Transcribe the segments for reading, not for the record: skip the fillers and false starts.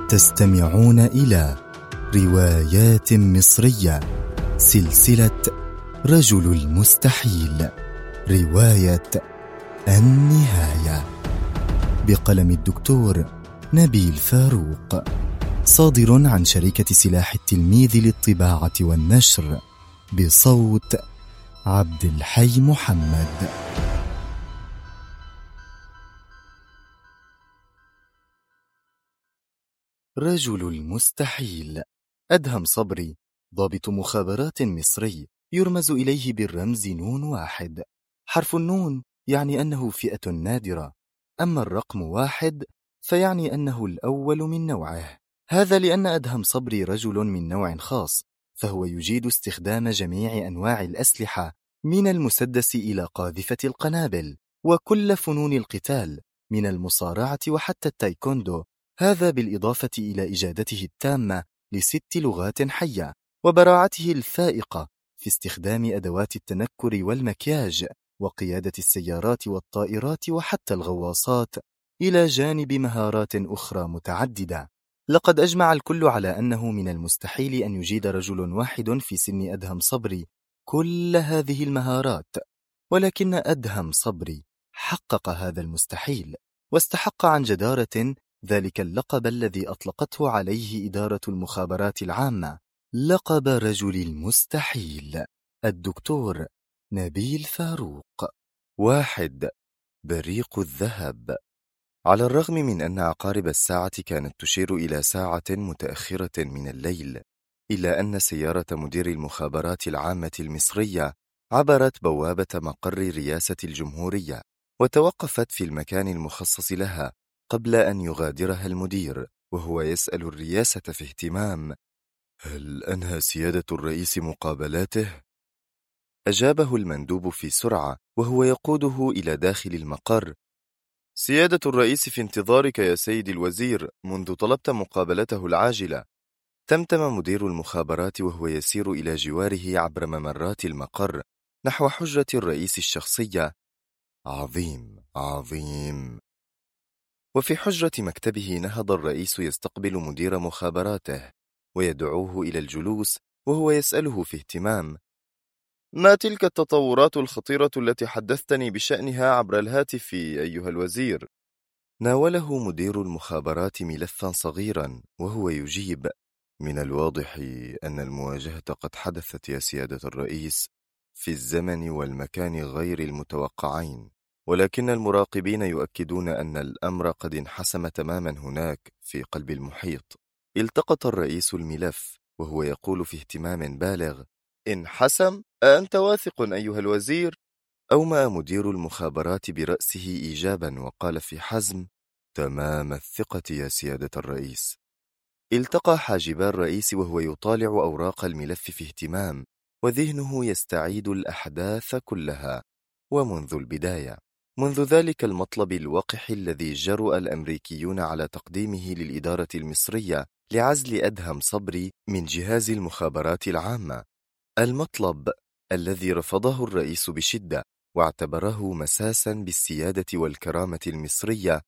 تستمعون إلى روايات مصرية، سلسلة رجل المستحيل، رواية النهاية، بقلم الدكتور نبيل فاروق، صادر عن شركة سلاح التلميذ للطباعة والنشر، بصوت عبد الحي محمد. رجل المستحيل. أدهم صبري ضابط مخابرات مصري يرمز إليه بالرمز نون واحد. حرف النون يعني أنه فئة نادرة، أما الرقم واحد فيعني أنه الأول من نوعه. هذا لأن أدهم صبري رجل من نوع خاص، فهو يجيد استخدام جميع أنواع الأسلحة من المسدس إلى قاذفة القنابل، وكل فنون القتال من المصارعة وحتى التايكوندو، هذا بالإضافة إلى إجادته التامة ل6 لغات حية، وبراعته الفائقة في استخدام أدوات التنكر والمكياج وقيادة السيارات والطائرات وحتى الغواصات، إلى جانب مهارات أخرى متعددة. لقد أجمع الكل على أنه من المستحيل أن يجيد رجل واحد في سن أدهم صبري كل هذه المهارات، ولكن أدهم صبري حقق هذا المستحيل، واستحق عن جدارة ذلك اللقب الذي أطلقته عليه إدارة المخابرات العامة، لقب رجل المستحيل، الدكتور نبيل فاروق. 1. بريق الذهب. على الرغم من أن عقارب الساعة كانت تشير إلى ساعة متأخرة من الليل، إلا أن سيارة مدير المخابرات العامة المصرية عبرت بوابة مقر رئاسة الجمهورية وتوقفت في المكان المخصص لها قبل أن يغادرها المدير، وهو يسأل الرئاسة في اهتمام: هل أنهى سيادة الرئيس مقابلاته؟ أجابه المندوب في سرعة وهو يقوده إلى داخل المقر: سيادة الرئيس في انتظارك يا سيد الوزير منذ طلبت مقابلته العاجلة. تمتم مدير المخابرات وهو يسير إلى جواره عبر ممرات المقر نحو حجرة الرئيس الشخصية. عظيم عظيم. وفي حجرة مكتبه نهض الرئيس يستقبل مدير مخابراته ويدعوه إلى الجلوس، وهو يسأله في اهتمام: ما تلك التطورات الخطيرة التي حدثتني بشأنها عبر الهاتف أيها الوزير؟ ناوله مدير المخابرات ملفا صغيرا وهو يجيب: من الواضح أن المواجهة قد حدثت يا سيادة الرئيس في الزمن والمكان غير المتوقعين، ولكن المراقبين يؤكدون أن الأمر قد انحسم تماما هناك في قلب المحيط. التقط الرئيس الملف وهو يقول في اهتمام بالغ: انحسم؟ أنت واثق أيها الوزير؟ أومأ مدير المخابرات برأسه إيجابا وقال في حزم: تمام الثقة يا سيادة الرئيس. التقى حاجبا الرئيس وهو يطالع أوراق الملف في اهتمام، وذهنه يستعيد الأحداث كلها ومنذ البداية، منذ ذلك المطلب الوقح الذي جرؤ الأمريكيون على تقديمه للإدارة المصرية لعزل أدهم صبري من جهاز المخابرات العامة، المطلب الذي رفضه الرئيس بشدة واعتبره مساسا بالسيادة والكرامة المصرية.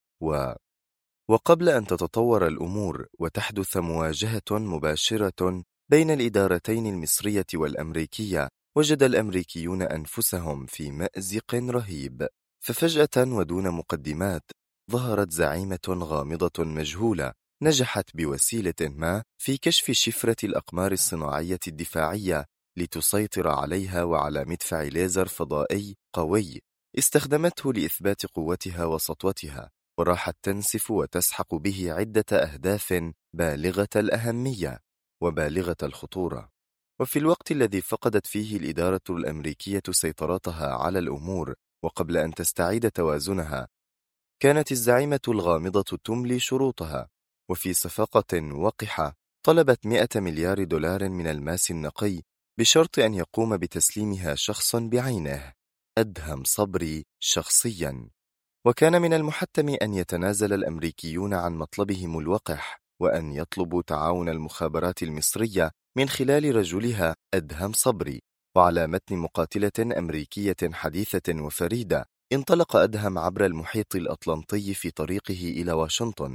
وقبل أن تتطور الأمور وتحدث مواجهة مباشرة بين الإدارتين المصرية والأمريكية، وجد الأمريكيون أنفسهم في مأزق رهيب، ففجأة ودون مقدمات ظهرت زعيمة غامضة مجهولة نجحت بوسيلة ما في كشف شفرة الأقمار الصناعية الدفاعية لتسيطر عليها وعلى مدفع ليزر فضائي قوي استخدمته لإثبات قوتها وسطوتها، وراحت تنسف وتسحق به عدة أهداف بالغة الأهمية وبالغة الخطورة. وفي الوقت الذي فقدت فيه الإدارة الأمريكية سيطرتها على الأمور وقبل أن تستعيد توازنها، كانت الزعيمة الغامضة تملي شروطها، وفي صفقة وقحة طلبت 100 مليار دولار من الماس النقي بشرط أن يقوم بتسليمها شخص بعينه، أدهم صبري شخصيا. وكان من المحتم أن يتنازل الأمريكيون عن مطلبهم الوقح وأن يطلبوا تعاون المخابرات المصرية من خلال رجلها أدهم صبري. وعلى متن مقاتلة أمريكية حديثة وفريدة انطلق أدهم عبر المحيط الأطلنطي في طريقه إلى واشنطن،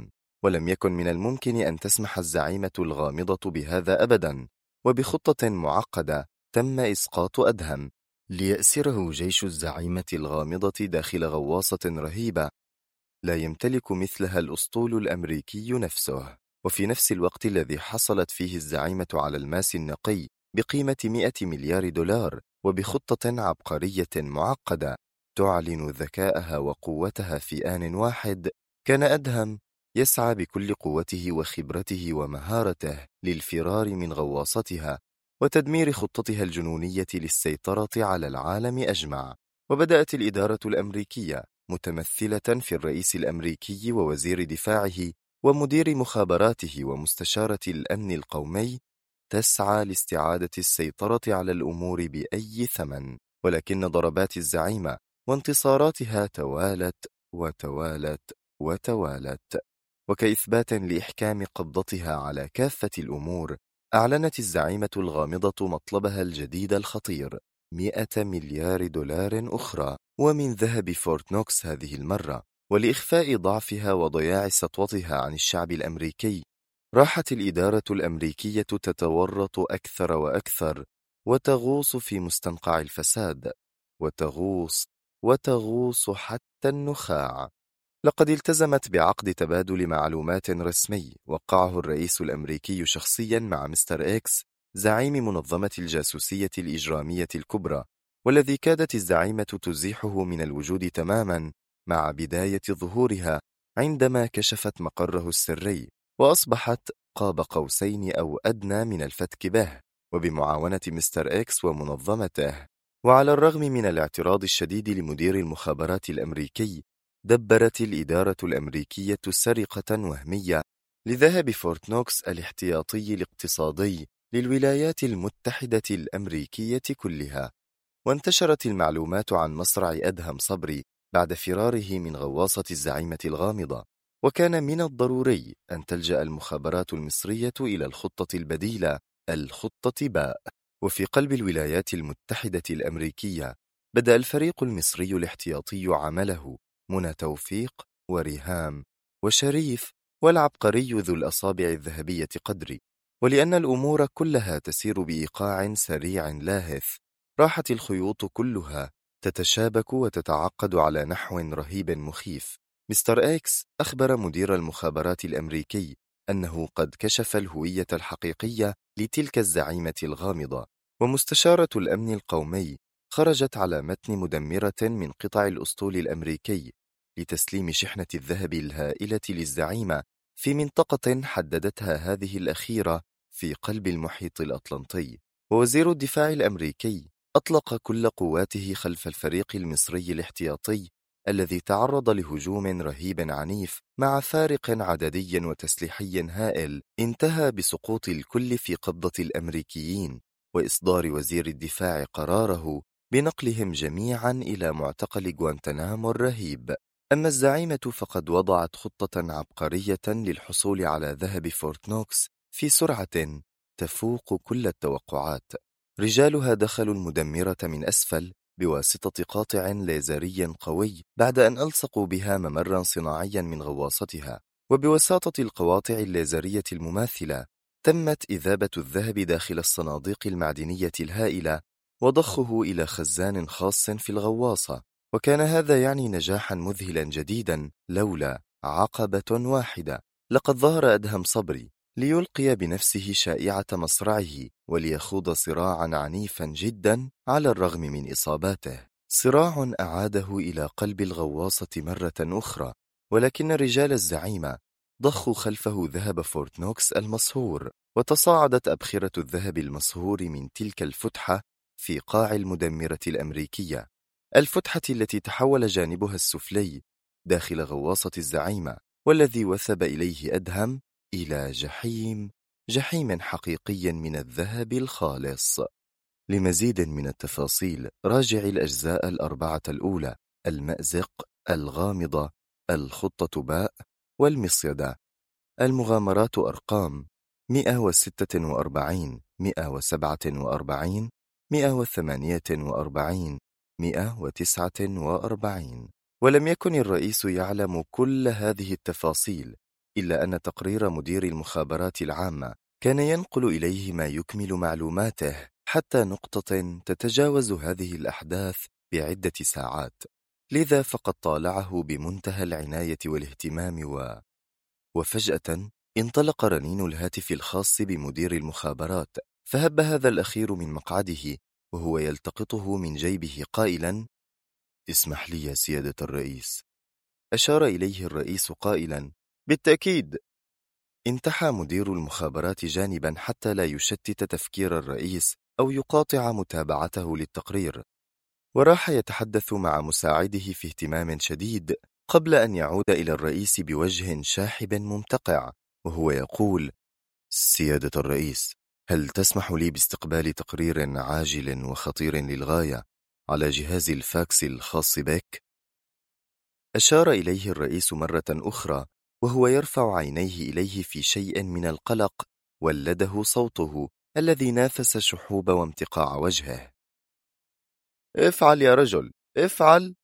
ولم يكن من الممكن أن تسمح الزعيمة الغامضة بهذا أبدا، وبخطة معقدة تم إسقاط أدهم ليأسره جيش الزعيمة الغامضة داخل غواصة رهيبة لا يمتلك مثلها الأسطول الأمريكي نفسه. وفي نفس الوقت الذي حصلت فيه الزعيمة على الماس النقي بقيمة 100 مليار دولار وبخطة عبقرية معقدة تعلن ذكاءها وقوتها في آن واحد، كان أدهم يسعى بكل قوته وخبرته ومهارته للفرار من غواصتها وتدمير خطتها الجنونية للسيطرة على العالم أجمع. وبدأت الإدارة الأمريكية متمثلة في الرئيس الأمريكي ووزير دفاعه ومدير مخابراته ومستشارة الأمن القومي تسعى لاستعادة السيطرة على الأمور بأي ثمن. ولكن ضربات الزعيمة وانتصاراتها توالت وتوالت وتوالت، وكإثبات لإحكام قبضتها على كافة الأمور أعلنت الزعيمة الغامضة مطلبها الجديد الخطير: 100 مليار دولار أخرى، ومن ذهب فورت نوكس هذه المرة. ولإخفاء ضعفها وضياع سطوتها عن الشعب الأمريكي، راحت الإدارة الأمريكية تتورط أكثر وأكثر وتغوص في مستنقع الفساد، وتغوص وتغوص حتى النخاع. لقد التزمت بعقد تبادل معلومات رسمي وقعه الرئيس الأمريكي شخصيا مع مستر إكس، زعيم منظمة الجاسوسية الإجرامية الكبرى، والذي كادت الزعيمة تزيحه من الوجود تماما مع بداية ظهورها عندما كشفت مقره السري، وأصبحت قاب قوسين أو أدنى من الفتك به، وبمعاونة مستر إكس ومنظمته. وعلى الرغم من الاعتراض الشديد لمدير المخابرات الأمريكي، دبرت الإدارة الأمريكية سرقة وهمية لذهب فورت نوكس الاحتياطي الاقتصادي للولايات المتحدة الأمريكية كلها. وانتشرت المعلومات عن مصرع أدهم صبري بعد فراره من غواصة الزعيمة الغامضة، وكان من الضروري أن تلجأ المخابرات المصرية إلى الخطة البديلة، الخطة باء. وفي قلب الولايات المتحدة الأمريكية بدأ الفريق المصري الاحتياطي عمله: منى توفيق وريهام وشريف والعبقري ذو الأصابع الذهبية قدري. ولأن الأمور كلها تسير بإيقاع سريع لاهث، راحت الخيوط كلها تتشابك وتتعقد على نحو رهيب مخيف. مستر إكس أخبر مدير المخابرات الأمريكي أنه قد كشف الهوية الحقيقية لتلك الزعيمة الغامضة، ومستشارة الأمن القومي خرجت على متن مدمرة من قطع الأسطول الأمريكي لتسليم شحنة الذهب الهائلة للزعيمة في منطقة حددتها هذه الأخيرة في قلب المحيط الأطلنطي. ووزير الدفاع الأمريكي أطلق كل قواته خلف الفريق المصري الاحتياطي الذي تعرض لهجوم رهيب عنيف مع فارق عددي وتسليحي هائل انتهى بسقوط الكل في قبضة الأمريكيين، وإصدار وزير الدفاع قراره بنقلهم جميعا إلى معتقل غوانتنامو الرهيب. أما الزعيمة فقد وضعت خطة عبقرية للحصول على ذهب فورت نوكس في سرعة تفوق كل التوقعات. رجالها دخلوا المدمرة من أسفل بواسطة قاطع ليزري قوي بعد أن ألصقوا بها ممرا صناعيا من غواصتها، وبواسطة القواطع الليزرية المماثلة تمت إذابة الذهب داخل الصناديق المعدنية الهائلة وضخه إلى خزان خاص في الغواصة. وكان هذا يعني نجاحا مذهلا جديدا لولا عقبة واحدة: لقد ظهر أدهم صبري ليلقي بنفسه شائعة مصرعه وليخوض صراعا عنيفا جدا على الرغم من إصاباته، صراع أعاده إلى قلب الغواصة مرة أخرى. ولكن رجال الزعيمة ضخوا خلفه ذهب فورت نوكس المصهور، وتصاعدت أبخرة الذهب المصهور من تلك الفتحة في قاع المدمرة الأمريكية، الفتحة التي تحول جانبها السفلي داخل غواصة الزعيمة، والذي وثب إليه أدهم إلى جحيم حقيقي من الذهب الخالص. لمزيد من التفاصيل راجع الأجزاء الأربعة الأولى: المأزق، الغامضة، الخطة باء، والمصيدة. المغامرات أرقام: 146 147 148 149. ولم يكن الرئيس يعلم كل هذه التفاصيل إلا أن تقرير مدير المخابرات العامة كان ينقل إليه ما يكمل معلوماته حتى نقطة تتجاوز هذه الأحداث بعدة ساعات، لذا فقد طالعه بمنتهى العناية والاهتمام وفجأة انطلق رنين الهاتف الخاص بمدير المخابرات، فهب هذا الأخير من مقعده وهو يلتقطه من جيبه قائلا: اسمح لي يا سيادة الرئيس. أشار إليه الرئيس قائلا: بالتأكيد. انتحى مدير المخابرات جانبا حتى لا يشتت تفكير الرئيس أو يقاطع متابعته للتقرير، وراح يتحدث مع مساعده في اهتمام شديد قبل أن يعود إلى الرئيس بوجه شاحب ممتقع وهو يقول: سيادة الرئيس، هل تسمح لي باستقبال تقرير عاجل وخطير للغاية على جهاز الفاكس الخاص بك؟ أشار إليه الرئيس مرة أخرى وهو يرفع عينيه إليه في شيء من القلق، ولده صوته الذي نافس شحوب وامتقاع وجهه: افعل يا رجل، افعل.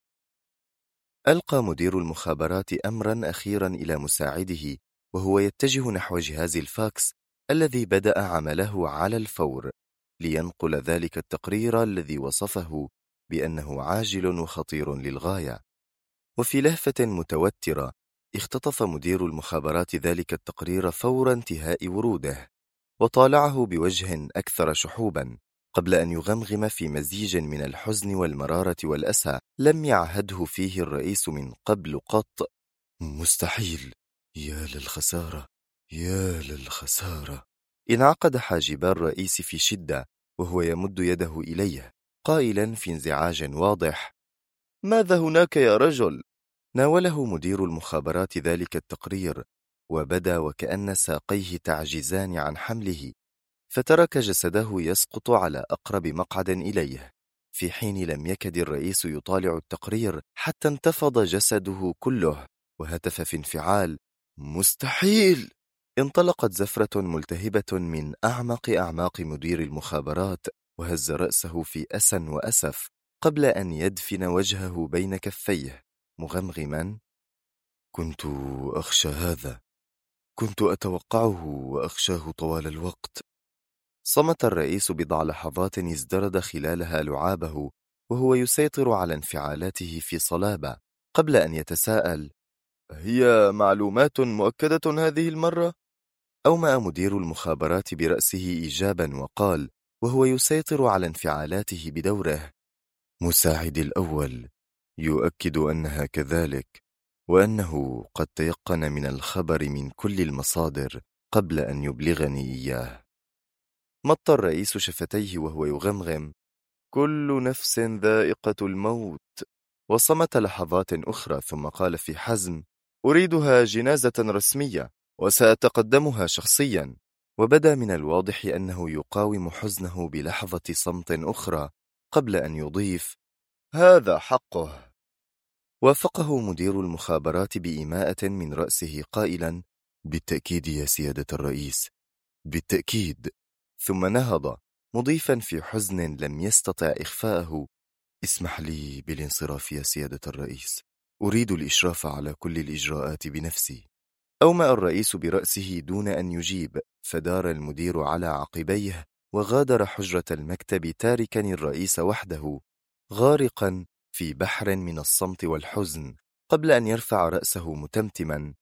ألقى مدير المخابرات أمرا أخيرا إلى مساعده وهو يتجه نحو جهاز الفاكس الذي بدأ عمله على الفور لينقل ذلك التقرير الذي وصفه بأنه عاجل وخطير للغاية. وفي لهفة متوترة اختطف مدير المخابرات ذلك التقرير فور انتهاء وروده وطالعه بوجه أكثر شحوبا قبل أن يغمغم في مزيج من الحزن والمرارة والأسى لم يعهده فيه الرئيس من قبل قط: مستحيل، يا للخسارة، يا للخسارة. انعقد حاجبا الرئيس في شدة وهو يمد يده إليه قائلا في انزعاج واضح: ماذا هناك يا رجل؟ ناوله مدير المخابرات ذلك التقرير وبدا وكأن ساقيه تعجزان عن حمله، فترك جسده يسقط على أقرب مقعد إليه، في حين لم يكد الرئيس يطالع التقرير حتى انتفض جسده كله وهتف في انفعال: مستحيل! انطلقت زفرة ملتهبة من أعمق أعماق مدير المخابرات وهز رأسه في أسى وأسف قبل أن يدفن وجهه بين كفيه مغمغما: كنت أخشى هذا، كنت أتوقعه وأخشاه طوال الوقت. صمت الرئيس بضع لحظات ازدرد خلالها لعابه وهو يسيطر على انفعالاته في صلابة قبل أن يتساءل: هي معلومات مؤكدة هذه المرة؟ أومأ مدير المخابرات برأسه إيجابا وقال وهو يسيطر على انفعالاته بدوره: مساعدي الأول يؤكد أنها كذلك، وأنه قد تيقن من الخبر من كل المصادر قبل أن يبلغني إياه. مط الرئيس شفتيه وهو يغمغم: كل نفس ذائقة الموت. وصمت لحظات أخرى ثم قال في حزم: أريدها جنازة رسمية وسأتقدمها شخصيا. وبدا من الواضح أنه يقاوم حزنه بلحظة صمت أخرى قبل أن يضيف: هذا حقه. وافقه مدير المخابرات بإيماءة من رأسه قائلا: بالتأكيد يا سيادة الرئيس، بالتأكيد. ثم نهض مضيفا في حزن لم يستطع إخفاءه: اسمح لي بالانصراف يا سيادة الرئيس، أريد الإشراف على كل الإجراءات بنفسي. أومأ الرئيس برأسه دون أن يجيب، فدار المدير على عقبيه وغادر حجرة المكتب تاركا الرئيس وحده غارقا في بحر من الصمت والحزن قبل أن يرفع رأسه متمتما: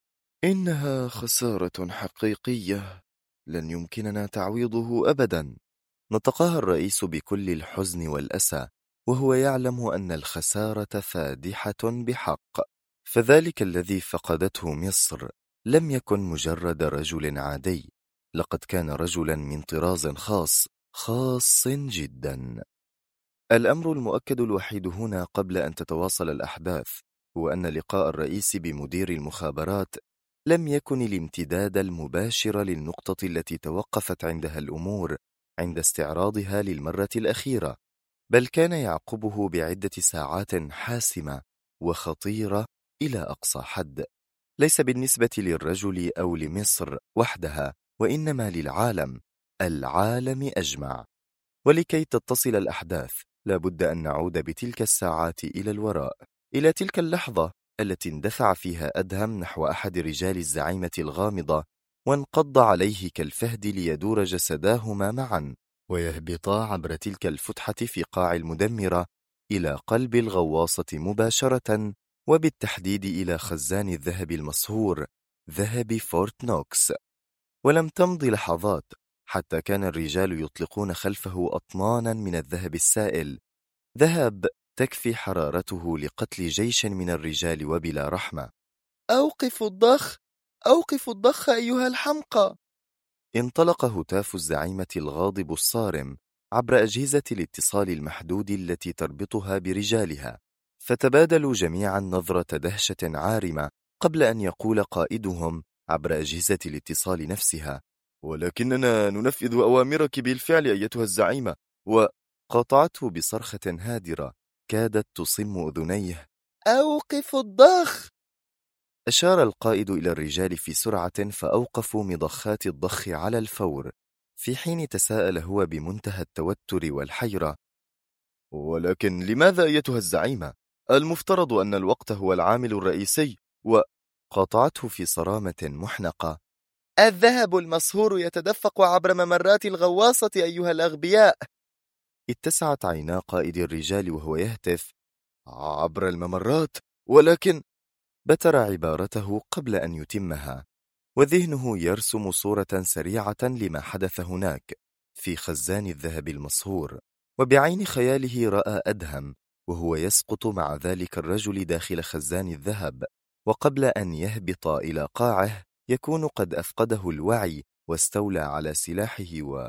إنها خسارة حقيقية لن يمكننا تعويضه أبدا. نطقها الرئيس بكل الحزن والأسى وهو يعلم أن الخسارة فادحة بحق، فذلك الذي فقدته مصر لم يكن مجرد رجل عادي، لقد كان رجلا من طراز خاص جدا. الأمر المؤكد الوحيد هنا قبل أن تتواصل الأحداث هو أن لقاء الرئيس بمدير المخابرات لم يكن الامتداد المباشر للنقطة التي توقفت عندها الأمور عند استعراضها للمرة الأخيرة، بل كان يعقبه بعدة ساعات حاسمة وخطيرة إلى أقصى حد، ليس بالنسبة للرجل أو لمصر وحدها، وإنما للعالم، العالم أجمع. ولكي تتصل الأحداث لابد أن نعود بتلك الساعات إلى الوراء، إلى تلك اللحظة التي اندفع فيها أدهم نحو أحد رجال الزعيمة الغامضة، وانقض عليه كالفهد ليدور جسداهما معا ويهبطا عبر تلك الفتحة في قاع المدمرة إلى قلب الغواصة مباشرة، وبالتحديد إلى خزان الذهب المصهور، ذهب فورت نوكس. ولم تمض لحظات حتى كان الرجال يطلقون خلفه أطنانا من الذهب السائل، ذهب تكفي حرارته لقتل جيش من الرجال وبلا رحمة. أوقفوا الضخ! أوقفوا الضخ أيها الحمقى! انطلق هتاف الزعيمة الغاضب الصارم عبر أجهزة الاتصال المحدود التي تربطها برجالها، فتبادلوا جميعا نظرة دهشة عارمة قبل أن يقول قائدهم عبر أجهزة الاتصال نفسها: ولكننا ننفذ أوامرك بالفعل أيتها الزعيمة. وقاطعته بصرخة هادرة كادت تصم أذنيه: أوقفوا الضخ! أشار القائد إلى الرجال في سرعة فأوقفوا مضخات الضخ على الفور، في حين تساءل هو بمنتهى التوتر والحيرة: ولكن لماذا أيتها الزعيمة؟ المفترض أن الوقت هو العامل الرئيسي. وقاطعته في صرامة محنقة: الذهب المصهور يتدفق عبر ممرات الغواصة أيها الأغبياء. اتسعت عينا قائد الرجال وهو يهتف: عبر الممرات؟ ولكن بتر عبارته قبل أن يتمها، وذهنه يرسم صورة سريعة لما حدث هناك في خزان الذهب المصهور، وبعين خياله رأى أدهم وهو يسقط مع ذلك الرجل داخل خزان الذهب، وقبل أن يهبط إلى قاعه يكون قد أفقده الوعي واستولى على سلاحه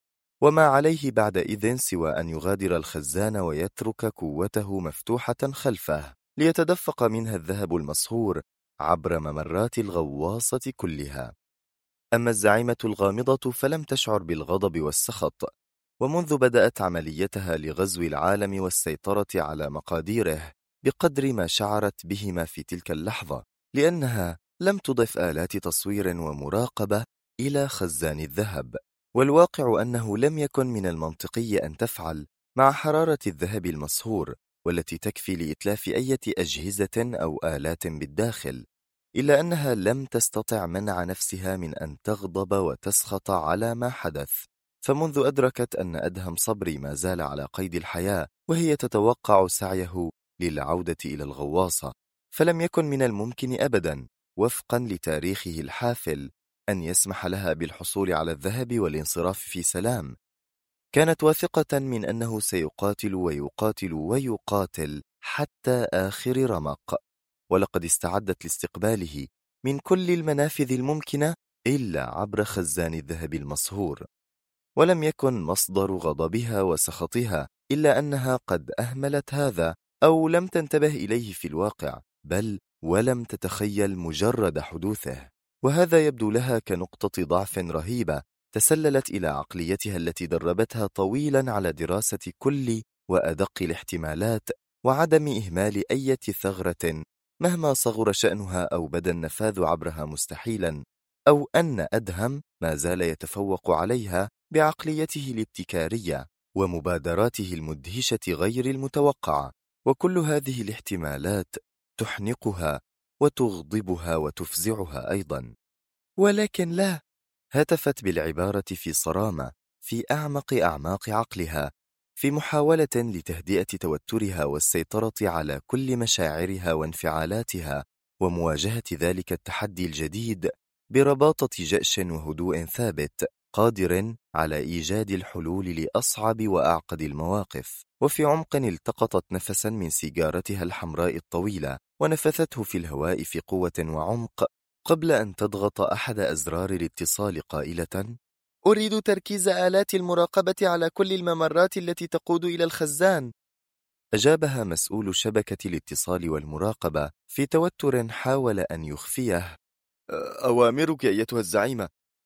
وما عليه بعد إذن سوى أن يغادر الخزان ويترك قوته مفتوحة خلفه ليتدفق منها الذهب المصهور عبر ممرات الغواصة كلها. أما الزعيمة الغامضة فلم تشعر بالغضب والسخط، ومنذ بدأت عمليتها لغزو العالم والسيطرة على مقاديره بقدر ما شعرت بهما في تلك اللحظة، لأنها لم تضف آلات تصوير ومراقبة إلى خزان الذهب، والواقع أنه لم يكن من المنطقي أن تفعل مع حرارة الذهب المصهور والتي تكفي لإتلاف أي أجهزة أو آلات بالداخل، إلا أنها لم تستطع منع نفسها من أن تغضب وتسخط على ما حدث. فمنذ أدركت أن أدهم صبري ما زال على قيد الحياة وهي تتوقع سعيه للعودة إلى الغواصة، فلم يكن من الممكن أبدا وفقا لتاريخه الحافل أن يسمح لها بالحصول على الذهب والانصراف في سلام. كانت واثقة من أنه سيقاتل ويقاتل ويقاتل حتى آخر رمق، ولقد استعدت لاستقباله من كل المنافذ الممكنة إلا عبر خزان الذهب المصهور. ولم يكن مصدر غضبها وسخطها إلا أنها قد أهملت هذا أو لم تنتبه إليه في الواقع، بل ولم تتخيل مجرد حدوثه، وهذا يبدو لها كنقطة ضعف رهيبة تسللت إلى عقليتها التي دربتها طويلا على دراسة كل وأدق الاحتمالات وعدم إهمال أي ثغرة مهما صغر شأنها أو بدا النفاذ عبرها مستحيلا، أو أن أدهم ما زال يتفوق عليها بعقليته الابتكارية ومبادراته المدهشة غير المتوقعة، وكل هذه الاحتمالات تحنقها وتغضبها وتفزعها أيضا. ولكن لا، هتفت بالعبارة في صرامة في أعمق أعماق عقلها، في محاولة لتهدئة توترها والسيطرة على كل مشاعرها وانفعالاتها ومواجهة ذلك التحدي الجديد برباطة جأش وهدوء ثابت قادر على إيجاد الحلول لأصعب وأعقد المواقف. وفي عمق التقطت نفسا من سيجارتها الحمراء الطويلة ونفثته في الهواء في قوة وعمق قبل أن تضغط أحد أزرار الاتصال قائلة: أريد تركيز آلات المراقبة على كل الممرات التي تقود إلى الخزان. أجابها مسؤول شبكة الاتصال والمراقبة في توتر حاول أن يخفيه: أوامرك أيتها الزعيمة،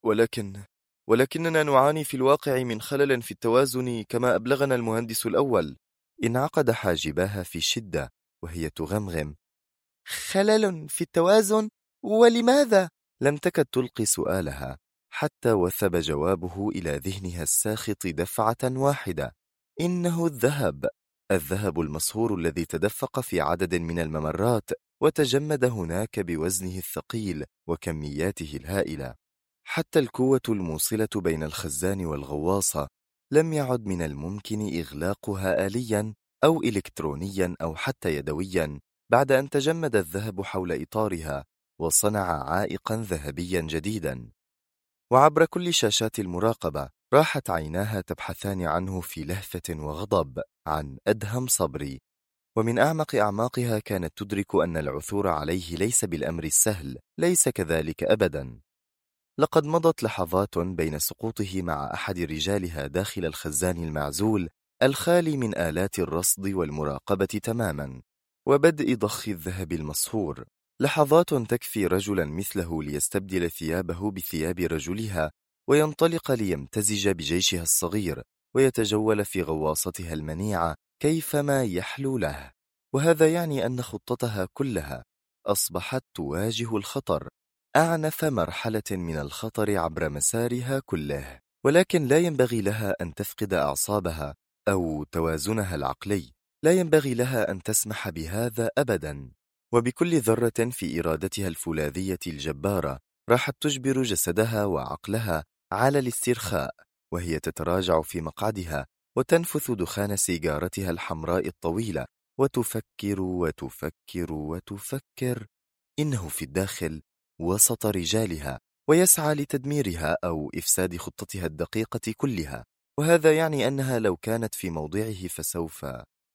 ولكننا نعاني في الواقع من خلل في التوازن كما أبلغنا المهندس الأول. انعقد حاجباها في شدة وهي تغمغم: خلل في التوازن؟ ولماذا؟ لم تكد تلقي سؤالها حتى وثب جوابه إلى ذهنها الساخط دفعة واحدة: إنه الذهب المصهور الذي تدفق في عدد من الممرات وتجمد هناك بوزنه الثقيل وكمياته الهائلة. حتى القوة الموصلة بين الخزان والغواصة لم يعد من الممكن إغلاقها آليا أو إلكترونيا أو حتى يدويا بعد أن تجمد الذهب حول إطارها وصنع عائقا ذهبيا جديدا. وعبر كل شاشات المراقبة راحت عيناها تبحثان عنه في لهفة وغضب عن أدهم صبري، ومن أعمق أعماقها كانت تدرك أن العثور عليه ليس بالأمر السهل، ليس كذلك أبدا. لقد مضت لحظات بين سقوطه مع أحد رجالها داخل الخزان المعزول الخالي من آلات الرصد والمراقبة تماما، وبدء ضخ الذهب المصهور. لحظات تكفي رجلا مثله ليستبدل ثيابه بثياب رجلها وينطلق ليمتزج بجيشها الصغير ويتجول في غواصتها المنيعة كيفما يحلو له. وهذا يعني أن خطتها كلها أصبحت تواجه الخطر، أعنف مرحلة من الخطر عبر مسارها كله، ولكن لا ينبغي لها أن تفقد أعصابها أو توازنها العقلي، لا ينبغي لها أن تسمح بهذا أبدا. وبكل ذرة في إرادتها الفولاذية الجبارة راحت تجبر جسدها وعقلها على الاسترخاء، وهي تتراجع في مقعدها وتنفث دخان سيجارتها الحمراء الطويلة وتفكر وتفكر وتفكر. إنه في الداخل وسط رجالها ويسعى لتدميرها أو إفساد خطتها الدقيقة كلها، وهذا يعني أنها لو كانت في موضعه فسوف.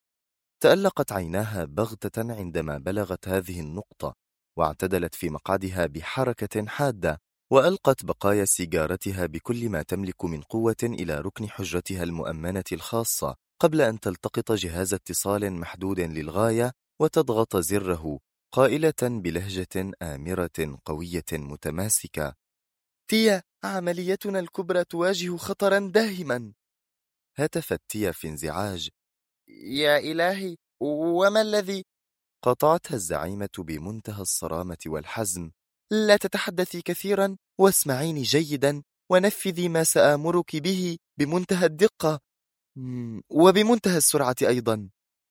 تألقت عيناها بغتة عندما بلغت هذه النقطة، واعتدلت في مقعدها بحركة حادة وألقت بقايا سيجارتها بكل ما تملك من قوة إلى ركن حجرتها المؤمنة الخاصة قبل أن تلتقط جهاز اتصال محدود للغاية وتضغط زره قائلة بلهجة آمرة قوية متماسكة: تيا، عمليتنا الكبرى تواجه خطرا داهما. هتفت تيا في انزعاج: يا إلهي، وما الذي؟ قطعتها الزعيمة بمنتهى الصرامة والحزم: لا تتحدثي كثيرا واسمعيني جيدا ونفذي ما سآمرك به بمنتهى الدقة وبمنتهى السرعة أيضا.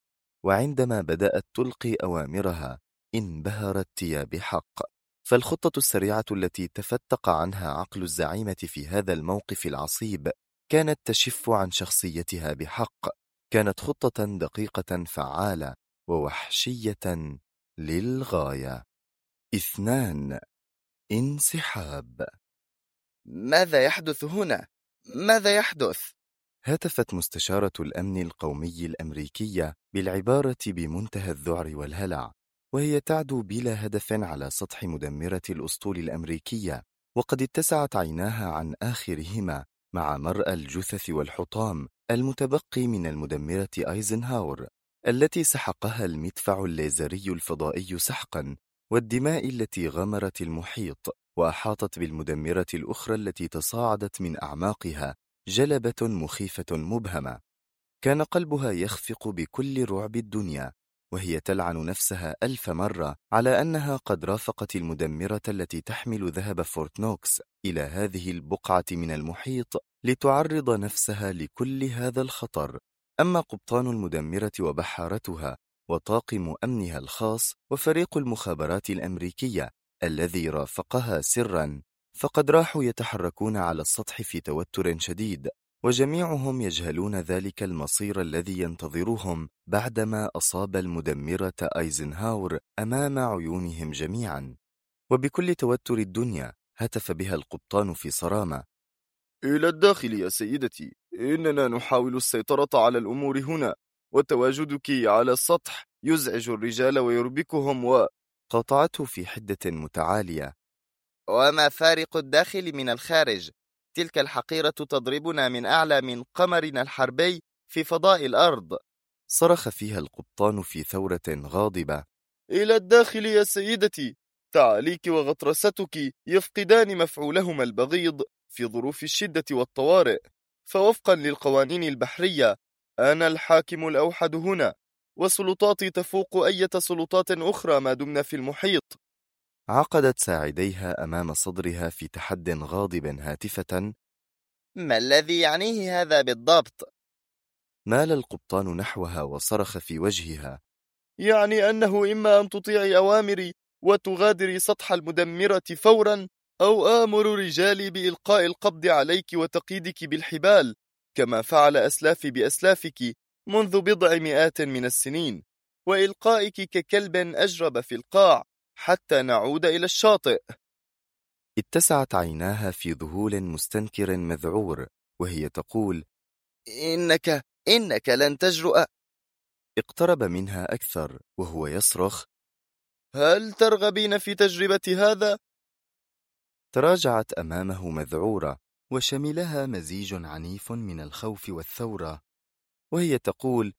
وعندما بدأت تلقي أوامرها انبهرت تيا بحق، فالخطة السريعة التي تفتق عنها عقل الزعيمة في هذا الموقف العصيب كانت تشف عن شخصيتها بحق. كانت خطة دقيقة فعالة ووحشية للغاية. 2. انسحاب. ماذا يحدث هنا؟ ماذا يحدث؟ هتفت مستشارة الأمن القومي الأمريكية بالعبارة بمنتهى الذعر والهلع، وهي تعدو بلا هدف على سطح مدمرة الأسطول الأمريكية، وقد اتسعت عيناها عن آخرهما مع مرأى الجثث والحطام المتبقي من المدمرة أيزنهاور التي سحقها المدفع الليزري الفضائي سحقا، والدماء التي غمرت المحيط وأحاطت بالمدمرة الأخرى التي تصاعدت من أعماقها جلبة مخيفة مبهمة. كان قلبها يخفق بكل رعب الدنيا، وهي تلعن نفسها 1000 مرة على أنها قد رافقت المدمرة التي تحمل ذهب فورت نوكس إلى هذه البقعة من المحيط لتعرض نفسها لكل هذا الخطر. أما قبطان المدمرة وبحارتها وطاقم أمنها الخاص وفريق المخابرات الأمريكية الذي رافقها سرا فقد راحوا يتحركون على السطح في توتر شديد، وجميعهم يجهلون ذلك المصير الذي ينتظرهم بعدما أصاب المدمرة أيزنهاور أمام عيونهم جميعا. وبكل توتر الدنيا هتف بها القبطان في صرامة: إلى الداخل يا سيدتي، إننا نحاول السيطرة على الأمور هنا، وتواجدك على السطح يزعج الرجال ويربكهم. قاطعته في حدة متعالية: وما فارق الداخل من الخارج؟ تلك الحقيرة تضربنا من أعلى من قمرنا الحربي في فضاء الأرض. صرخ فيها القبطان في ثورة غاضبة: إلى الداخل يا سيدتي، تعاليك وغطرستك يفقدان مفعولهما البغيض في ظروف الشدة والطوارئ، فوفقا للقوانين البحرية أنا الحاكم الأوحد هنا، وسلطاتي تفوق أي سلطات أخرى ما دمنا في المحيط. عقدت ساعديها أمام صدرها في تحد غاضب هاتفة: ما الذي يعنيه هذا بالضبط؟ مال القبطان نحوها وصرخ في وجهها: يعني أنه إما أن تطيعي أوامري وتغادري سطح المدمرة فورا، أو آمر رجالي بإلقاء القبض عليك وتقييدك بالحبال كما فعل أسلافي بأسلافك منذ بضع مئات من السنين، وإلقائك ككلب أجرب في القاع حتى نعود إلى الشاطئ. اتسعت عيناها في ذهول مستنكر مذعور وهي تقول: إنك لن تجرؤ. اقترب منها أكثر وهو يصرخ: هل ترغبين في تجربة هذا؟ تراجعت أمامه مذعورة وشملها مزيج عنيف من الخوف والثورة، وهي تقول: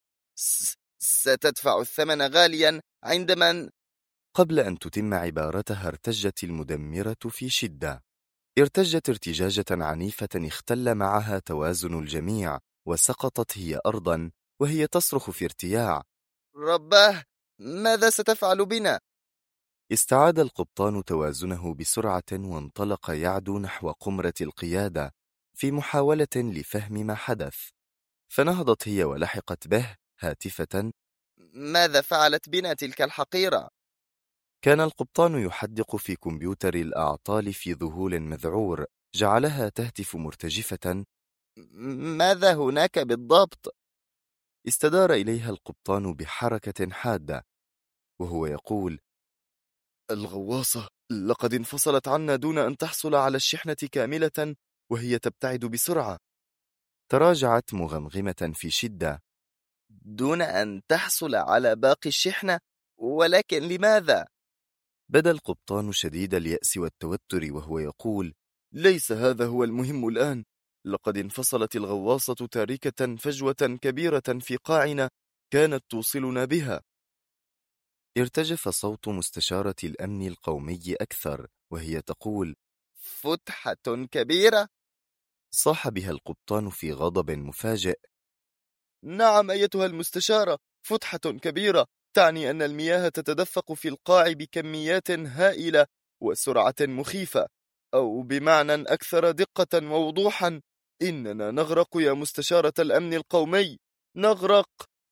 ستدفع الثمن غاليا عندما. قبل أن تتم عبارتها ارتجت المدمرة في شدة. ارتجت ارتجاجة عنيفة اختل معها توازن الجميع، وسقطت هي أرضا وهي تصرخ في ارتياع: رباه، ماذا ستفعل بنا؟ استعاد القبطان توازنه بسرعة وانطلق يعدو نحو قمرة القيادة في محاولة لفهم ما حدث، فنهضت هي ولحقت به هاتفة: ماذا فعلت بنا تلك الحقيرة؟ كان القبطان يحدق في كمبيوتر الأعطال في ذهول مذعور، جعلها تهتف مرتجفة: ماذا هناك بالضبط؟ استدار إليها القبطان بحركة حادة وهو يقول: الغواصة لقد انفصلت عنا دون أن تحصل على الشحنة كاملة وهي تبتعد بسرعة. تراجعت مغمغمة في شدة: دون أن تحصل على باقي الشحنة؟ ولكن لماذا؟ بدا القبطان شديد اليأس والتوتر وهو يقول: ليس هذا هو المهم الآن. لقد انفصلت الغواصة تاركة فجوة كبيرة في قاعنا كانت توصلنا بها. ارتجف صوت مستشارة الأمن القومي أكثر وهي تقول: فتحة كبيرة؟ صاح بها القبطان في غضب مفاجئ: نعم أيتها المستشارة، فتحة كبيرة تعني أن المياه تتدفق في القاع بكميات هائلة وسرعة مخيفة، أو بمعنى أكثر دقة ووضوحا، إننا نغرق يا مستشارة الأمن القومي، نغرق.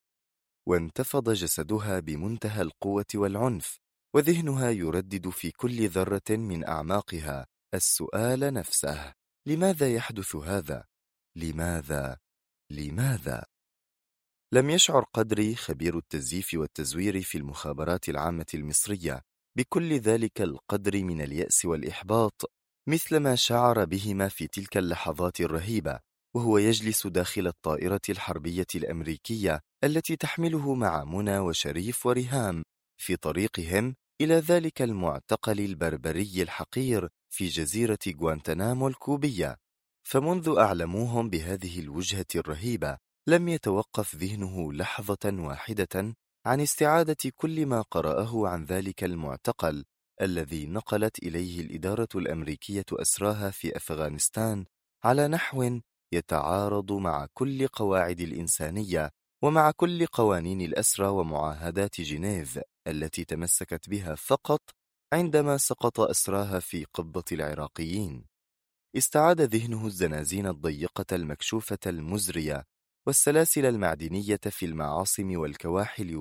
وانتفض جسدها بمنتهى القوة والعنف، وذهنها يردد في كل ذرة من أعماقها السؤال نفسه: لماذا يحدث هذا؟ لماذا؟ لماذا؟ لم يشعر قدري خبير التزييف والتزوير في المخابرات العامة المصرية بكل ذلك القدر من اليأس والإحباط مثل ما شعر بهما في تلك اللحظات الرهيبة وهو يجلس داخل الطائرة الحربية الأمريكية التي تحمله مع منى وشريف وريهام في طريقهم إلى ذلك المعتقل البربري الحقير في جزيرة غوانتنامو الكوبية. فمنذ أعلموهم بهذه الوجهة الرهيبة لم يتوقف ذهنه لحظة واحدة عن استعادة كل ما قرأه عن ذلك المعتقل الذي نقلت إليه الإدارة الأمريكية أسراها في أفغانستان على نحو يتعارض مع كل قواعد الإنسانية ومع كل قوانين الأسرى ومعاهدات جنيف التي تمسكت بها فقط عندما سقط أسراها في قبضة العراقيين. استعاد ذهنه الزنازين الضيقة المكشوفة المزرية والسلاسل المعدنية في المعاصم والكواحل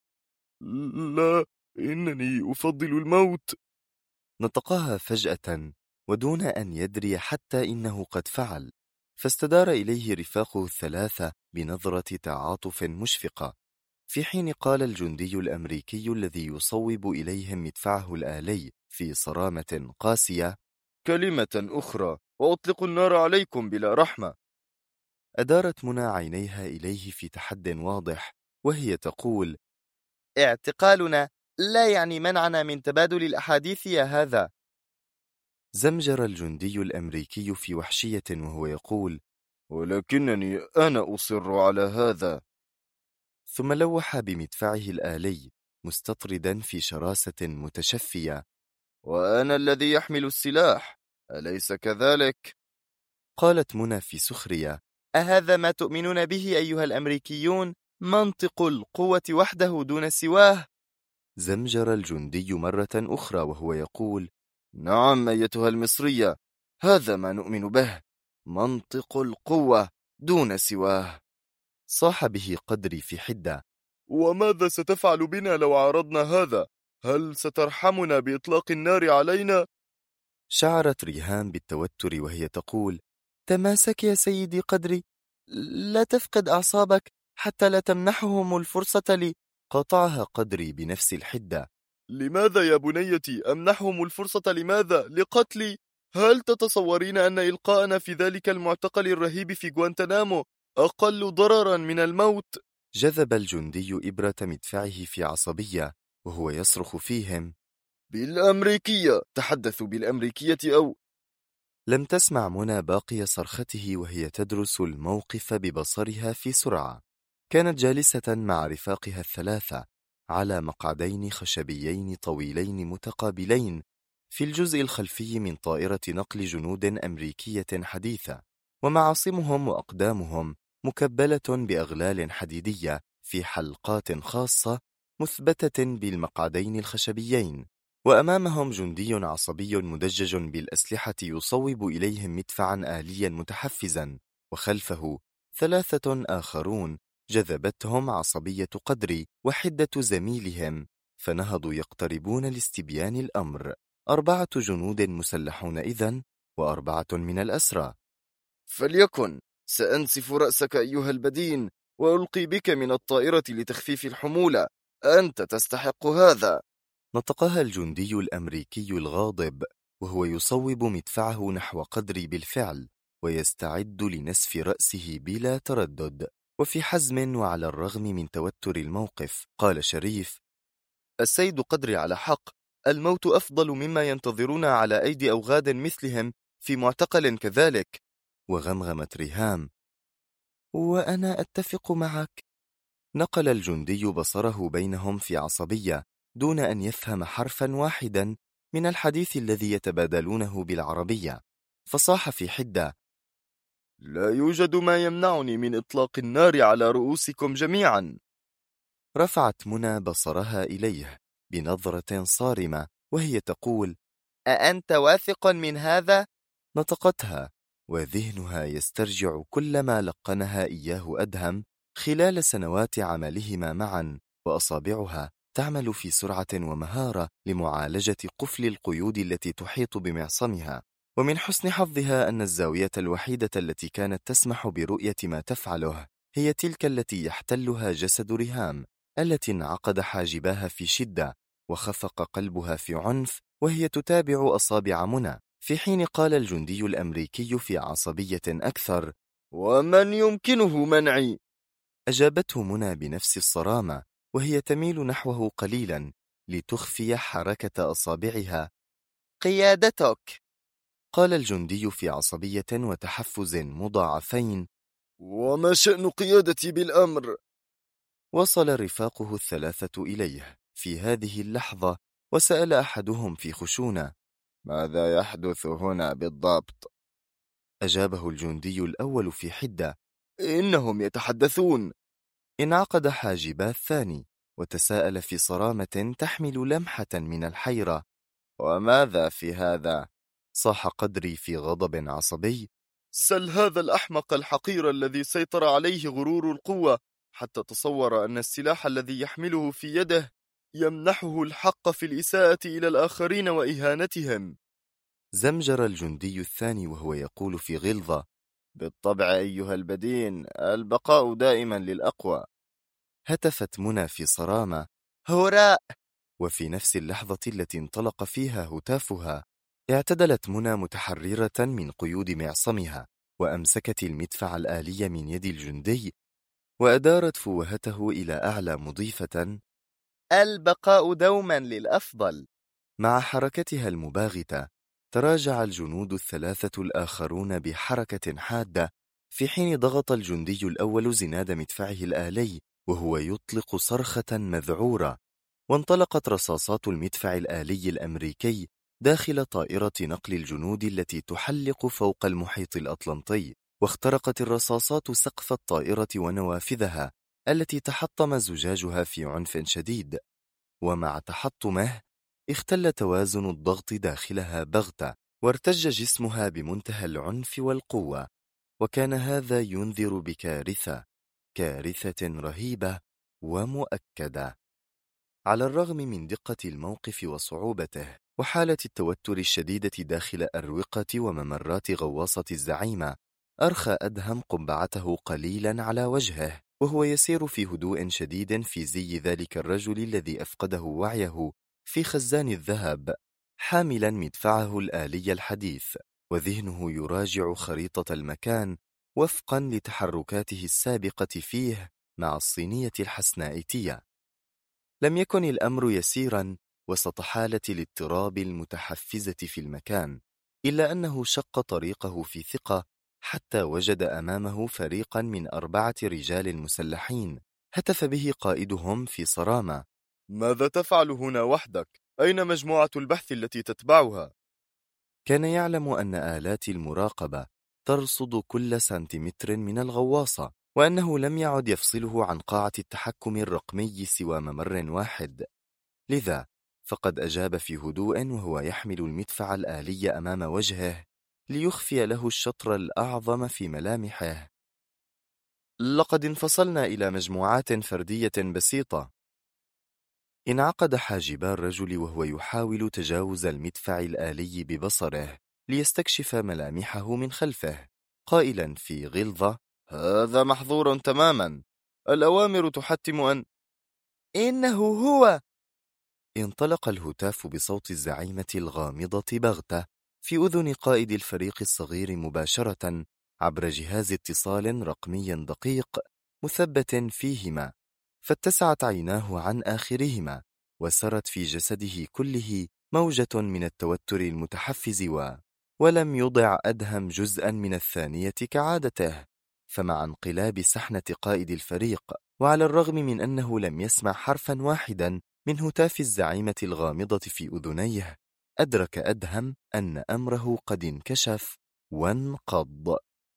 لا، إنني أفضل الموت. نطقها فجأة ودون أن يدري حتى إنه قد فعل، فاستدار إليه رفاقه الثلاثة بنظرة تعاطف مشفقة، في حين قال الجندي الأمريكي الذي يصوب إليهم مدفعه الآلي في صرامة قاسية: كلمة أخرى وأطلق النار عليكم بلا رحمة. أدارت منى عينيها إليه في تحد واضح وهي تقول: اعتقالنا لا يعني منعنا من تبادل الأحاديث يا هذا. زمجر الجندي الأمريكي في وحشية وهو يقول: ولكنني أنا أصر على هذا. ثم لوح بمدفعه الآلي مستطردا في شراسة متشفية: وأنا الذي يحمل السلاح، أليس كذلك؟ قالت منى في سخرية: أهذا ما تؤمنون به أيها الأمريكيون؟ منطق القوة وحده دون سواه. زمجر الجندي مرة أخرى وهو يقول: نعم أيتها المصرية، هذا ما نؤمن به، منطق القوة دون سواه. صاح به قدري في حدة: وماذا ستفعل بنا لو عارضنا هذا؟ هل سترحمنا بإطلاق النار علينا؟ شعرت ريهام بالتوتر وهي تقول: تماسك يا سيدي قدري، لا تفقد أعصابك حتى لا تمنحهم الفرصة لي. قاطعها قدري بنفس الحدة: لماذا يا بنيتي أمنحهم الفرصة؟ لماذا؟ لقتلي؟ هل تتصورين أن إلقاءنا في ذلك المعتقل الرهيب في غوانتنامو أقل ضررا من الموت؟ جذب الجندي إبرة مدفعه في عصبية وهو يصرخ فيهم: بالأمريكية، تحدثوا بالأمريكية أو... لم تسمع منى باقي صرخته وهي تدرس الموقف ببصرها في سرعة. كانت جالسة مع رفاقها الثلاثة على مقعدين خشبيين طويلين متقابلين في الجزء الخلفي من طائرة نقل جنود أمريكية حديثة، ومعاصمهم وأقدامهم مكبلة بأغلال حديدية في حلقات خاصة مثبتة بالمقعدين الخشبيين، وأمامهم جندي عصبي مدجج بالأسلحة يصوب إليهم مدفعا آليا متحفزا، وخلفه ثلاثة آخرون جذبتهم عصبية قدري وحدة زميلهم، فنهضوا يقتربون لاستبيان الأمر. 4 جنود مسلحون إذن، و4 من الأسرى. فليكن، سأنسف رأسك أيها البدين وألقي بك من الطائرة لتخفيف الحمولة، أنت تستحق هذا. نطقها الجندي الأمريكي الغاضب وهو يصوب مدفعه نحو قدري بالفعل، ويستعد لنسف رأسه بلا تردد. وفي حزم وعلى الرغم من توتر الموقف قال شريف: السيد قدري على حق، الموت أفضل مما ينتظرون على أيدي أوغاد مثلهم في معتقل كذلك. وغمغمت ريهام: وأنا أتفق معك. نقل الجندي بصره بينهم في عصبية دون أن يفهم حرفا واحدا من الحديث الذي يتبادلونه بالعربية، فصاح في حدة: لا يوجد ما يمنعني من إطلاق النار على رؤوسكم جميعا. رفعت منى بصرها إليه بنظرة صارمة وهي تقول: أأنت واثق من هذا؟ نطقتها وذهنها يسترجع كل ما لقنها إياه أدهم خلال سنوات عملهما معا، وأصابعها تعمل في سرعة ومهارة لمعالجة قفل القيود التي تحيط بمعصمها. ومن حسن حظها أن الزاوية الوحيدة التي كانت تسمح برؤية ما تفعله هي تلك التي يحتلها جسد ريهام، التي انعقد حاجباها في شدة وخفق قلبها في عنف وهي تتابع أصابع منى، في حين قال الجندي الأمريكي في عصبية أكثر: ومن يمكنه منعي؟ أجابته منى بنفس الصرامة وهي تميل نحوه قليلا لتخفي حركة أصابعها: قيادتك. قال الجندي في عصبية وتحفز مضاعفين: وما شأن قيادتي بالأمر؟ وصل رفاقه الثلاثة إليه في هذه اللحظة، وسأل أحدهم في خشونة: ماذا يحدث هنا بالضبط؟ أجابه الجندي الأول في حدة: إنهم يتحدثون. انعقد حاجبا الثاني وتساءل في صرامة تحمل لمحة من الحيرة: وماذا في هذا؟ صاح قدري في غضب عصبي: سل هذا الأحمق الحقير الذي سيطر عليه غرور القوة حتى تصور أن السلاح الذي يحمله في يده يمنحه الحق في الإساءة إلى الآخرين وإهانتهم. زمجر الجندي الثاني وهو يقول في غلظة: بالطبع أيها البدين، البقاء دائما للأقوى. هتفت منى في صرامة: هراء. وفي نفس اللحظة التي انطلق فيها هتافها اعتدلت منى متحررة من قيود معصمها، وأمسكت المدفع الآلي من يد الجندي وأدارت فوهته إلى أعلى مضيفة: البقاء دوما للأفضل. مع حركتها المباغتة تراجع الجنود الثلاثة الآخرون بحركة حادة، في حين ضغط الجندي الأول زناد مدفعه الآلي وهو يطلق صرخة مذعورة، وانطلقت رصاصات المدفع الآلي الأمريكي داخل طائرة نقل الجنود التي تحلق فوق المحيط الأطلنطي، واخترقت الرصاصات سقف الطائرة ونوافذها التي تحطم زجاجها في عنف شديد، ومع تحطمه اختل توازن الضغط داخلها بغتة، وارتج جسمها بمنتهى العنف والقوة. وكان هذا ينذر بكارثة، كارثة رهيبة ومؤكدة. على الرغم من دقة الموقف وصعوبته وحالة التوتر الشديدة داخل أروقة وممرات غواصة الزعيمة، أرخى أدهم قبعته قليلا على وجهه وهو يسير في هدوء شديد في زي ذلك الرجل الذي أفقده وعيه في خزان الذهب، حاملا مدفعه الآلي الحديث، وذهنه يراجع خريطة المكان وفقا لتحركاته السابقة فيه مع الصينية الحسناء تيا. لم يكن الأمر يسيرا وسط حالة الاضطراب المتحفزة في المكان، إلا أنه شق طريقه في ثقة حتى وجد أمامه فريقا من 4 رجال مسلحين. هتف به قائدهم في صرامة: ماذا تفعل هنا وحدك؟ أين مجموعة البحث التي تتبعها؟ كان يعلم أن آلات المراقبة ترصد كل سنتيمتر من الغواصة، وأنه لم يعد يفصله عن قاعة التحكم الرقمي سوى ممر واحد. لذا فقد أجاب في هدوء وهو يحمل المدفع الآلي أمام وجهه ليخفي له الشطر الأعظم في ملامحه: لقد انفصلنا إلى مجموعات فردية بسيطة. انعقد حاجبا الرجل وهو يحاول تجاوز المدفع الآلي ببصره ليستكشف ملامحه من خلفه، قائلا في غلظة: هذا محظور تماما، الأوامر تحتم أن... إنه هو! انطلق الهتاف بصوت الزعيمة الغامضة بغتة في أذن قائد الفريق الصغير مباشرة عبر جهاز اتصال رقمي دقيق مثبت فيهما، فاتسعت عيناه عن آخرهما وسرت في جسده كله موجة من التوتر المتحفز ولم يضع أدهم جزءا من الثانية كعادته. فمع انقلاب سحنة قائد الفريق، وعلى الرغم من أنه لم يسمع حرفا واحدا من هتاف الزعيمة الغامضة في أذنيه، أدرك أدهم أن أمره قد انكشف وانقض.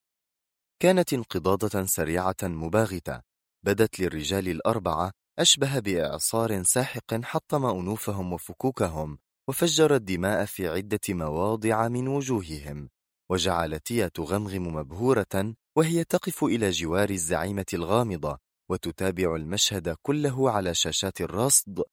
كانت انقضاضة سريعة مباغتة بدت للرجال ال4 أشبه بإعصار ساحق حطم أنوفهم وفكوكهم وفجر الدماء في عدة مواضع من وجوههم، وجعل تيا تغمغم مبهورة وهي تقف إلى جوار الزعيمة الغامضة وتتابع المشهد كله على شاشات الرصد.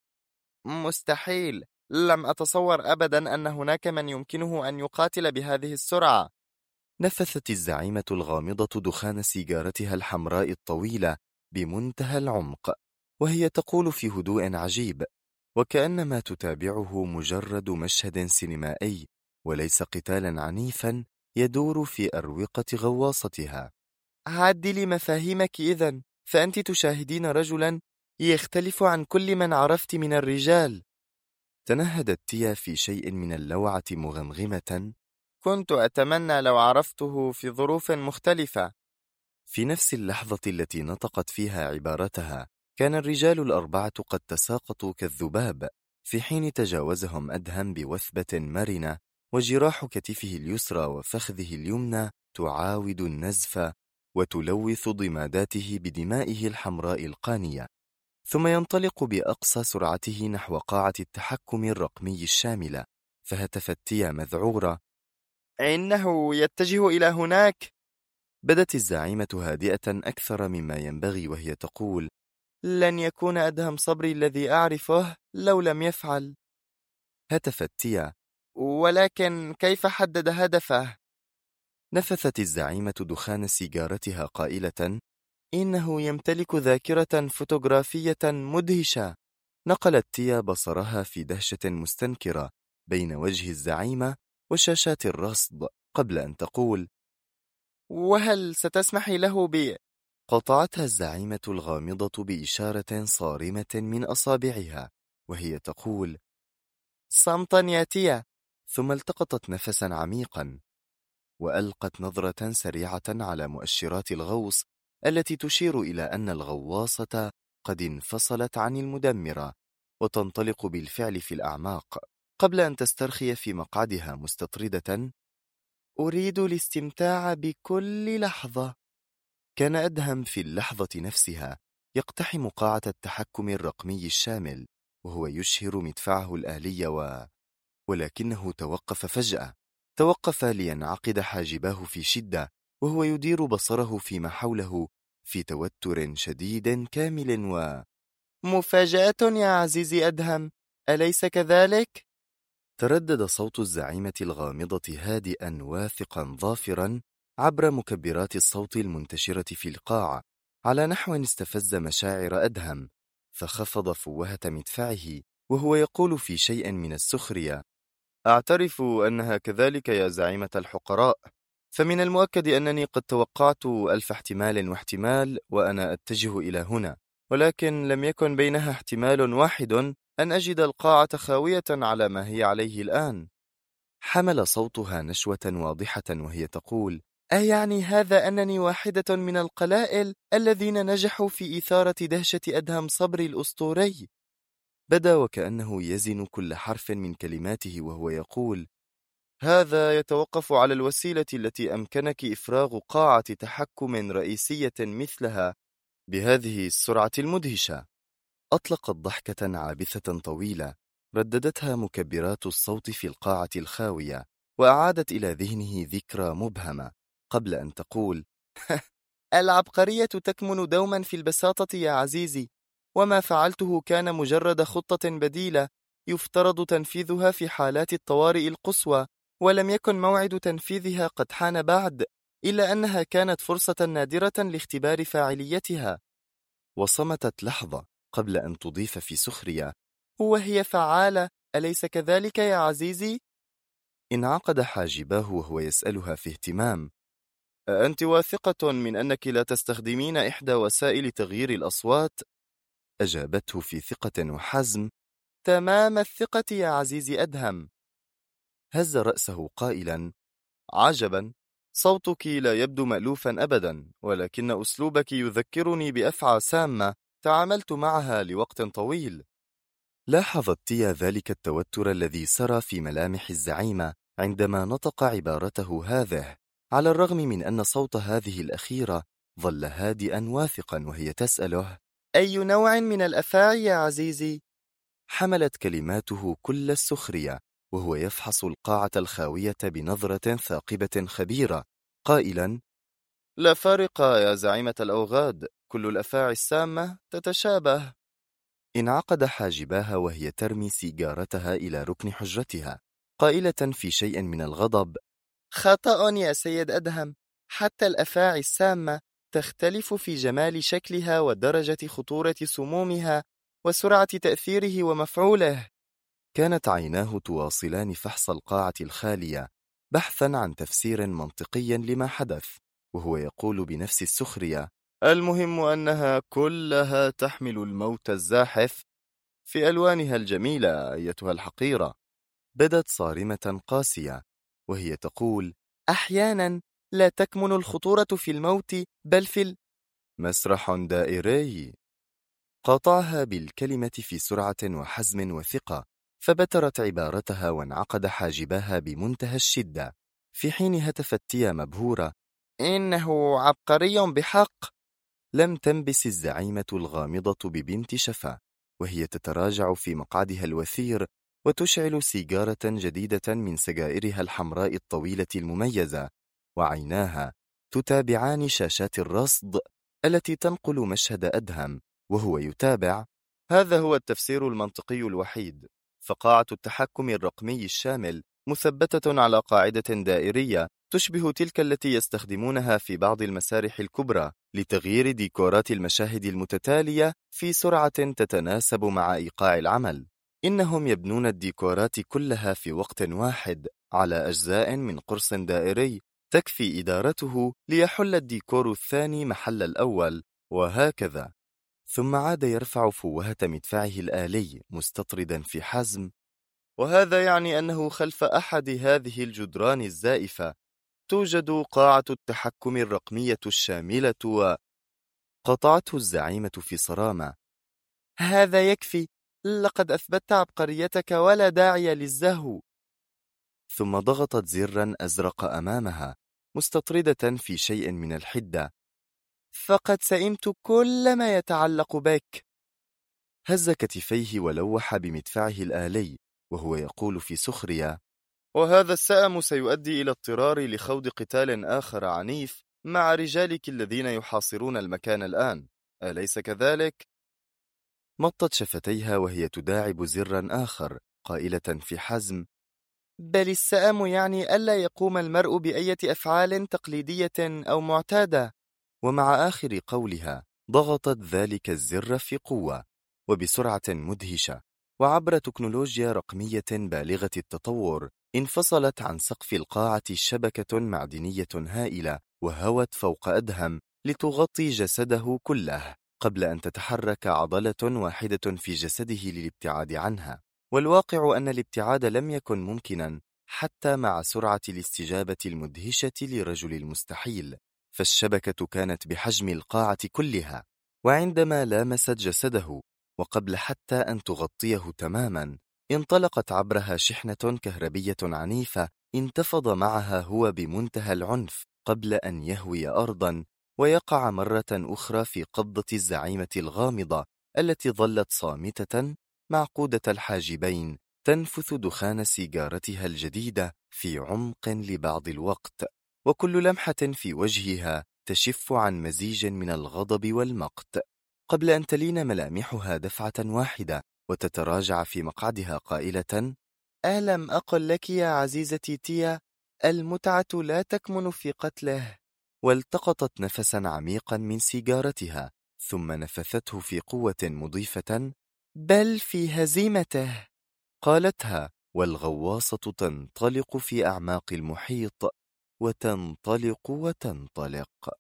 مستحيل، لم أتصور أبدا أن هناك من يمكنه أن يقاتل بهذه السرعة. نفثت الزعيمة الغامضة دخان سيجارتها الحمراء الطويلة بمنتهى العمق وهي تقول في هدوء عجيب وكأنما تتابعه مجرد مشهد سينمائي وليس قتالا عنيفا يدور في أروقة غواصتها: عدلي مفاهيمك إذن، فأنت تشاهدين رجلا يختلف عن كل من عرفت من الرجال. تنهدت تيا في شيء من اللوعة مغمغمة: كنت أتمنى لو عرفته في ظروف مختلفة. في نفس اللحظة التي نطقت فيها عبارتها كان الرجال ال4 قد تساقطوا كالذباب، في حين تجاوزهم أدهم بوثبة مرنة وجراح كتفه اليسرى وفخذه اليمنى تعاود النزف وتلوث ضماداته بدمائه الحمراء القانية، ثم ينطلق بأقصى سرعته نحو قاعة التحكم الرقمي الشاملة. فهتفت تيا مذعورة: إنه يتجه إلى هناك. بدت الزعيمة هادئة أكثر مما ينبغي وهي تقول: لن يكون أدهم صبري الذي أعرفه لو لم يفعل. هتفت تيا: ولكن كيف حدد هدفه؟ نفثت الزعيمة دخان سيجارتها قائلة: إنه يمتلك ذاكرة فوتوغرافية مدهشة. نقلت تيا بصرها في دهشة مستنكرة بين وجه الزعيمة وشاشات الرصد قبل أن تقول: وهل ستسمحي له قطعتها الزعيمة الغامضة بإشارة صارمة من أصابعها وهي تقول: صمتا يا تيا. ثم التقطت نفسا عميقا وألقت نظرة سريعة على مؤشرات الغوص التي تشير إلى أن الغواصة قد انفصلت عن المدمرة وتنطلق بالفعل في الأعماق، قبل أن تسترخي في مقعدها مستطردة: أريد الاستمتاع بكل لحظة. كان أدهم في اللحظة نفسها يقتحم قاعة التحكم الرقمي الشامل وهو يشهر مدفعه الآلي ولكنه توقف فجأة. توقف لينعقد حاجباه في شدة وهو يدير بصره فيما حوله في توتر شديد كامل مفاجأة يا عزيزي أدهم، أليس كذلك؟ تردد صوت الزعيمة الغامضة هادئا واثقا ظافرا عبر مكبرات الصوت المنتشرة في القاع، على نحو استفز مشاعر أدهم، فخفض فوهة مدفعه وهو يقول في شيء من السخرية: أعترف أنها كذلك يا زعيمة الحقراء، فمن المؤكد أنني قد توقعت 1000 احتمال واحتمال وأنا أتجه إلى هنا، ولكن لم يكن بينها احتمال واحد أن أجد القاعة خاوية على ما هي عليه الآن. حمل صوتها نشوة واضحة وهي تقول: أيعني هذا أنني واحدة من القلائل الذين نجحوا في إثارة دهشة أدهم صبري الأسطوري؟ بدا وكأنه يزن كل حرف من كلماته وهو يقول: هذا يتوقف على الوسيلة التي أمكنك إفراغ قاعة تحكم رئيسية مثلها بهذه السرعة المدهشة. أطلقت ضحكة عابثة طويلة رددتها مكبرات الصوت في القاعة الخاوية، وأعادت إلى ذهنه ذكرى مبهمة قبل أن تقول: العبقرية تكمن دوما في البساطة يا عزيزي، وما فعلته كان مجرد خطة بديلة يفترض تنفيذها في حالات الطوارئ القصوى، ولم يكن موعد تنفيذها قد حان بعد، إلا أنها كانت فرصة نادرة لاختبار فاعليتها. وصمتت لحظة قبل أن تضيف في سخرية: وهي فعالة، أليس كذلك يا عزيزي؟ انعقد حاجباه وهو يسألها في اهتمام: أنت واثقة من أنك لا تستخدمين إحدى وسائل تغيير الأصوات؟ أجابته في ثقة وحزم: تمام الثقة يا عزيزي أدهم. هز رأسه قائلا: عجبا، صوتك لا يبدو مألوفا أبدا، ولكن أسلوبك يذكرني بأفعى سامة تعاملت معها لوقت طويل. لاحظت تيا ذلك التوتر الذي سرى في ملامح الزعيمة عندما نطق عبارته هذه، على الرغم من أن صوت هذه الأخيرة ظل هادئا واثقا وهي تسأله: أي نوع من الأفاعي يا عزيزي؟ حملت كلماته كل السخرية وهو يفحص القاعة الخاوية بنظرة ثاقبة خبيرة، قائلا: لا فارق يا زعيمة الأوغاد، كل الأفاعي السامة تتشابه. انعقد حاجباها وهي ترمي سيجارتها إلى ركن حجرتها، قائلة في شيء من الغضب: خطأ يا سيد أدهم، حتى الأفاعي السامة تختلف في جمال شكلها ودرجة خطورة سمومها وسرعة تأثيره ومفعوله. كانت عيناه تواصلان فحص القاعة الخالية بحثا عن تفسير منطقي لما حدث، وهو يقول بنفس السخرية: المهم أنها كلها تحمل الموت الزاحف في ألوانها الجميلة أيتها الحقيرة. بدت صارمة قاسية وهي تقول: أحيانا لا تكمن الخطورة في الموت بل في مسرح دائري. قاطعها بالكلمة في سرعة وحزم وثقة، فبترت عبارتها وانعقد حاجباها بمنتهى الشدة، في حين هتفت تيا مبهورة: إنه عبقري بحق. لم تنبس الزعيمة الغامضة ببنت شفا وهي تتراجع في مقعدها الوثير وتشعل سيجارة جديدة من سجائرها الحمراء الطويلة المميزة، وعيناها تتابعان شاشات الرصد التي تنقل مشهد أدهم وهو يتابع. هذا هو التفسير المنطقي الوحيد، فقاعة التحكم الرقمي الشامل مثبتة على قاعدة دائرية تشبه تلك التي يستخدمونها في بعض المسارح الكبرى لتغيير ديكورات المشاهد المتتالية في سرعة تتناسب مع إيقاع العمل. إنهم يبنون الديكورات كلها في وقت واحد على أجزاء من قرص دائري تكفي إدارته ليحل الديكور الثاني محل الأول، وهكذا. ثم عاد يرفع فوهة مدفعه الآلي مستطردا في حزم: وهذا يعني أنه خلف أحد هذه الجدران الزائفة توجد قاعة التحكم الرقمية الشاملة. قطعته الزعيمة في صرامة: هذا يكفي، لقد أثبتت عبقريتك ولا داعي للزهو. ثم ضغطت زرا أزرق أمامها مستطردة في شيء من الحدة: فقد سئمت كل ما يتعلق بك. هز كتفيه ولوح بمدفعه الآلي وهو يقول في سخرية: وهذا السأم سيؤدي إلى اضطراري لخوض قتال آخر عنيف مع رجالك الذين يحاصرون المكان الآن، أليس كذلك؟ مطت شفتيها وهي تداعب زرا آخر قائلة في حزم: بل السآم يعني ألا يقوم المرء بأية أفعال تقليدية أو معتادة. ومع آخر قولها ضغطت ذلك الزر في قوة وبسرعة مدهشة، وعبر تكنولوجيا رقمية بالغة التطور انفصلت عن سقف القاعة شبكة معدنية هائلة وهوت فوق أدهم لتغطي جسده كله قبل أن تتحرك عضلة واحدة في جسده للابتعاد عنها. والواقع أن الابتعاد لم يكن ممكنا حتى مع سرعة الاستجابة المدهشة لرجل المستحيل، فالشبكة كانت بحجم القاعة كلها، وعندما لامست جسده وقبل حتى أن تغطيه تماما انطلقت عبرها شحنة كهربية عنيفة انتفض معها هو بمنتهى العنف قبل أن يهوي أرضا ويقع مرة أخرى في قبضة الزعيمة الغامضة التي ظلت صامتة معقودة الحاجبين تنفث دخان سيجارتها الجديدة في عمق لبعض الوقت، وكل لمحة في وجهها تشف عن مزيج من الغضب والمقت، قبل أن تلين ملامحها دفعة واحدة وتتراجع في مقعدها قائلة: ألم أقل لك يا عزيزتي تيا، المتعة لا تكمن في قتله. والتقطت نفسا عميقا من سيجارتها ثم نفثته في قوة مضيفة: بل في هزيمته. قالتها والغواصة تنطلق في أعماق المحيط وتنطلق وتنطلق.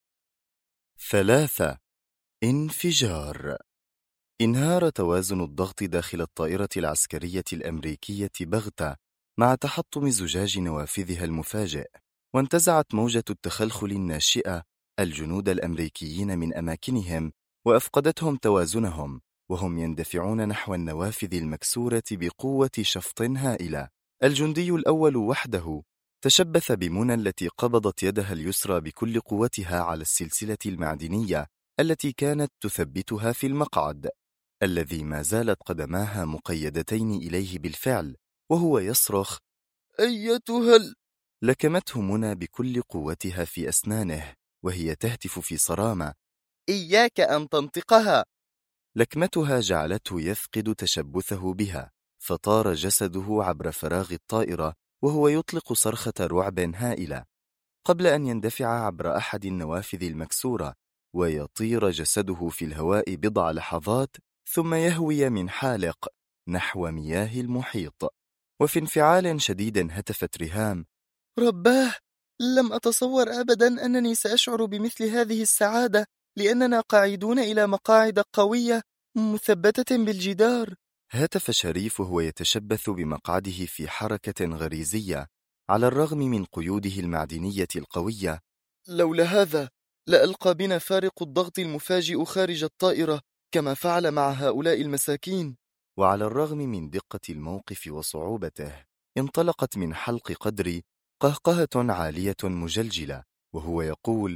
3. انفجار. انهار توازن الضغط داخل الطائرة العسكرية الأمريكية بغتة مع تحطم زجاج نوافذها المفاجئ، وانتزعت موجة التخلخل الناشئة الجنود الأمريكيين من أماكنهم وأفقدتهم توازنهم وهم يندفعون نحو النوافذ المكسورة بقوة شفط هائلة. الجندي الأول وحده تشبث بمنى التي قبضت يدها اليسرى بكل قوتها على السلسلة المعدنية التي كانت تثبتها في المقعد الذي ما زالت قدماها مقيدتين إليه بالفعل، وهو يصرخ: أيتها لكمته منى بكل قوتها في أسنانه وهي تهتف في صرامة: إياك أن تنطقها. لكمتها جعلته يفقد تشبثه بها، فطار جسده عبر فراغ الطائرة وهو يطلق صرخة رعب هائلة قبل أن يندفع عبر أحد النوافذ المكسورة ويطير جسده في الهواء بضع لحظات ثم يهوي من حالق نحو مياه المحيط. وفي انفعال شديد هتفت ريهام: رباه، لم أتصور أبدا أنني سأشعر بمثل هذه السعادة، لأننا قاعدون إلى مقاعد قوية مثبتة بالجدار. هتف شريف وهو يتشبث بمقعده في حركة غريزية على الرغم من قيوده المعدنية القوية: لولا هذا لألقى بنا فارق الضغط المفاجئ خارج الطائرة كما فعل مع هؤلاء المساكين. وعلى الرغم من دقة الموقف وصعوبته انطلقت من حلق قدري قهقهة عالية مجلجلة وهو يقول: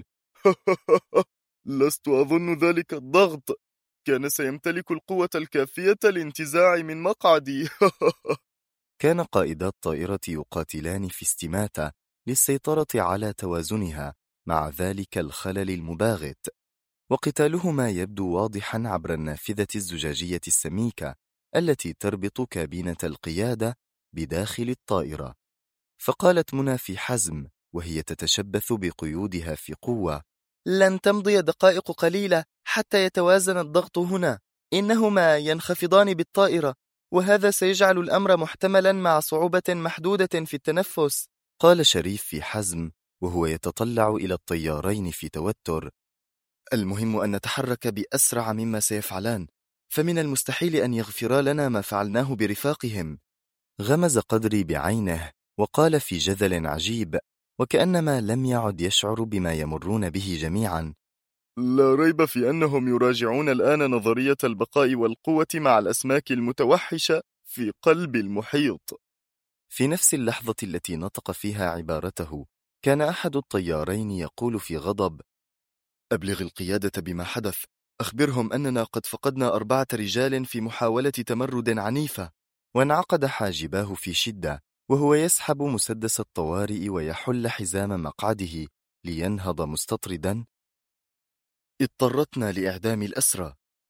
لست أظن ذلك الضغط كان سيمتلك القوة الكافية لانتزاعي من مقعدي. كان قائدا الطائرة يقاتلان في استماتة للسيطرة على توازنها مع ذلك الخلل المباغت، وقتالهما يبدو واضحا عبر النافذة الزجاجية السميكة التي تربط كابينة القيادة بداخل الطائرة. فقالت منى في حزم وهي تتشبث بقيودها في قوة: لن تمضي دقائق قليلة حتى يتوازن الضغط هنا، إنهما ينخفضان بالطائرة، وهذا سيجعل الأمر محتملا مع صعوبة محدودة في التنفس. قال شريف في حزم وهو يتطلع إلى الطيارين في توتر: المهم أن نتحرك بأسرع مما سيفعلان، فمن المستحيل أن يغفرا لنا ما فعلناه برفاقهم. غمز قدري بعينه وقال في جذل عجيب وكأنما لم يعد يشعر بما يمرون به جميعا: لا ريب في أنهم يراجعون الآن نظرية البقاء والقوة مع الأسماك المتوحشة في قلب المحيط. في نفس اللحظة التي نطق فيها عبارته كان أحد الطيارين يقول في غضب: أبلغ القيادة بما حدث، أخبرهم أننا قد فقدنا 4 رجال في محاولة تمرد عنيفة. وانعقد حاجباه في شدة وهو يسحب مسدس الطوارئ ويحل حزام مقعده لينهض مستطردا: اضطرتنا لإعدام الأسرى،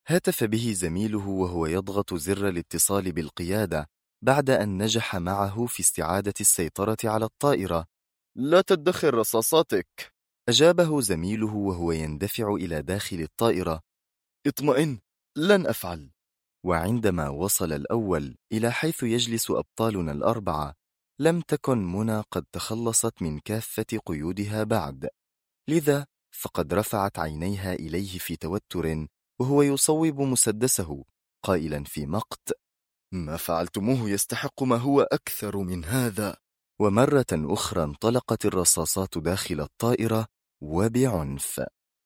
هاتف به زميله وهو يضغط زر الاتصال بالقيادة بعد أن نجح معه في استعادة السيطرة على الطائرة. لا تدخر رصاصاتك. أجابه زميله وهو يندفع إلى داخل الطائرة. اطمئن، لن أفعل. وعندما وصل الأول إلى حيث يجلس أبطالنا الأربعة، لم تكن منى قد تخلصت من كافة قيودها بعد، لذا فقد رفعت عينيها إليه في توتر وهو يصوب مسدسه قائلا في مقت: ما فعلتموه يستحق ما هو أكثر من هذا. ومرة أخرى انطلقت الرصاصات داخل الطائرة وبعنف.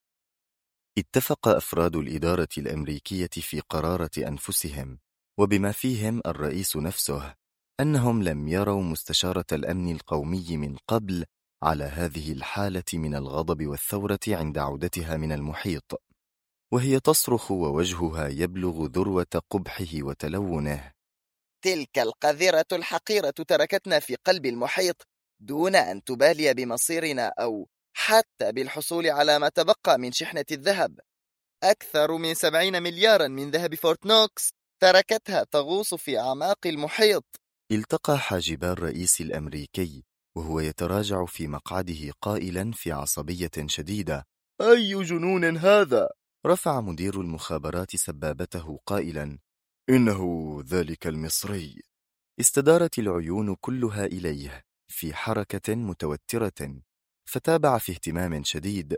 اتفق أفراد الإدارة الأمريكية في قرارة أنفسهم وبما فيهم الرئيس نفسه أنهم لم يروا مستشارة الأمن القومي من قبل على هذه الحالة من الغضب والثورة عند عودتها من المحيط، وهي تصرخ ووجهها يبلغ ذروة قبحه وتلونه: تلك القذرة الحقيرة تركتنا في قلب المحيط دون أن تبالي بمصيرنا أو حتى بالحصول على ما تبقى من شحنة الذهب. أكثر من 70 مليارا من ذهب فورت نوكس تركتها تغوص في أعماق المحيط. التقى حاجبا الرئيس الأمريكي وهو يتراجع في مقعده قائلا في عصبية شديدة: أي جنون هذا؟ رفع مدير المخابرات سبابته قائلا: إنه ذلك المصري. استدارت العيون كلها إليه في حركة متوترة، فتابع في اهتمام شديد: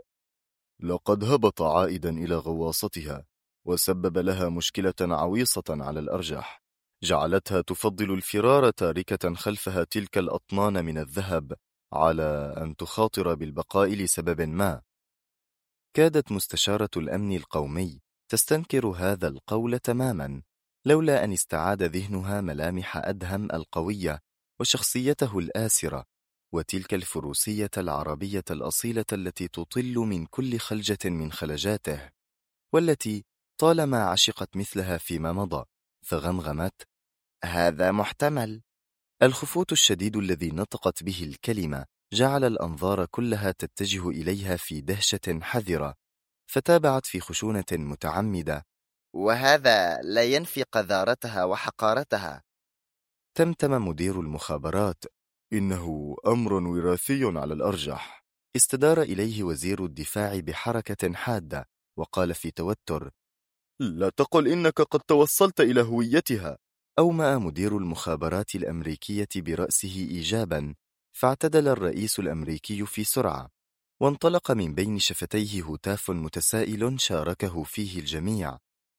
لقد هبط عائدا إلى غواصتها وسبب لها مشكلة عويصة على الأرجح، جعلتها تفضل الفرار تاركة خلفها تلك الأطنان من الذهب على أن تخاطر بالبقاء لسبب ما. كادت مستشارة الأمن القومي تستنكر هذا القول تماما، لولا أن استعاد ذهنها ملامح أدهم القوية وشخصيته الآسرة وتلك الفروسية العربية الأصيلة التي تطل من كل خلجة من خلجاته، والتي طالما عشقت مثلها فيما مضى، فغمغمت: هذا محتمل. الخفوت الشديد الذي نطقت به الكلمة جعل الأنظار كلها تتجه إليها في دهشة حذرة، فتابعت في خشونة متعمدة: وهذا لا ينفي قذارتها وحقارتها. تمتم مدير المخابرات: إنه أمر وراثي على الأرجح. استدار إليه وزير الدفاع بحركة حادة وقال في توتر: لا تقل إنك قد توصلت إلى هويتها. أومأ مدير المخابرات الأمريكية برأسه إيجابا، فاعتدل الرئيس الأمريكي في سرعة، وانطلق من بين شفتيه هتاف متسائل شاركه فيه الجميع: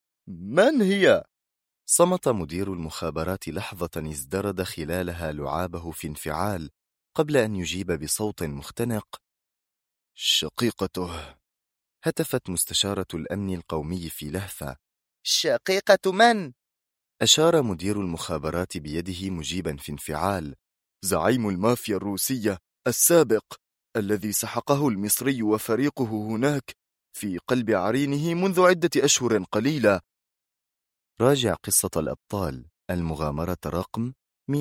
من هي؟ صمت مدير المخابرات لحظة ازدرد خلالها لعابه في انفعال قبل أن يجيب بصوت مختنق: شقيقته. هتفت مستشارة الأمن القومي في لهفة: شقيقة من؟ أشار مدير المخابرات بيده مجيبا في انفعال: زعيم المافيا الروسية السابق الذي سحقه المصري وفريقه هناك في قلب عرينه منذ عدة أشهر قليلة. راجع قصة الأبطال، المغامرة رقم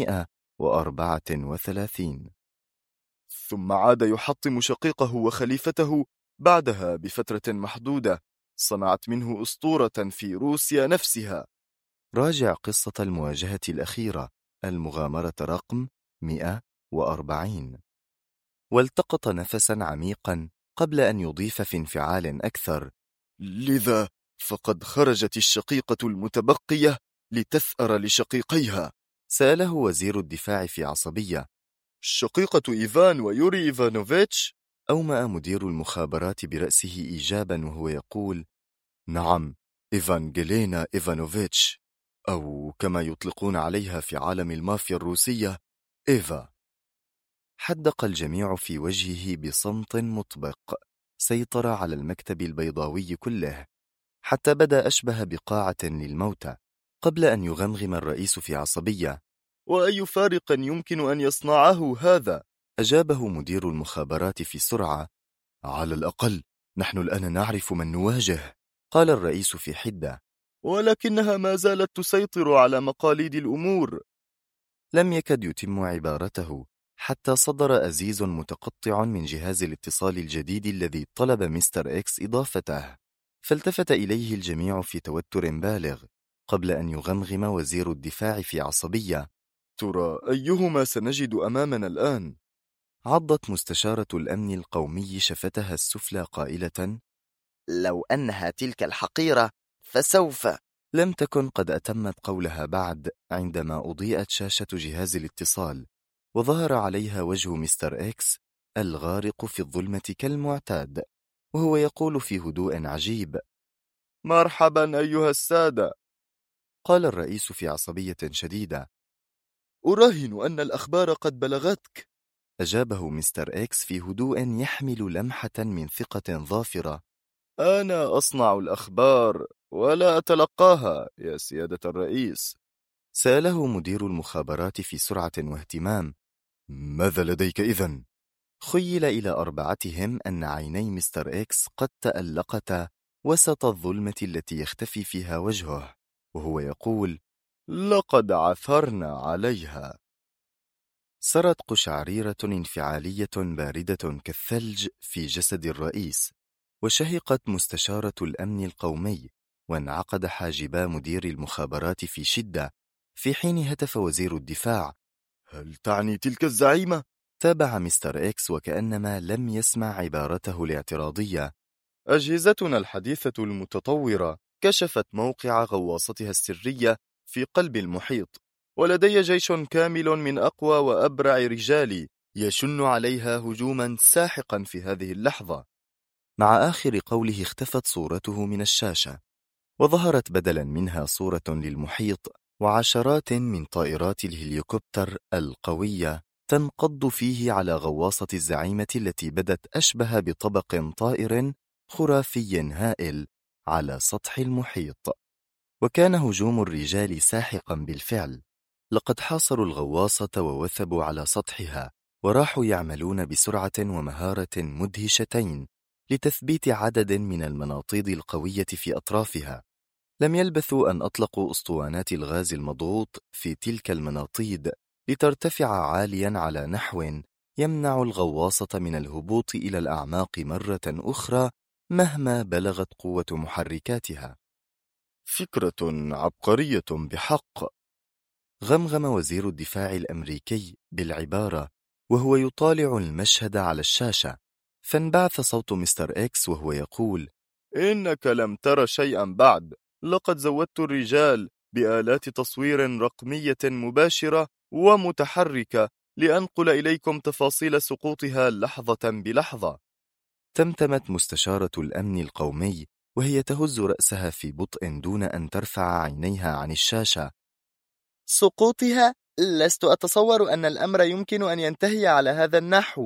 134. ثم عاد يحطم شقيقه وخليفته بعدها بفترة محدودة صنعت منه أسطورة في روسيا نفسها. راجع قصة المواجهة الأخيرة، المغامرة رقم 140. والتقط نفسا عميقا قبل أن يضيف في انفعال أكثر: لذا فقد خرجت الشقيقة المتبقية لتثأر لشقيقيها. سأله وزير الدفاع في عصبية: شقيقة إيفان ويوري إيفانوفيتش؟ أومأ مدير المخابرات برأسه إيجابا وهو يقول: نعم، إيفانجيلينا إيفانوفيتش، أو كما يطلقون عليها في عالم المافيا الروسية إيفا. حدق الجميع في وجهه بصمت مطبق سيطر على المكتب البيضاوي كله، حتى بدا أشبه بقاعة للموتى، قبل أن يغمغم الرئيس في عصبية: وأي فارق يمكن أن يصنعه هذا؟ أجابه مدير المخابرات في سرعة: على الأقل نحن الآن نعرف من نواجه. قال الرئيس في حدة: ولكنها ما زالت تسيطر على مقاليد الأمور. لم يكد يتم عبارته حتى صدر أزيز متقطع من جهاز الاتصال الجديد الذي طلب مستر إكس إضافته. فالتفت إليه الجميع في توتر بالغ قبل أن يغمغم وزير الدفاع في عصبية: ترى أيهما سنجد أمامنا الآن؟ عضت مستشارة الأمن القومي شفتها السفلى قائلة: لو أنها تلك الحقيرة فسوف. لم تكن قد أتمت قولها بعد عندما أضيئت شاشة جهاز الاتصال وظهر عليها وجه مستر إكس الغارق في الظلمة كالمعتاد، وهو يقول في هدوء عجيب: مرحبا أيها السادة. قال الرئيس في عصبية شديدة: أراهن أن الأخبار قد بلغتك. أجابه مستر إكس في هدوء يحمل لمحة من ثقة ظافرة: أنا أصنع الأخبار ولا أتلقاها يا سيادة الرئيس. سأله مدير المخابرات في سرعة واهتمام: ماذا لديك إذن؟ خيل إلى أربعتهم أن عيني مستر إكس قد تألقتا وسط الظلمة التي يختفي فيها وجهه، وهو يقول: لقد عثرنا عليها. سرت قشعريرة انفعالية باردة كالثلج في جسد الرئيس، وشهقت مستشارة الأمن القومي، وانعقد حاجبا مدير المخابرات في شدة، في حين هتف وزير الدفاع: هل تعني تلك الزعيمة؟ تابع مستر إكس وكأنما لم يسمع عبارته الاعتراضية: أجهزتنا الحديثة المتطورة كشفت موقع غواصتها السرية في قلب المحيط، ولدي جيش كامل من أقوى وأبرع رجالي يشن عليها هجوما ساحقا في هذه اللحظة. مع آخر قوله اختفت صورته من الشاشة، وظهرت بدلا منها صورة للمحيط وعشرات من طائرات الهليكوبتر القوية تنقض فيه على غواصة الزعيمة التي بدت أشبه بطبق طائر خرافي هائل على سطح المحيط. وكان هجوم الرجال ساحقا بالفعل، لقد حاصروا الغواصة ووثبوا على سطحها، وراحوا يعملون بسرعة ومهارة مدهشتين لتثبيت عدد من المناطيد القوية في أطرافها. لم يلبثوا أن أطلقوا أسطوانات الغاز المضغوط في تلك المناطيد لترتفع عاليا على نحو يمنع الغواصة من الهبوط إلى الأعماق مرة أخرى مهما بلغت قوة محركاتها. فكرة عبقرية بحق. غمغم وزير الدفاع الأمريكي بالعبارة وهو يطالع المشهد على الشاشة، فانبعث صوت مستر إكس وهو يقول: إنك لم تر شيئا بعد. لقد زودت الرجال بآلات تصوير رقمية مباشرة ومتحركة لأنقل إليكم تفاصيل سقوطها لحظة بلحظة. تمتمت مستشارة الأمن القومي وهي تهز رأسها في بطء دون أن ترفع عينيها عن الشاشة. سقوطها؟ لست أتصور أن الأمر يمكن أن ينتهي على هذا النحو.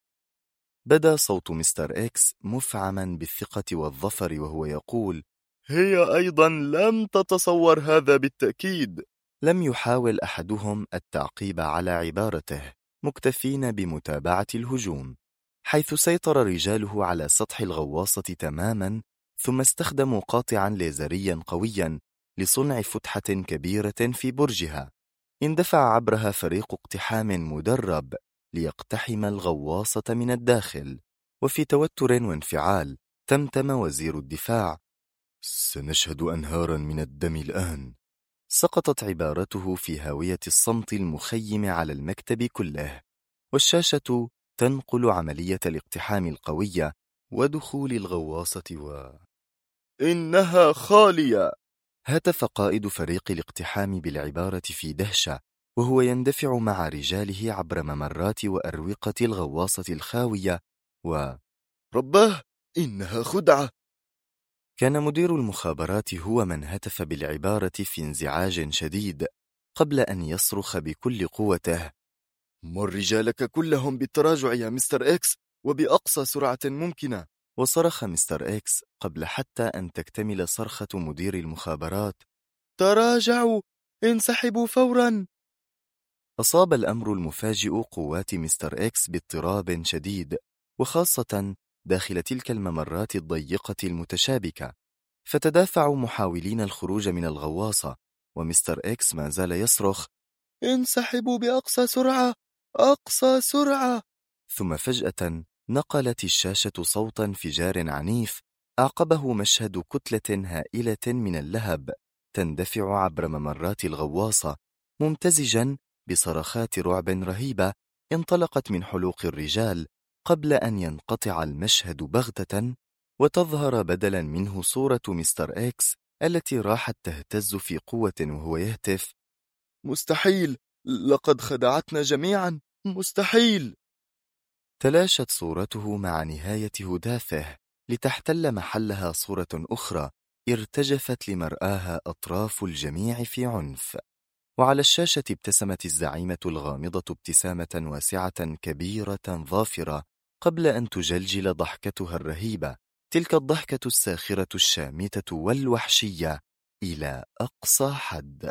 بدا صوت مستر إكس مفعما بالثقة والظفر وهو يقول: هي أيضا لم تتصور هذا بالتأكيد. لم يحاول أحدهم التعقيب على عبارته، مكتفين بمتابعة الهجوم، حيث سيطر رجاله على سطح الغواصة تماما، ثم استخدموا قاطعا ليزريا قويا لصنع فتحة كبيرة في برجها اندفع عبرها فريق اقتحام مدرب ليقتحم الغواصة من الداخل. وفي توتر وانفعال تمتم وزير الدفاع: سنشهد أنهارا من الدم الآن. سقطت عبارته في هاوية الصمت المخيم على المكتب كله، والشاشة تنقل عملية الاقتحام القوية ودخول الغواصة إنها خالية. هتف قائد فريق الاقتحام بالعبارة في دهشة وهو يندفع مع رجاله عبر ممرات وأروقة الغواصة الخاوية رباه، إنها خدعة. كان مدير المخابرات هو من هتف بالعبارة في انزعاج شديد قبل أن يصرخ بكل قوته: مر رجالك كلهم بالتراجع يا مستر إكس وبأقصى سرعة ممكنة. وصرخ مستر إكس قبل حتى أن تكتمل صرخة مدير المخابرات: تراجعوا، انسحبوا فورا. أصاب الأمر المفاجئ قوات مستر إكس باضطراب شديد، وخاصة داخل تلك الممرات الضيقة المتشابكة، فتدافعوا محاولين الخروج من الغواصة، ومستر إكس ما زال يصرخ: انسحبوا بأقصى سرعة، أقصى سرعة. ثم فجأة نقلت الشاشة صوت انفجار عنيف أعقبه مشهد كتلة هائلة من اللهب تندفع عبر ممرات الغواصة ممتزجا بصرخات رعب رهيبة انطلقت من حلوق الرجال قبل أن ينقطع المشهد بغتة وتظهر بدلا منه صورة مستر إكس التي راحت تهتز في قوة وهو يهتف: مستحيل، لقد خدعتنا جميعا، مستحيل. تلاشت صورته مع نهاية هتافه لتحتل محلها صورة أخرى ارتجفت لمرآها أطراف الجميع في عنف. وعلى الشاشة ابتسمت الزعيمة الغامضة ابتسامة واسعة كبيرة ظافرة قبل أن تجلجل ضحكتها الرهيبة، تلك الضحكة الساخرة الشامتة والوحشية إلى أقصى حد.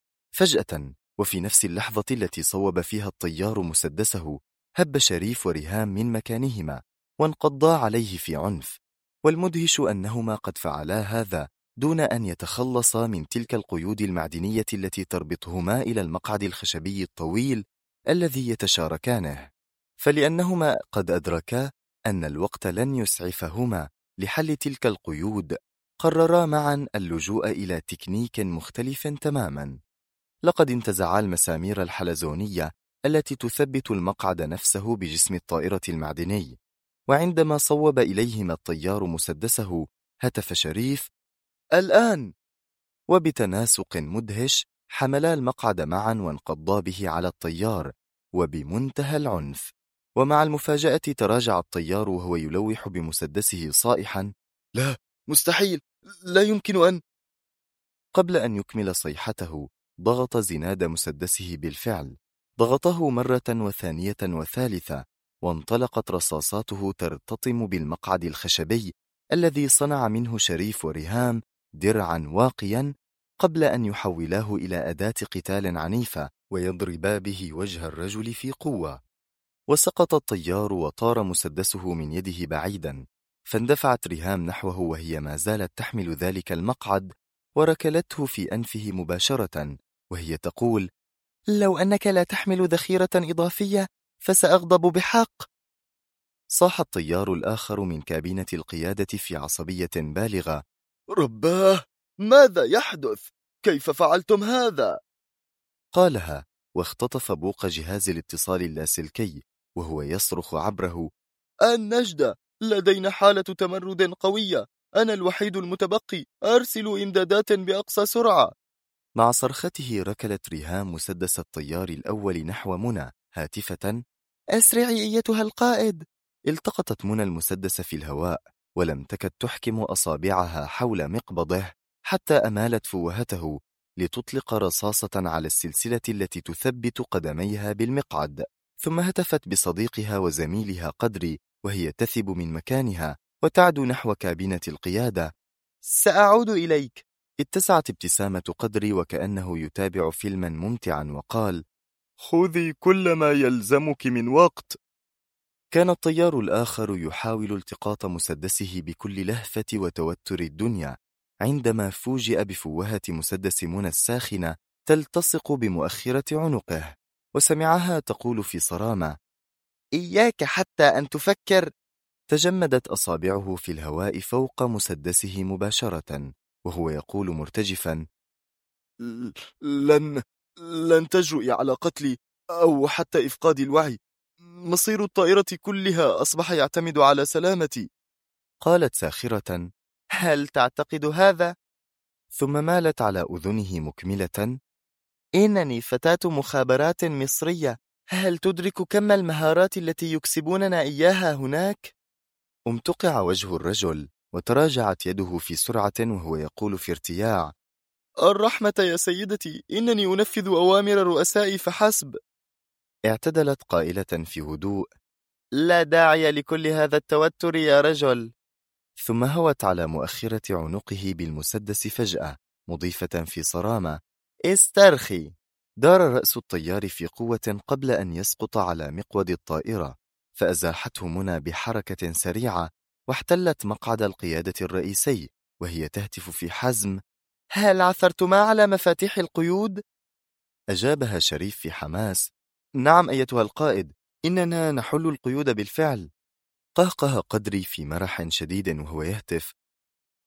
فجأة وفي نفس اللحظة التي صوب فيها الطيار مسدسه، هب شريف وريهام من مكانهما وانقضا عليه في عنف، والمدهش أنهما قد فعلا هذا دون أن يتخلصا من تلك القيود المعدنية التي تربطهما إلى المقعد الخشبي الطويل الذي يتشاركانه، فلأنهما قد أدركا أن الوقت لن يسعفهما لحل تلك القيود، قررا معا اللجوء إلى تكنيك مختلف تماما. لقد انتزعا المسامير الحلزونية التي تثبت المقعد نفسه بجسم الطائرة المعدني، وعندما صوب إليهما الطيار مسدسه هتف شريف: الآن! وبتناسق مدهش حملا المقعد معا وانقضا به على الطيار وبمنتهى العنف. ومع المفاجأة تراجع الطيار وهو يلوح بمسدسه صائحا: لا، مستحيل، لا يمكن أن. قبل أن يكمل صيحته ضغط زناد مسدسه بالفعل، ضغطه مرة وثانية وثالثة، وانطلقت رصاصاته ترتطم بالمقعد الخشبي الذي صنع منه شريف وريهام درعا واقيا قبل أن يحولاه إلى أداة قتال عنيفة ويضربا به وجه الرجل في قوة. وسقط الطيار وطار مسدسه من يده بعيدا، فاندفعت ريهام نحوه وهي ما زالت تحمل ذلك المقعد وركلته في أنفه مباشرة وهي تقول: لو أنك لا تحمل ذخيرة إضافية فسأغضب بحق. صاح الطيار الآخر من كابينة القيادة في عصبية بالغة: رباه، ماذا يحدث؟ كيف فعلتم هذا؟ قالها واختطف بوق جهاز الاتصال اللاسلكي وهو يصرخ عبره: النجدة، لدينا حالة تمرد قوية، أنا الوحيد المتبقي، أرسلوا إمدادات بأقصى سرعة. مع صرخته ركلت ريهام مسدس الطيار الأول نحو منى هاتفة: أسرعي أيتها القائد. التقطت منى المسدس في الهواء ولم تكد تحكم أصابعها حول مقبضه حتى أمالت فوهته لتطلق رصاصة على السلسلة التي تثبت قدميها بالمقعد، ثم هتفت بصديقها وزميلها قدري وهي تثب من مكانها وتعدو نحو كابينة القيادة: سأعود إليك. اتسعت ابتسامة قدري وكأنه يتابع فيلما ممتعا وقال: خذي كل ما يلزمك من وقت. كان الطيار الآخر يحاول التقاط مسدسه بكل لهفة وتوتر الدنيا عندما فوجئ بفوهة مسدس منى الساخنة تلتصق بمؤخرة عنقه، وسمعها تقول في صرامة: إياك حتى أن تفكر. تجمدت أصابعه في الهواء فوق مسدسه مباشرة وهو يقول مرتجفا: لن تجرؤي على قتلي أو حتى إفقاد الوعي. مصير الطائرة كلها أصبح يعتمد على سلامتي. قالت ساخرة: هل تعتقد هذا؟ ثم مالت على أذنه مكملة: إنني فتاة مخابرات مصرية، هل تدرك كم المهارات التي يكسبوننا إياها هناك؟ امتقع وجه الرجل وتراجعت يده في سرعة وهو يقول في ارتياع: الرحمة يا سيدتي، إنني أنفذ أوامر رؤسائي فحسب. اعتدلت قائلة في هدوء: لا داعي لكل هذا التوتر يا رجل. ثم هوت على مؤخرة عنقه بالمسدس فجأة مضيفة في صرامة: استرخي. دار رأس الطيار في قوة قبل أن يسقط على مقود الطائرة، فأزاحته منى بحركة سريعة واحتلت مقعد القيادة الرئيسي وهي تهتف في حزم: هل عثرتما على مفاتيح القيود؟ أجابها شريف في حماس: نعم أيتها القائد، إننا نحل القيود بالفعل. قهقه قدري في مرح شديد وهو يهتف: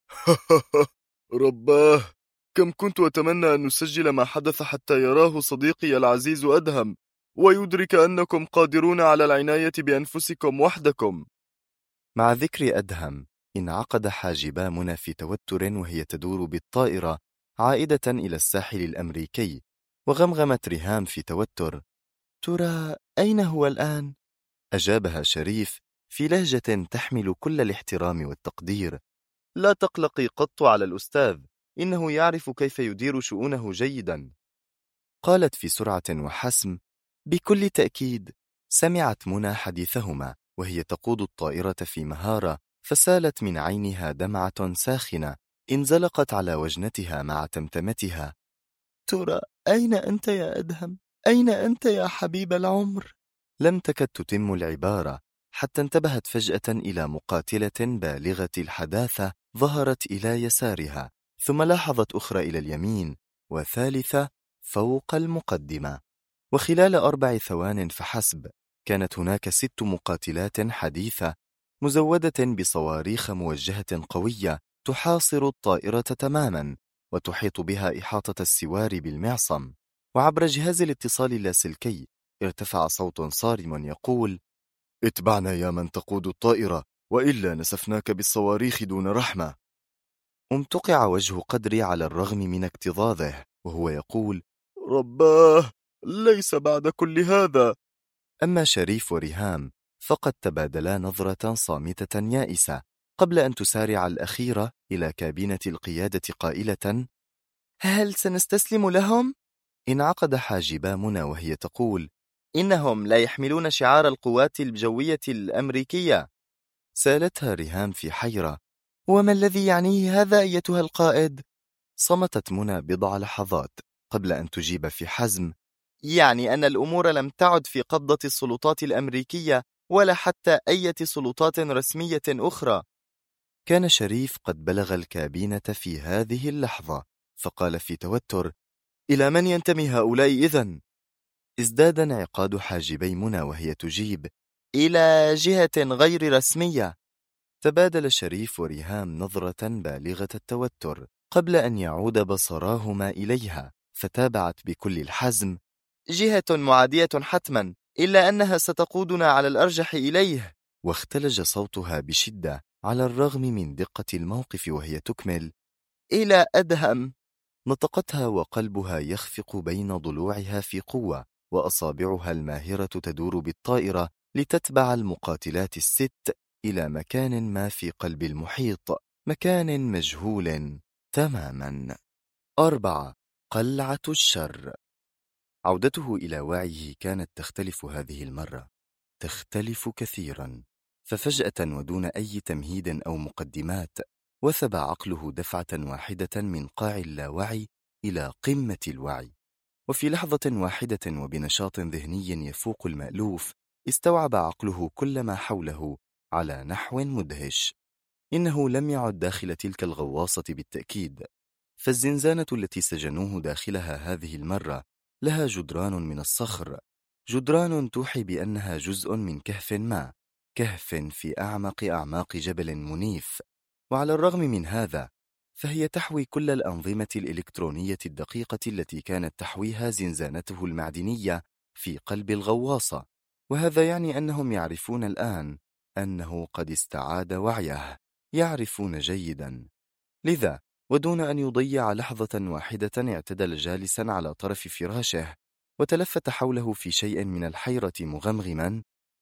رباه، كم كنت أتمنى أن نسجل ما حدث حتى يراه صديقي العزيز أدهم، ويدرك أنكم قادرون على العناية بأنفسكم وحدكم. مع ذكر أدهم انعقد حاجبا منى في توتر وهي تدور بالطائرة عائدة إلى الساحل الأمريكي، وغمغمت ريهام في توتر: ترى أين هو الآن؟ أجابها شريف في لهجة تحمل كل الاحترام والتقدير: لا تقلقي قط على الأستاذ، إنه يعرف كيف يدير شؤونه جيدا. قالت في سرعة وحسم: بكل تأكيد. سمعت منى حديثهما وهي تقود الطائرة في مهارة، فسالت من عينها دمعة ساخنة انزلقت على وجنتها مع تمتمتها: ترى أين أنت يا أدهم؟ أين أنت يا حبيب العمر؟ لم تكد تتم العبارة حتى انتبهت فجأة إلى مقاتلة بالغة الحداثة ظهرت إلى يسارها، ثم لاحظت أخرى إلى اليمين، وثالثة فوق المقدمة. وخلال 4 ثوان فحسب كانت هناك 6 مقاتلات حديثة مزودة بصواريخ موجهة قوية تحاصر الطائرة تماما وتحيط بها إحاطة السوار بالمعصم. وعبر جهاز الاتصال اللاسلكي ارتفع صوت صارم يقول: اتبعنا يا من تقود الطائرة، وإلا نسفناك بالصواريخ دون رحمة. امتقع وجه قدري على الرغم من اكتظاظه وهو يقول: رباه، ليس بعد كل هذا. أما شريف وريهام فقد تبادلا نظرة صامتة يائسة قبل أن تسارع الأخيرة إلى كابينة القيادة قائلة: هل سنستسلم لهم؟ انعقد حاجبا منى وهي تقول: إنهم لا يحملون شعار القوات الجوية الأمريكية. سالتها ريهام في حيرة: وما الذي يعنيه هذا أيتها القائد؟ صمتت منى بضع لحظات قبل أن تجيب في حزم: يعني أن الأمور لم تعد في قبضة السلطات الأمريكية ولا حتى أي سلطات رسمية أخرى. كان شريف قد بلغ الكابينة في هذه اللحظة، فقال في توتر: إلى من ينتمي هؤلاء إذن؟ ازداد انعقاد حاجبي منى وهي تجيب: إلى جهة غير رسمية. تبادل شريف وريهام نظرة بالغة التوتر قبل أن يعود بصراهما إليها، فتابعت بكل الحزم: جهة معادية حتما، إلا أنها ستقودنا على الأرجح إليه. واختلج صوتها بشدة على الرغم من دقة الموقف وهي تكمل: إلى أدهم. نطقتها وقلبها يخفق بين ضلوعها في قوة، وأصابعها الماهرة تدور بالطائرة لتتبع المقاتلات ال6 إلى مكان ما في قلب المحيط، مكان مجهول تماما. 4. قلعة الشر. عودته إلى وعيه كانت تختلف هذه المرة، تختلف كثيرا. ففجأة ودون أي تمهيد أو مقدمات وثب عقله دفعة واحدة من قاع اللاوعي إلى قمة الوعي، وفي لحظة واحدة وبنشاط ذهني يفوق المألوف استوعب عقله كل ما حوله على نحو مدهش. إنه لم يعد داخل تلك الغواصة بالتأكيد، فالزنزانة التي سجنوه داخلها هذه المرة لها جدران من الصخر، جدران توحي بأنها جزء من كهف ما، كهف في أعمق أعماق جبل منيف. وعلى الرغم من هذا فهي تحوي كل الأنظمة الإلكترونية الدقيقة التي كانت تحويها زنزانته المعدنية في قلب الغواصة، وهذا يعني أنهم يعرفون الآن أنه قد استعاد وعيه، يعرفون جيدا. لذا ودون أن يضيع لحظة واحدة اعتدل جالسا على طرف فراشه وتلفت حوله في شيء من الحيرة مغمغما: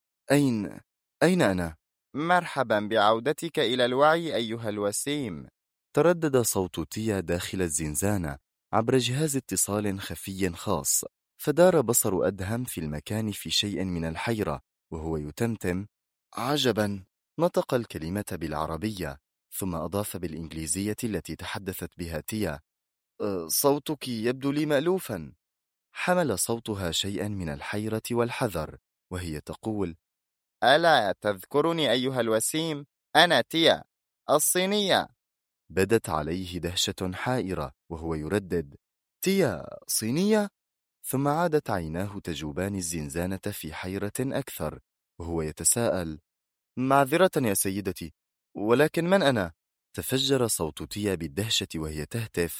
أين أنا؟ مرحبا بعودتك إلى الوعي أيها الوسيم. تردد صوت تيا داخل الزنزانة عبر جهاز اتصال خفي خاص، فدار بصر أدهم في المكان في شيء من الحيرة وهو يتمتم: عجبا. نطق الكلمة بالعربية ثم أضاف بالإنجليزية التي تحدثت بها تيا: صوتك يبدو لي مألوفا. حمل صوتها شيئا من الحيرة والحذر وهي تقول: ألا تذكرني أيها الوسيم؟ أنا تيا الصينية. بدت عليه دهشة حائرة وهو يردد: تيا صينية؟ ثم عادت عيناه تجوبان الزنزانة في حيرة أكثر وهو يتساءل: معذرة يا سيدتي، ولكن من أنا؟ تفجر صوت تيا بالدهشة وهي تهتف: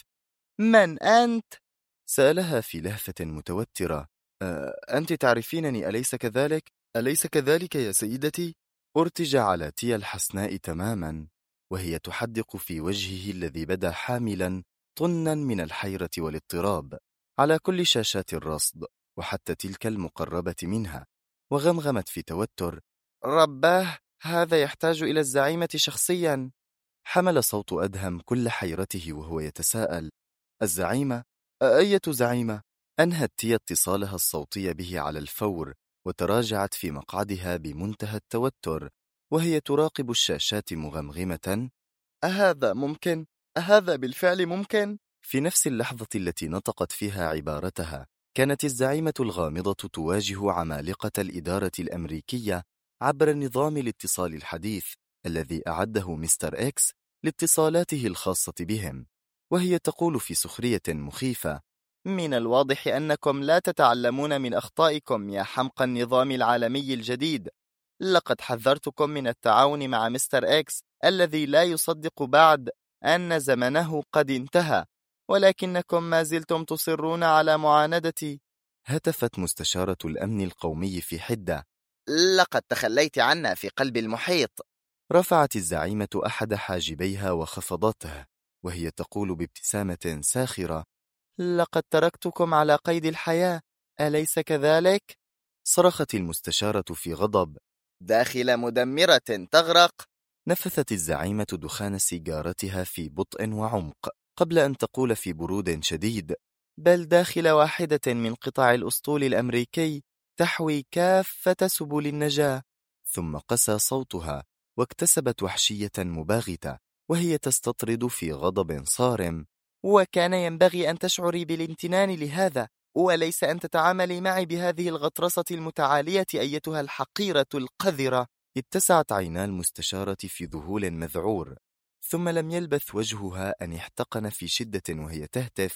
من أنت؟ سألها في لهفة متوترة: أنت تعرفينني أليس كذلك؟ أليس كذلك يا سيدتي؟ ارتج على تيا الحسناء تماما وهي تحدق في وجهه الذي بدا حاملا طنا من الحيرة والاضطراب على كل شاشات الرصد وحتى تلك المقربة منها، وغمغمت في توتر: رباه، هذا يحتاج إلى الزعيمة شخصيا. حمل صوت أدهم كل حيرته وهو يتساءل: الزعيمة؟ أية زعيمة؟ أنهت تيا اتصالها الصوتي به على الفور وتراجعت في مقعدها بمنتهى التوتر وهي تراقب الشاشات مغمغمة: أهذا ممكن؟ أهذا بالفعل ممكن؟ في نفس اللحظة التي نطقت فيها عبارتها كانت الزعيمة الغامضة تواجه عمالقة الإدارة الأمريكية عبر نظام الاتصال الحديث الذي أعده مستر إكس لاتصالاته الخاصة بهم، وهي تقول في سخرية مخيفة: من الواضح أنكم لا تتعلمون من أخطائكم يا حمق النظام العالمي الجديد. لقد حذرتكم من التعاون مع مستر إكس الذي لا يصدق بعد أن زمنه قد انتهى، ولكنكم ما زلتم تصرون على معاندتي. هتفت مستشارة الأمن القومي في حدة: لقد تخليت عنا في قلب المحيط. رفعت الزعيمة أحد حاجبيها وخفضته وهي تقول بابتسامة ساخرة: لقد تركتكم على قيد الحياة، أليس كذلك؟ صرخت المستشارة في غضب: داخل مدمرة تغرق. نفثت الزعيمة دخان سيجارتها في بطء وعمق قبل أن تقول في برود شديد: بل داخل واحدة من قطع الأسطول الأمريكي تحوي كافة سبل النجاة. ثم قسى صوتها واكتسبت وحشية مباغتة وهي تستطرد في غضب صارم: وكان ينبغي أن تشعري بالامتنان لهذا، وليس أن تتعاملي معي بهذه الغطرسة المتعالية أيتها الحقيرة القذرة. اتسعت عينا المستشارة في ذهول مذعور، ثم لم يلبث وجهها أن احتقن في شدة وهي تهتف: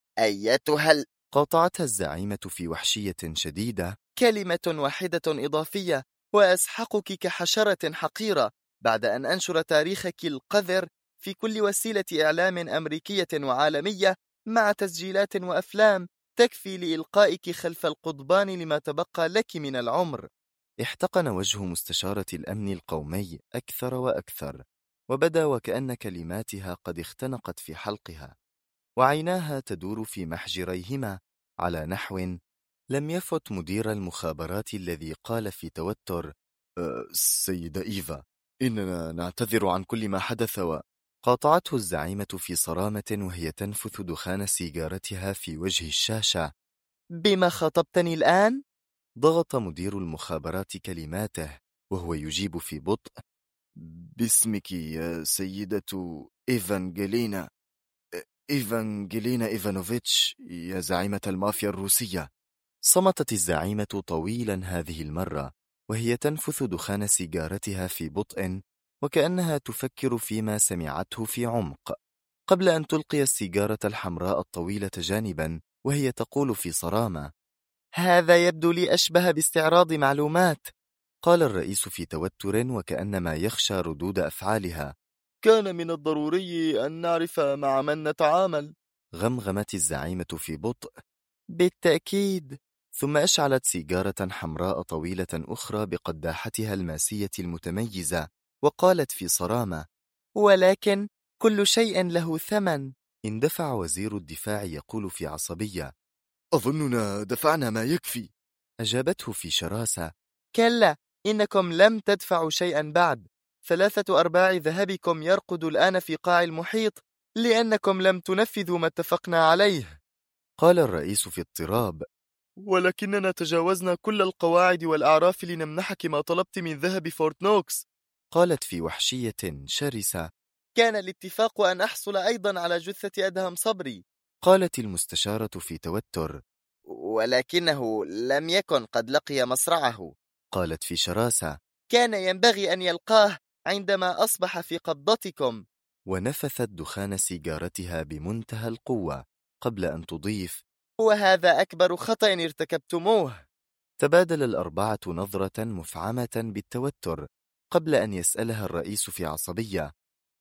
أيتها قاطعتها الزعيمة في وحشية شديدة: كلمة واحدة إضافية وأسحقك كحشرة حقيرة بعد أن أنشر تاريخك القذر في كل وسيلة إعلام أمريكية وعالمية مع تسجيلات وأفلام تكفي لإلقائك خلف القضبان لما تبقى لك من العمر. احتقن وجه مستشارة الأمن القومي أكثر وأكثر، وبدا وكأن كلماتها قد اختنقت في حلقها، وعيناها تدور في محجريهما على نحو لم يفت مدير المخابرات الذي قال في توتر: سيدة إيفا، إننا نعتذر عن كل ما حدث. قاطعته الزعيمة في صرامة وهي تنفث دخان سيجارتها في وجه الشاشة: بما خاطبتني الآن؟ ضغط مدير المخابرات كلماته وهو يجيب في بطء: باسمك يا سيدة إيفانجيلينا إيفانوفيتش، يا زعيمة المافيا الروسية. صمتت الزعيمة طويلا هذه المرة وهي تنفث دخان سيجارتها في بطء وكأنها تفكر فيما سمعته في عمق قبل أن تلقي السيجارة الحمراء الطويلة جانبا وهي تقول في صرامة: هذا يبدو لي أشبه باستعراض معلومات. قال الرئيس في توتر وكأنما يخشى ردود أفعالها: كان من الضروري أن نعرف مع من نتعامل. غمغمت الزعيمة في بطء: بالتأكيد. ثم أشعلت سيجارة حمراء طويلة أخرى بقداحتها الماسية المتميزة وقالت في صرامة: ولكن كل شيء له ثمن. اندفع وزير الدفاع يقول في عصبية: أظننا دفعنا ما يكفي. أجابته في شراسة: كلا، إنكم لم تدفعوا شيئا بعد. 3/4 ذهبكم يرقد الآن في قاع المحيط لأنكم لم تنفذوا ما اتفقنا عليه. قال الرئيس في اضطراب: ولكننا تجاوزنا كل القواعد والأعراف لنمنحك ما طلبت من ذهب فورت نوكس. قالت في وحشية شرسة: كان الاتفاق أن أحصل أيضا على جثة أدهم صبري. قالت المستشارة في توتر: ولكنه لم يكن قد لقي مصرعه. قالت في شراسة: كان ينبغي أن يلقاه عندما أصبح في قبضتكم. ونفثت دخان سيجارتها بمنتهى القوة قبل أن تضيف: وهذا أكبر خطأ ارتكبتموه. تبادل الأربعة نظرة مفعمة بالتوتر قبل أن يسألها الرئيس في عصبية: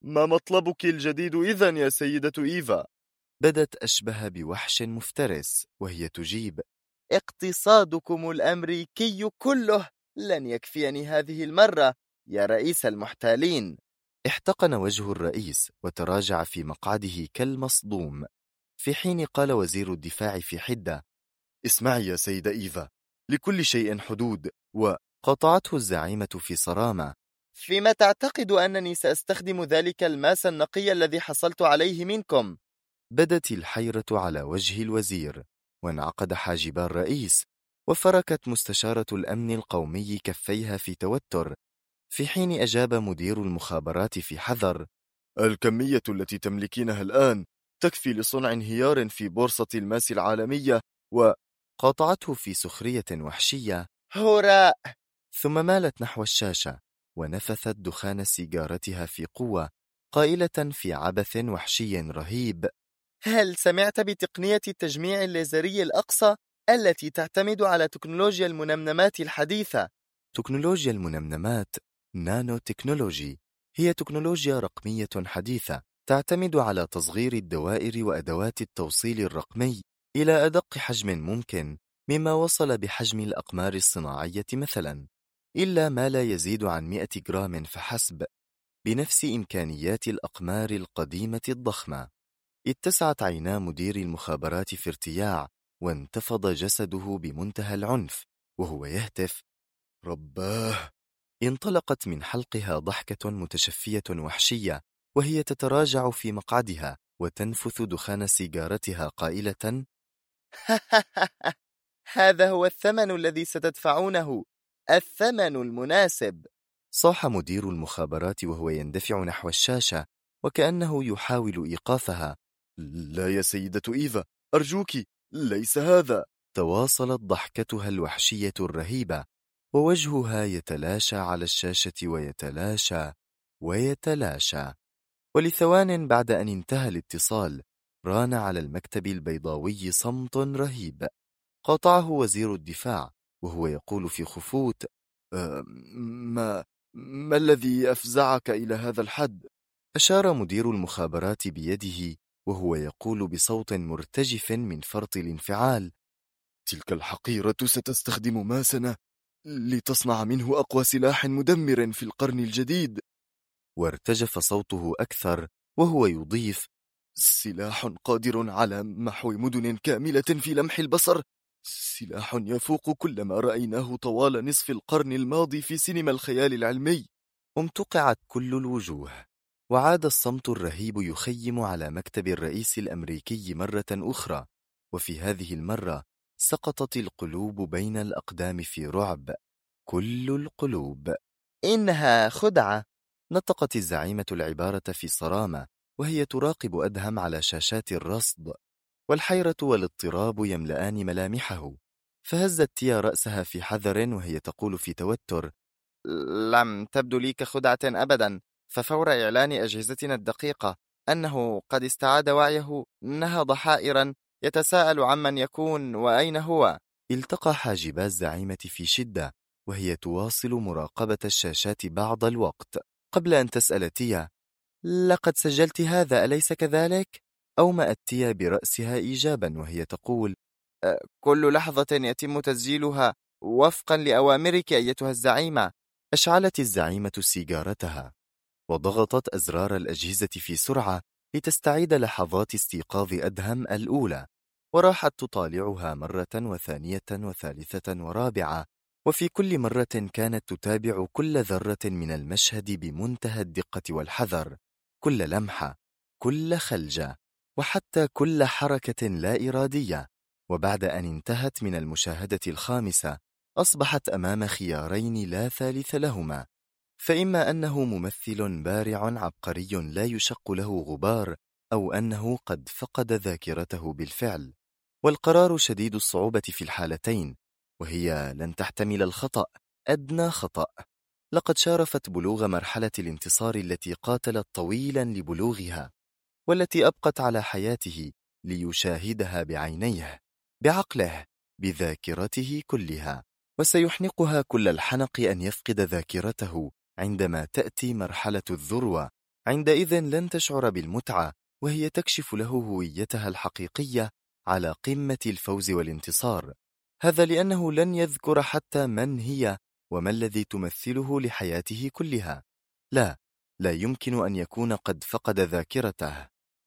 ما مطلبك الجديد إذن يا سيدة إيفا؟ بدت أشبه بوحش مفترس وهي تجيب: اقتصادكم الأمريكي كله لن يكفيني هذه المرة يا رئيس المحتالين. احتقن وجه الرئيس وتراجع في مقعده كالمصدوم، في حين قال وزير الدفاع في حدة: اسمعي يا سيدة إيفا، لكل شيء حدود. وقطعته الزعيمة في صرامة: فيما تعتقد أنني سأستخدم ذلك الماس النقي الذي حصلت عليه منكم؟ بدت الحيرة على وجه الوزير، وانعقد حاجبا الرئيس، وفركت مستشارة الأمن القومي كفيها في توتر، في حين أجاب مدير المخابرات في حذر: الكمية التي تملكينها الآن تكفي لصنع انهيار في بورصة الماس العالمية. وقاطعته في سخرية وحشية: هراء! ثم مالت نحو الشاشة ونفثت دخان سيجارتها في قوة، قائلة في عبث وحشي رهيب: هل سمعت بتقنية التجميع الليزري الأقصى التي تعتمد على تكنولوجيا المنمنمات الحديثة؟ تكنولوجيا المنمنمات نانو تكنولوجي هي تكنولوجيا رقمية حديثة تعتمد على تصغير الدوائر وأدوات التوصيل الرقمي إلى أدق حجم ممكن، مما وصل بحجم الأقمار الصناعية مثلا، إلا ما لا يزيد عن 100 جرام فحسب، بنفس إمكانيات الأقمار القديمة الضخمة. اتسعت عينا مدير المخابرات في ارتياع، وانتفض جسده بمنتهى العنف وهو يهتف: رباه! انطلقت من حلقها ضحكة متشفية وحشية وهي تتراجع في مقعدها وتنفث دخان سيجارتها قائلة: هذا هو الثمن الذي ستدفعونه، الثمن المناسب. صاح مدير المخابرات وهو يندفع نحو الشاشة وكأنه يحاول إيقافها: لا يا سيدة إيفا، أرجوك، ليس هذا. تواصلت ضحكتها الوحشية الرهيبة، ووجهها يتلاشى على الشاشة ويتلاشى ويتلاشى. ولثوان بعد أن انتهى الاتصال ران على المكتب البيضاوي صمت رهيب. قاطعه وزير الدفاع وهو يقول في خفوت: ما الذي أفزعك إلى هذا الحد؟ أشار مدير المخابرات بيده وهو يقول بصوت مرتجف من فرط الانفعال: تلك الحقيرة ستستخدم ماسنا لتصنع منه أقوى سلاح مدمر في القرن الجديد. وارتجف صوته أكثر وهو يضيف: سلاح قادر على محو مدن كاملة في لمح البصر، سلاح يفوق كل ما رأيناه طوال نصف القرن الماضي في سينما الخيال العلمي. امتقعت كل الوجوه، وعاد الصمت الرهيب يخيم على مكتب الرئيس الأمريكي مرة أخرى، وفي هذه المرة سقطت القلوب بين الأقدام في رعب، كل القلوب. إنها خدعة، نطقت الزعيمة العبارة في صرامة وهي تراقب أدهم على شاشات الرصد، والحيرة والاضطراب يملآن ملامحه. فهزت تيا رأسها في حذر وهي تقول في توتر: لم تبدو لي كخدعة أبدا، ففور إعلان أجهزتنا الدقيقة أنه قد استعاد وعيه نهض حائرا يتساءل عمن يكون وأين هو. التقى حاجبا الزعيمة في شدة وهي تواصل مراقبة الشاشات بعض الوقت قبل أن تسأل تيا: لقد سجلت هذا أليس كذلك؟ أومأت تيا برأسها إيجابا وهي تقول: كل لحظة يتم تسجيلها وفقا لأوامرك أيتها الزعيمة. أشعلت الزعيمة سيجارتها وضغطت أزرار الأجهزة في سرعة لتستعيد لحظات استيقاظ أدهم الأولى، وراحت تطالعها مرة وثانية وثالثة ورابعة، وفي كل مرة كانت تتابع كل ذرة من المشهد بمنتهى الدقة والحذر، كل لمحة، كل خلجة، وحتى كل حركة لا إرادية. وبعد أن انتهت من المشاهدة الخامسة أصبحت أمام خيارين لا ثالث لهما، فإما أنه ممثل بارع عبقري لا يشق له غبار، أو أنه قد فقد ذاكرته بالفعل. والقرار شديد الصعوبة في الحالتين، وهي لن تحتمل الخطأ، أدنى خطأ. لقد شارفت بلوغ مرحلة الانتصار التي قاتلت طويلا لبلوغها، والتي أبقت على حياته ليشاهدها بعينيه، بعقله، بذاكرته كلها. وسيحنقها كل الحنق أن يفقد ذاكرته عندما تأتي مرحلة الذروة، عندئذ لن تشعر بالمتعة، وهي تكشف له هويتها الحقيقية على قمة الفوز والانتصار. هذا لأنه لن يذكر حتى من هي وما الذي تمثله لحياته كلها. لا يمكن أن يكون قد فقد ذاكرته.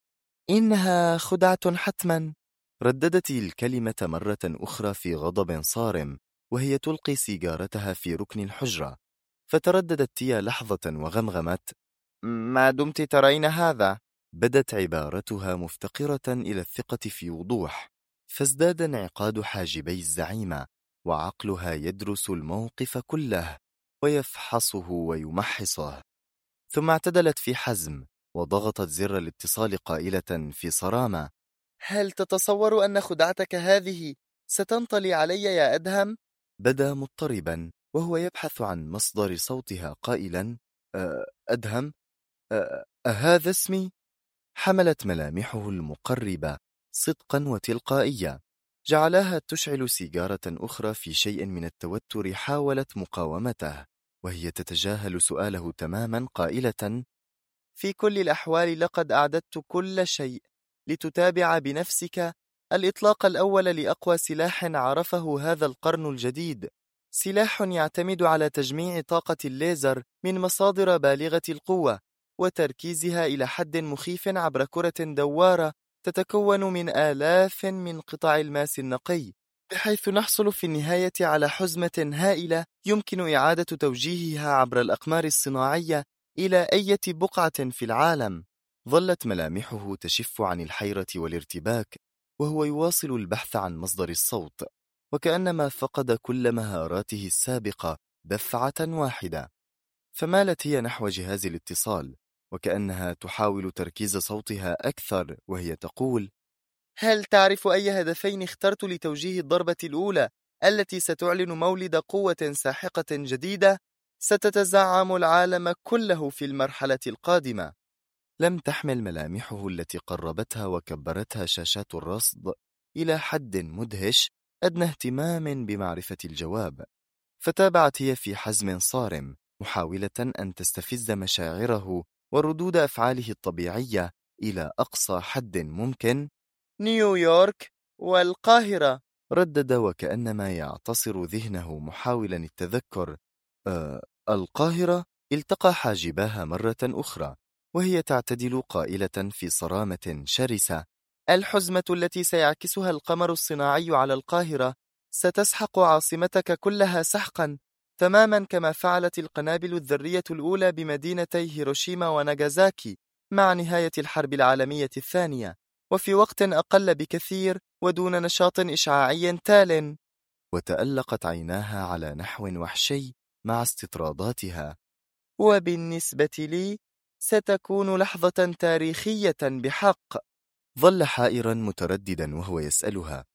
إنها خدعة حتما، رددت الكلمة مرة أخرى في غضب صارم، وهي تلقي سيجارتها في ركن الحجرة. فترددت تيا لحظة وغمغمت: ما دمت ترين هذا. بدت عبارتها مفتقرة إلى الثقة في وضوح، فازداد انعقاد حاجبي الزعيمة، وعقلها يدرس الموقف كله ويفحصه ويمحصه. ثم اعتدلت في حزم وضغطت زر الاتصال قائلة في صرامة: هل تتصور أن خدعتك هذه ستنطلي علي يا أدهم؟ بدا مضطربا وهو يبحث عن مصدر صوتها قائلا: أدهم؟ أهذا اسمي؟ حملت ملامحه المقربة صدقا وتلقائية جعلها تشعل سيجارة أخرى في شيء من التوتر. حاولت مقاومته وهي تتجاهل سؤاله تماما قائلة: في كل الأحوال لقد أعددت كل شيء لتتابع بنفسك الإطلاق الأول لأقوى سلاح عرفه هذا القرن الجديد، سلاح يعتمد على تجميع طاقة الليزر من مصادر بالغة القوة وتركيزها إلى حد مخيف عبر كرة دوارة تتكون من آلاف من قطع الماس النقي، بحيث نحصل في النهاية على حزمة هائلة يمكن إعادة توجيهها عبر الأقمار الصناعية إلى أي بقعة في العالم. ظلت ملامحه تشف عن الحيرة والارتباك وهو يواصل البحث عن مصدر الصوت، وكأنما فقد كل مهاراته السابقة دفعة واحدة. فمالت هي نحو جهاز الاتصال وكأنها تحاول تركيز صوتها أكثر، وهي تقول: هل تعرف أي هدفين اخترت لتوجيه الضربة الأولى التي ستعلن مولد قوة ساحقة جديدة ستتزعم العالم كله في المرحلة القادمة؟ لم تحمل ملامحه التي قربتها وكبرتها شاشات الرصد إلى حد مدهش أدنى اهتمام بمعرفة الجواب. فتابعت هي في حزم صارم محاولة أن تستفز مشاعره وردود أفعاله الطبيعية إلى أقصى حد ممكن. نيويورك والقاهرة، ردد وكأنما يعتصر ذهنه محاولا التذكر. القاهرة. التقى حاجباها مرة أخرى وهي تعتدل قائلة في صرامة شرسة: الحزمة التي سيعكسها القمر الصناعي على القاهرة ستسحق عاصمتك كلها سحقا، تماما كما فعلت القنابل الذرية الأولى بمدينتي هيروشيما وناغازاكي مع نهاية الحرب العالمية الثانية، وفي وقت أقل بكثير ودون نشاط إشعاعي تال. وتألقت عيناها على نحو وحشي مع استطراداتها: وبالنسبة لي ستكون لحظة تاريخية بحق. ظل حائرا مترددا وهو يسألها: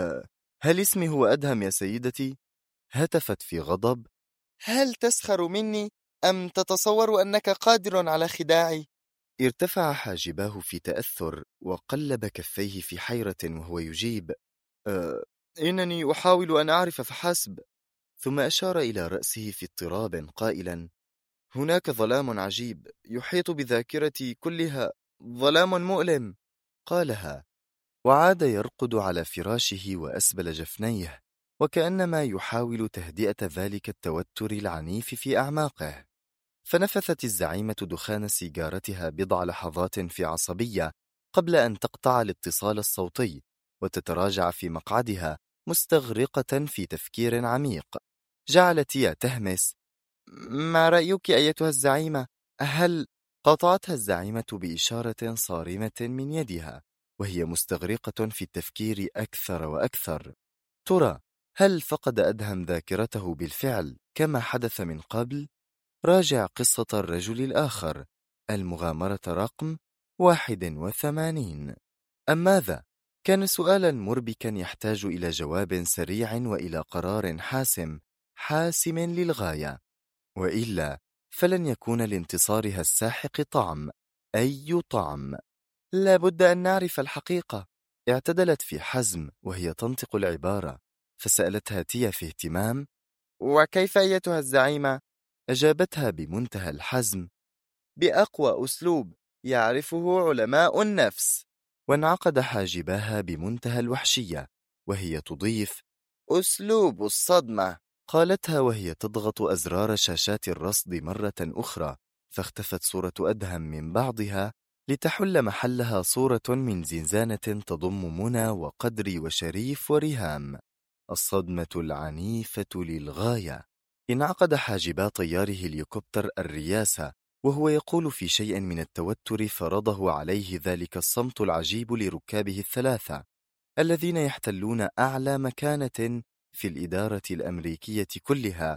هل اسمي هو أدهم يا سيدتي؟ هتفت في غضب: هل تسخر مني أم تتصور أنك قادر على خداعي؟ ارتفع حاجباه في تأثر وقلب كفيه في حيرة وهو يجيب: إنني أحاول أن أعرف فحسب. ثم أشار إلى رأسه في اضطراب قائلا: هناك ظلام عجيب يحيط بذاكرتي كلها، ظلام مؤلم. قالها وعاد يرقد على فراشه وأسبل جفنيه وكأنما يحاول تهدئة ذلك التوتر العنيف في أعماقه. فنفثت الزعيمة دخان سيجارتها بضع لحظات في عصبية قبل أن تقطع الاتصال الصوتي وتتراجع في مقعدها مستغرقة في تفكير عميق. جعلت هي تهمس: ما رأيك أيتها الزعيمة؟ هل؟ قطعتها الزعيمة بإشارة صارمة من يدها وهي مستغرقة في التفكير أكثر وأكثر. ترى هل فقد أدهم ذاكرته بالفعل كما حدث من قبل؟ راجع قصة الرجل الآخر، المغامرة رقم 81. أم ماذا؟ كان سؤالا مربكا يحتاج إلى جواب سريع وإلى قرار حاسم للغاية، وإلا فلن يكون لانتصارها الساحق طعم، أي طعم. لابد أن نعرف الحقيقة. اعتدلت في حزم وهي تنطق العبارة، فسألتها تيا في اهتمام: وكيف أيتها الزعيمة؟ أجابتها بمنتهى الحزم: بأقوى أسلوب يعرفه علماء النفس. وانعقد حاجباها بمنتهى الوحشية وهي تضيف: أسلوب الصدمة. قالتها وهي تضغط أزرار شاشات الرصد مرة أخرى، فاختفت صورة أدهم من بعضها لتحل محلها صورة من زنزانة تضم منى وقدري وشريف وريهام. الصدمة العنيفة للغاية. انعقد حاجبا طيار هليكوبتر الرياسة وهو يقول في شيء من التوتر فرضه عليه ذلك الصمت العجيب لركابه الثلاثة الذين يحتلون أعلى مكانة في الإدارة الأمريكية كلها.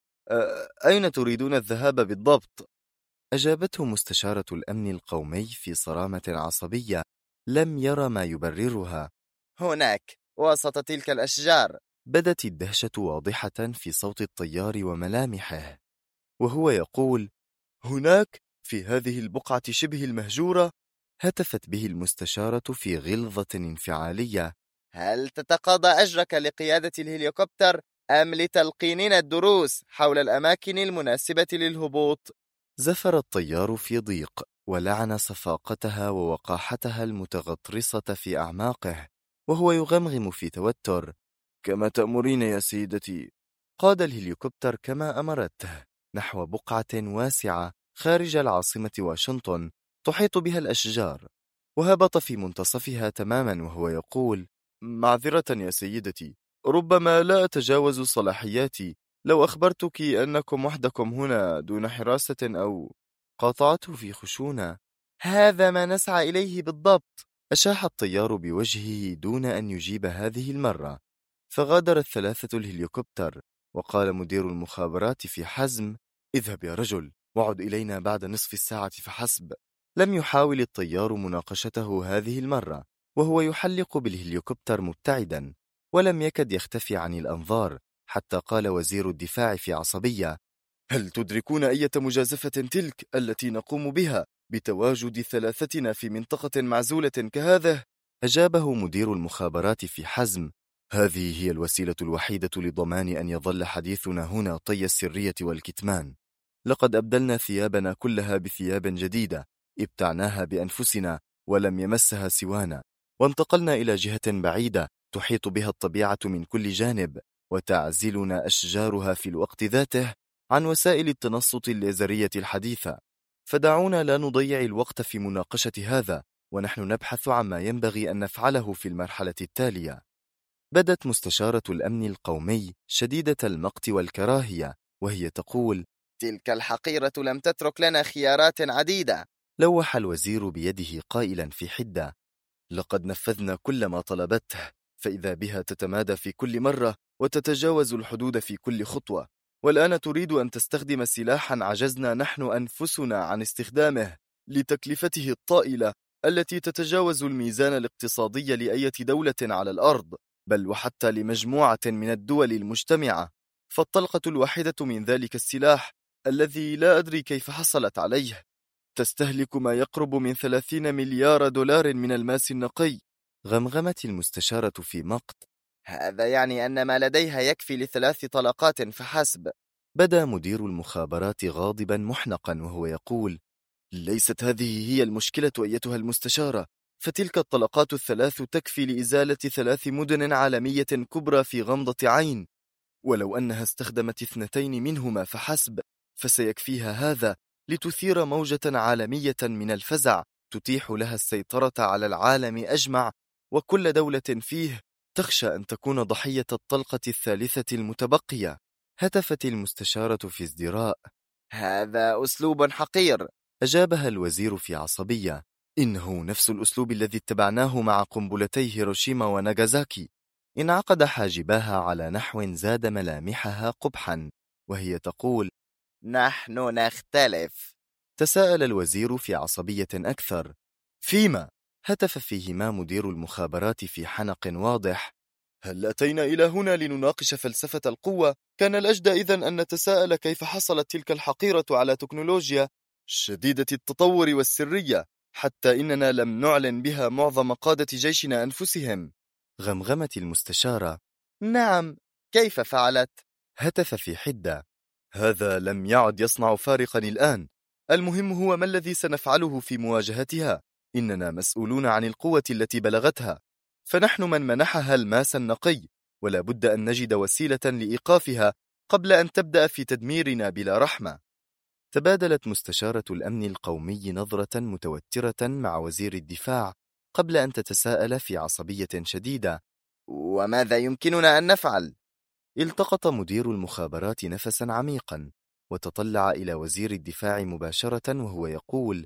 أين تريدون الذهاب بالضبط؟ أجابته مستشارة الأمن القومي في صرامة عصبية لم يرى ما يبررها. هناك وسط تلك الأشجار. بدت الدهشة واضحة في صوت الطيار وملامحه وهو يقول: هناك في هذه البقعة شبه المهجورة؟ هتفت به المستشارة في غلظة انفعالية: هل تتقاضى أجرك لقيادة الهليكوبتر أم لتلقيننا الدروس حول الأماكن المناسبة للهبوط؟ زفر الطيار في ضيق ولعن صفاقتها ووقاحتها المتغطرسة في أعماقه وهو يغمغم في توتر: كما تأمرين يا سيدتي. قاد الهليكوبتر كما أمرته نحو بقعة واسعة خارج العاصمة واشنطن تحيط بها الأشجار، وهبط في منتصفها تماما وهو يقول: معذرة يا سيدتي، ربما لا أتجاوز صلاحياتي لو أخبرتك أنكم وحدكم هنا دون حراسة أو... قاطعته في خشونة: هذا ما نسعى إليه بالضبط. أشاح الطيار بوجهه دون أن يجيب هذه المرة، فغادر الثلاثة الهليكوبتر. وقال مدير المخابرات في حزم: اذهب يا رجل وعد إلينا بعد نصف الساعة فحسب. لم يحاول الطيار مناقشته هذه المرة وهو يحلق بالهليكوبتر مبتعدا، ولم يكد يختفي عن الأنظار حتى قال وزير الدفاع في عصبية: هل تدركون أي مجازفة تلك التي نقوم بها بتواجد ثلاثتنا في منطقة معزولة كهذه؟ أجابه مدير المخابرات في حزم: هذه هي الوسيلة الوحيدة لضمان أن يظل حديثنا هنا طي السرية والكتمان. لقد أبدلنا ثيابنا كلها بثياب جديدة ابتعناها بأنفسنا ولم يمسها سوانا، وانتقلنا إلى جهة بعيدة تحيط بها الطبيعة من كل جانب وتعزلنا أشجارها في الوقت ذاته عن وسائل التنصت الليزرية الحديثة. فدعونا لا نضيع الوقت في مناقشة هذا ونحن نبحث عما ينبغي أن نفعله في المرحلة التالية. بدت مستشارة الأمن القومي شديدة المقت والكراهية وهي تقول: تلك الحقيرة لم تترك لنا خيارات عديدة. لوح الوزير بيده قائلا في حدة: لقد نفذنا كل ما طلبته، فإذا بها تتمادى في كل مرة وتتجاوز الحدود في كل خطوة، والآن تريد أن تستخدم سلاحا عجزنا نحن أنفسنا عن استخدامه لتكلفته الطائلة التي تتجاوز الميزان الاقتصادي لأي دولة على الأرض، بل وحتى لمجموعة من الدول المجتمعة. فالطلقة الواحدة من ذلك السلاح الذي لا أدري كيف حصلت عليه تستهلك ما يقرب من 30 مليار دولار من الماس النقي. غمغمت المستشارة في مقت: هذا يعني أن ما لديها يكفي ل3 طلقات فحسب. بدا مدير المخابرات غاضبا محنقا وهو يقول: ليست هذه هي المشكلة أيتها المستشارة، فتلك الطلقات ال3 تكفي لإزالة 3 مدن عالمية كبرى في غمضة عين، ولو أنها استخدمت 2 منهما فحسب فسيكفيها هذا لتثير موجة عالمية من الفزع تتيح لها السيطرة على العالم أجمع، وكل دولة فيه تخشى أن تكون ضحية الطلقة الثالثة المتبقية. هتفت المستشارة في ازدراء: هذا أسلوب حقير. أجابها الوزير في عصبية: إنه نفس الأسلوب الذي اتبعناه مع قنبلتي هيروشيما وناغازاكي. انعقد حاجباها على نحو زاد ملامحها قبحا وهي تقول: نحن نختلف. تساءل الوزير في عصبية أكثر: فيما؟ هتف فيهما مدير المخابرات في حنق واضح: هل أتينا إلى هنا لنناقش فلسفة القوة؟ كان الأجدى إذن أن نتساءل كيف حصلت تلك الحقيرة على تكنولوجيا شديدة التطور والسرية حتى إننا لم نعلن بها معظم قادة جيشنا أنفسهم. غمغمت المستشارة: نعم، كيف فعلت؟ هتف في حدة: هذا لم يعد يصنع فارقا الآن. المهم هو ما الذي سنفعله في مواجهتها. إننا مسؤولون عن القوة التي بلغتها، فنحن من منحها الماس النقي، ولا بد أن نجد وسيلة لإيقافها قبل أن تبدأ في تدميرنا بلا رحمة. تبادلت مستشارة الأمن القومي نظرة متوترة مع وزير الدفاع قبل أن تتساءل في عصبية شديدة: وماذا يمكننا أن نفعل؟ التقط مدير المخابرات نفسا عميقا وتطلع إلى وزير الدفاع مباشرة وهو يقول: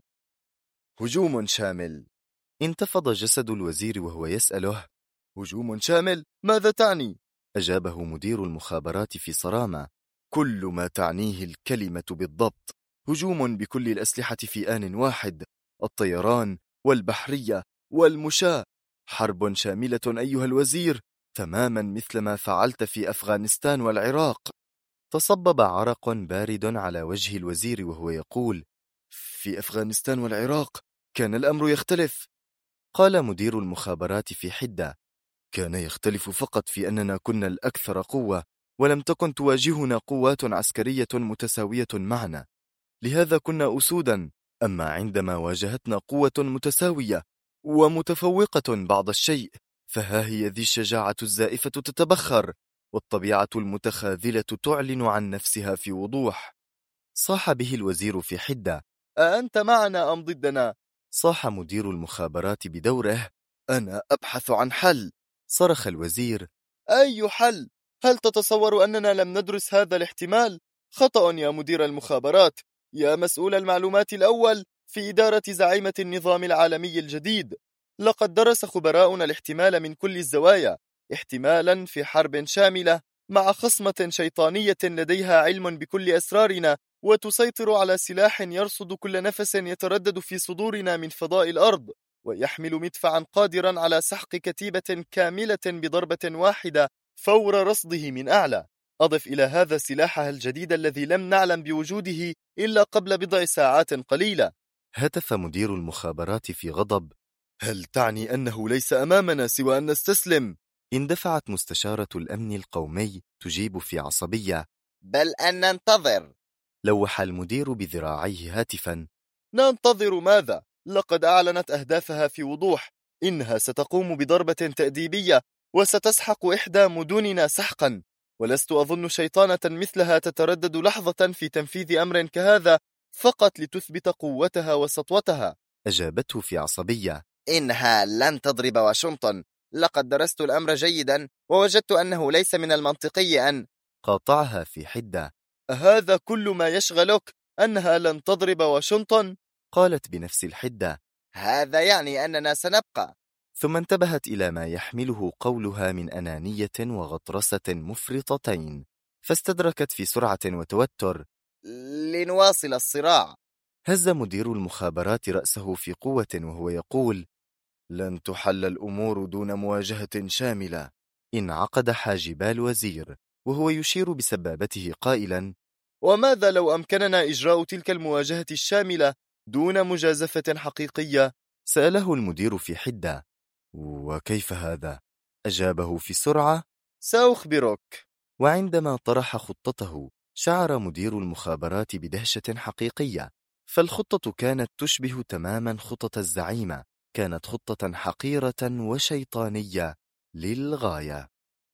هجوم شامل. انتفض جسد الوزير وهو يسأله: هجوم شامل؟ ماذا تعني؟ أجابه مدير المخابرات في صرامة: كل ما تعنيه الكلمة بالضبط. هجوم بكل الأسلحة في آن واحد، الطيران والبحرية والمشاة. حرب شاملة أيها الوزير، تماما مثل ما فعلت في أفغانستان والعراق. تصبب عرق بارد على وجه الوزير وهو يقول: في أفغانستان والعراق كان الأمر يختلف. قال مدير المخابرات في حدة: كان يختلف فقط في أننا كنا الأكثر قوة، ولم تكن تواجهنا قوات عسكرية متساوية معنا، لهذا كنا أسودا. أما عندما واجهتنا قوة متساوية ومتفوقة بعض الشيء، فها هي ذي الشجاعة الزائفة تتبخر، والطبيعة المتخاذلة تعلن عن نفسها في وضوح. صاح به الوزير في حدة: أأنت معنا أم ضدنا؟ صاح مدير المخابرات بدوره: أنا أبحث عن حل. صرخ الوزير: أي حل؟ هل تتصور أننا لم ندرس هذا الاحتمال؟ خطأ يا مدير المخابرات، يا مسؤول المعلومات الأول في إدارة زعيمة النظام العالمي الجديد. لقد درس خبراؤنا الاحتمال من كل الزوايا، احتمالا في حرب شاملة مع خصمة شيطانية لديها علم بكل أسرارنا، وتسيطر على سلاح يرصد كل نفس يتردد في صدورنا من فضاء الأرض، ويحمل مدفعا قادرا على سحق كتيبة كاملة بضربة واحدة فور رصده من أعلى. أضف إلى هذا سلاحها الجديد الذي لم نعلم بوجوده إلا قبل بضع ساعات قليلة. هتف مدير المخابرات في غضب: هل تعني أنه ليس أمامنا سوى أن نستسلم؟ اندفعت مستشارة الأمن القومي تجيب في عصبية: بل أن ننتظر. لوح المدير بذراعيه هاتفا: ننتظر ماذا؟ لقد أعلنت أهدافها في وضوح. إنها ستقوم بضربة تأديبية وستسحق إحدى مدننا سحقا، ولست أظن شيطانة مثلها تتردد لحظة في تنفيذ أمر كهذا فقط لتثبت قوتها وسطوتها. أجابته في عصبية: إنها لن تضرب واشنطن. لقد درست الأمر جيدا ووجدت أنه ليس من المنطقي أن... قاطعها في حدة: هذا كل ما يشغلك، أنها لن تضرب واشنطن؟ قالت بنفس الحدة: هذا يعني أننا سنبقى. ثم انتبهت إلى ما يحمله قولها من أنانية وغطرسة مفرطتين، فاستدركت في سرعة وتوتر: لنواصل الصراع. هز مدير المخابرات رأسه في قوة وهو يقول: لن تحل الأمور دون مواجهة شاملة. انعقد حاجبا الوزير وهو يشير بسبابته قائلا: وماذا لو أمكننا إجراء تلك المواجهة الشاملة دون مجازفة حقيقية؟ سأله المدير في حدة: وكيف هذا؟ أجابه في سرعة: سأخبرك. وعندما طرح خطته شعر مدير المخابرات بدهشة حقيقية، فالخطة كانت تشبه تماما خطة الزعيمة، كانت خطة حقيرة وشيطانية للغاية.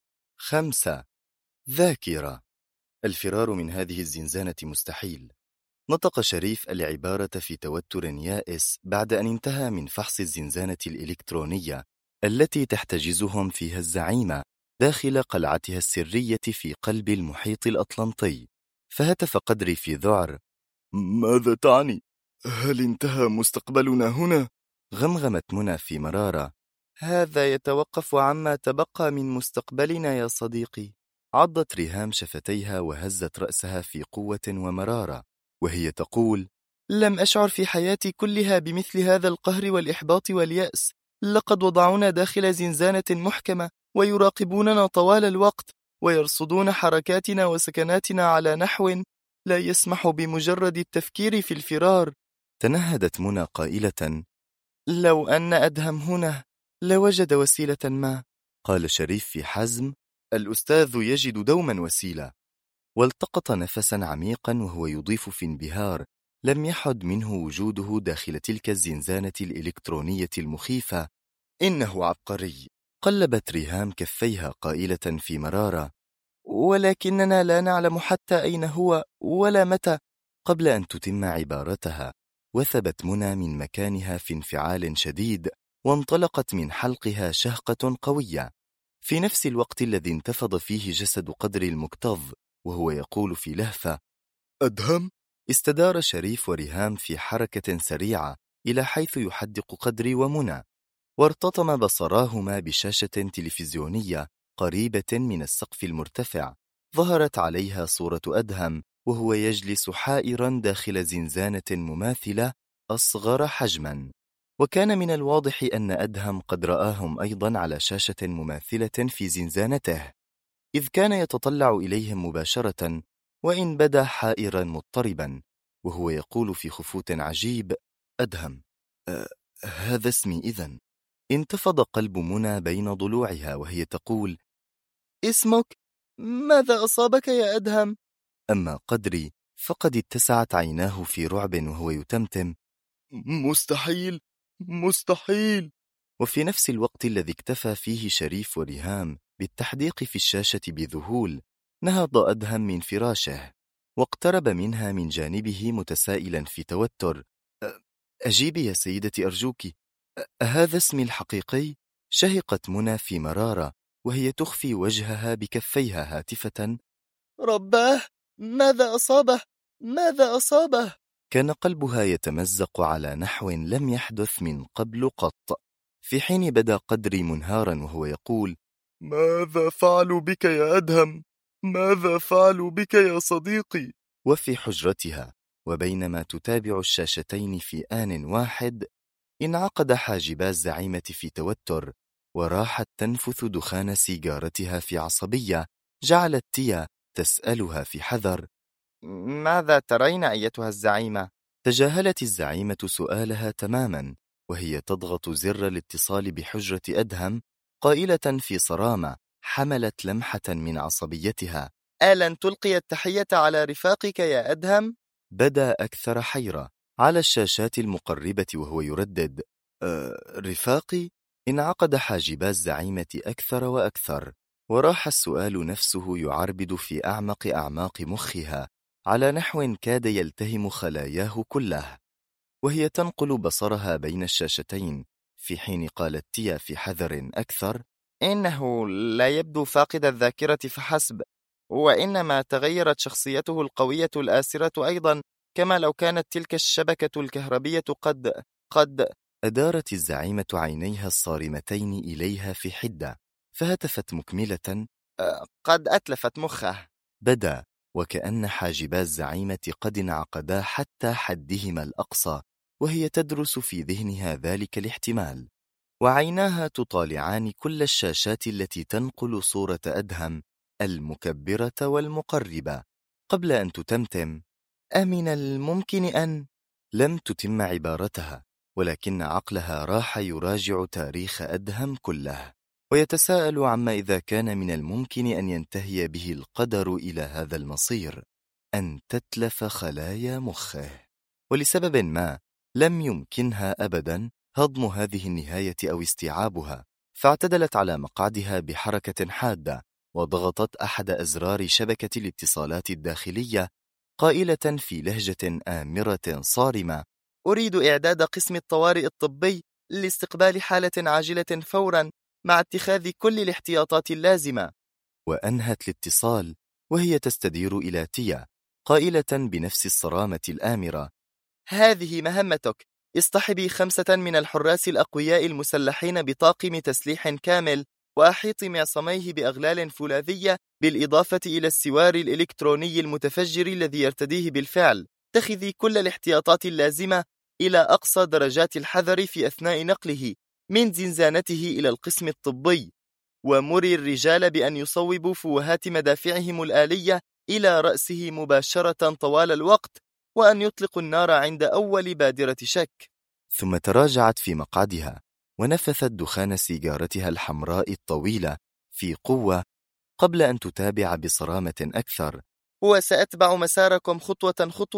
5. ذاكرة. الفرار من هذه الزنزانة مستحيل. نطق شريف العبارة في توتر يائس بعد أن انتهى من فحص الزنزانة الإلكترونية التي تحتجزهم فيها الزعيمة داخل قلعتها السرية في قلب المحيط الأطلنطي. فهتف قدري في ذعر: ماذا تعني؟ هل انتهى مستقبلنا هنا؟ غمغمت منى في مرارة: هذا يتوقف عما تبقى من مستقبلنا يا صديقي. عضت ريهام شفتيها وهزت رأسها في قوة ومرارة وهي تقول: لم أشعر في حياتي كلها بمثل هذا القهر والإحباط واليأس. لقد وضعونا داخل زنزانة محكمة ويراقبوننا طوال الوقت ويرصدون حركاتنا وسكناتنا على نحو لا يسمح بمجرد التفكير في الفرار. تنهدت منى قائلة: لو أن أدهم هنا لوجد وسيلة ما. قال شريف في حزم: الأستاذ يجد دوما وسيلة. والتقط نفسا عميقا وهو يضيف في انبهار: لم يحد منه وجوده داخل تلك الزنزانة الإلكترونية المخيفة. إنه عبقري. قلبت ريهام كفيها قائلة في مرارة: ولكننا لا نعلم حتى أين هو ولا متى. قبل أن تتم عبارتها وثبت منى من مكانها في انفعال شديد، وانطلقت من حلقها شهقة قوية في نفس الوقت الذي انتفض فيه جسد قدر المكتظ وهو يقول في لهفة: أدهم؟ استدار شريف وريهام في حركة سريعة إلى حيث يحدق قدري ومنى، وارتطم بصراهما بشاشة تلفزيونية قريبة من السقف المرتفع ظهرت عليها صورة أدهم وهو يجلس حائرا داخل زنزانة مماثلة أصغر حجما. وكان من الواضح أن أدهم قد رآهم أيضا على شاشة مماثلة في زنزانته، إذ كان يتطلع إليهم مباشرة وإن بدا حائرا مضطربا وهو يقول في خفوت عجيب: أدهم، هذا اسمي إذن. انتفض قلب منى بين ضلوعها وهي تقول: اسمك؟ ماذا أصابك يا أدهم؟ أما قدري فقد اتسعت عيناه في رعب وهو يتمتم: مستحيل مستحيل. وفي نفس الوقت الذي اكتفى فيه شريف وريهام بالتحديق في الشاشة بذهول، نهض أدهم من فراشه واقترب منها من جانبه متسائلا في توتر: أجيبي يا سيدتي أرجوك، هذا اسمي الحقيقي؟ شهقت منى في مرارة وهي تخفي وجهها بكفيها هاتفة: رباه، ماذا أصابه؟ ماذا أصابه؟ كان قلبها يتمزق على نحو لم يحدث من قبل قط، في حين بدا قدري منهارا وهو يقول: ماذا فعلوا بك يا أدهم؟ ماذا فعلوا بك يا صديقي؟ وفي حجرتها وبينما تتابع الشاشتين في آن واحد، انعقد حاجبا الزعيمة في توتر، وراحت تنفث دخان سيجارتها في عصبية جعلت تيا تسألها في حذر: ماذا ترين أيتها الزعيمة؟ تجاهلت الزعيمة سؤالها تماما وهي تضغط زر الاتصال بحجرة أدهم قائلة في صرامة حملت لمحة من عصبيتها: ألن تلقي التحية على رفاقك يا أدهم؟ بدا أكثر حيرة على الشاشات المقربة وهو يردد: رفاقي؟ انعقد حاجبا الزعيمة أكثر وأكثر، وراح السؤال نفسه يعربد في أعماق مخها على نحو كاد يلتهم خلاياه كله، وهي تنقل بصرها بين الشاشتين في حين قالت تيا في حذر أكثر: إنه لا يبدو فاقد الذاكرة فحسب، وإنما تغيرت شخصيته القوية الآسرة أيضا، كما لو كانت تلك الشبكة الكهربية قد أدارت الزعيمة عينيها الصارمتين إليها في حدة، فهتفت مكملة: قد أتلفت مخه. بدا وكأن حاجبا الزعيمة قد انعقدا حتى حدهما الأقصى، وهي تدرس في ذهنها ذلك الاحتمال، وعيناها تطالعان كل الشاشات التي تنقل صورة أدهم المكبرة والمقربة، قبل أن تتمتم: أمن الممكن أن... لم تتم عبارتها، ولكن عقلها راح يراجع تاريخ أدهم كله ويتساءل عما إذا كان من الممكن أن ينتهي به القدر إلى هذا المصير، أن تتلف خلايا مخه. ولسبب ما لم يمكنها أبدا هضم هذه النهاية أو استيعابها، فاعتدلت على مقعدها بحركة حادة وضغطت أحد أزرار شبكة الاتصالات الداخلية قائلة في لهجة آمرة صارمة: أريد إعداد قسم الطوارئ الطبي لاستقبال حالة عاجلة فورا مع اتخاذ كل الاحتياطات اللازمة. وأنهت الاتصال وهي تستدير إلى تيا قائلة بنفس الصرامة الآمرة: هذه مهمتك، اصطحبي 5 من الحراس الأقوياء المسلحين بطاقم تسليح كامل، وأحيط معصميه بأغلال فولاذية، بالإضافة إلى السوار الإلكتروني المتفجر الذي يرتديه بالفعل. اتخذي كل الاحتياطات اللازمة إلى أقصى درجات الحذر في أثناء نقله من زنزانته إلى القسم الطبي، ومري الرجال بأن يصوبوا فوهات مدافعهم الآلية إلى رأسه مباشرة طوال الوقت، وأن يطلقوا النار عند أول بادرة شك. ثم تراجعت في مقعدها ونفثت دخان سيجارتها الحمراء الطويلة في قوة قبل أن تتابع بصرامة أكثر: وسأتبع مساركم خطوة خطوة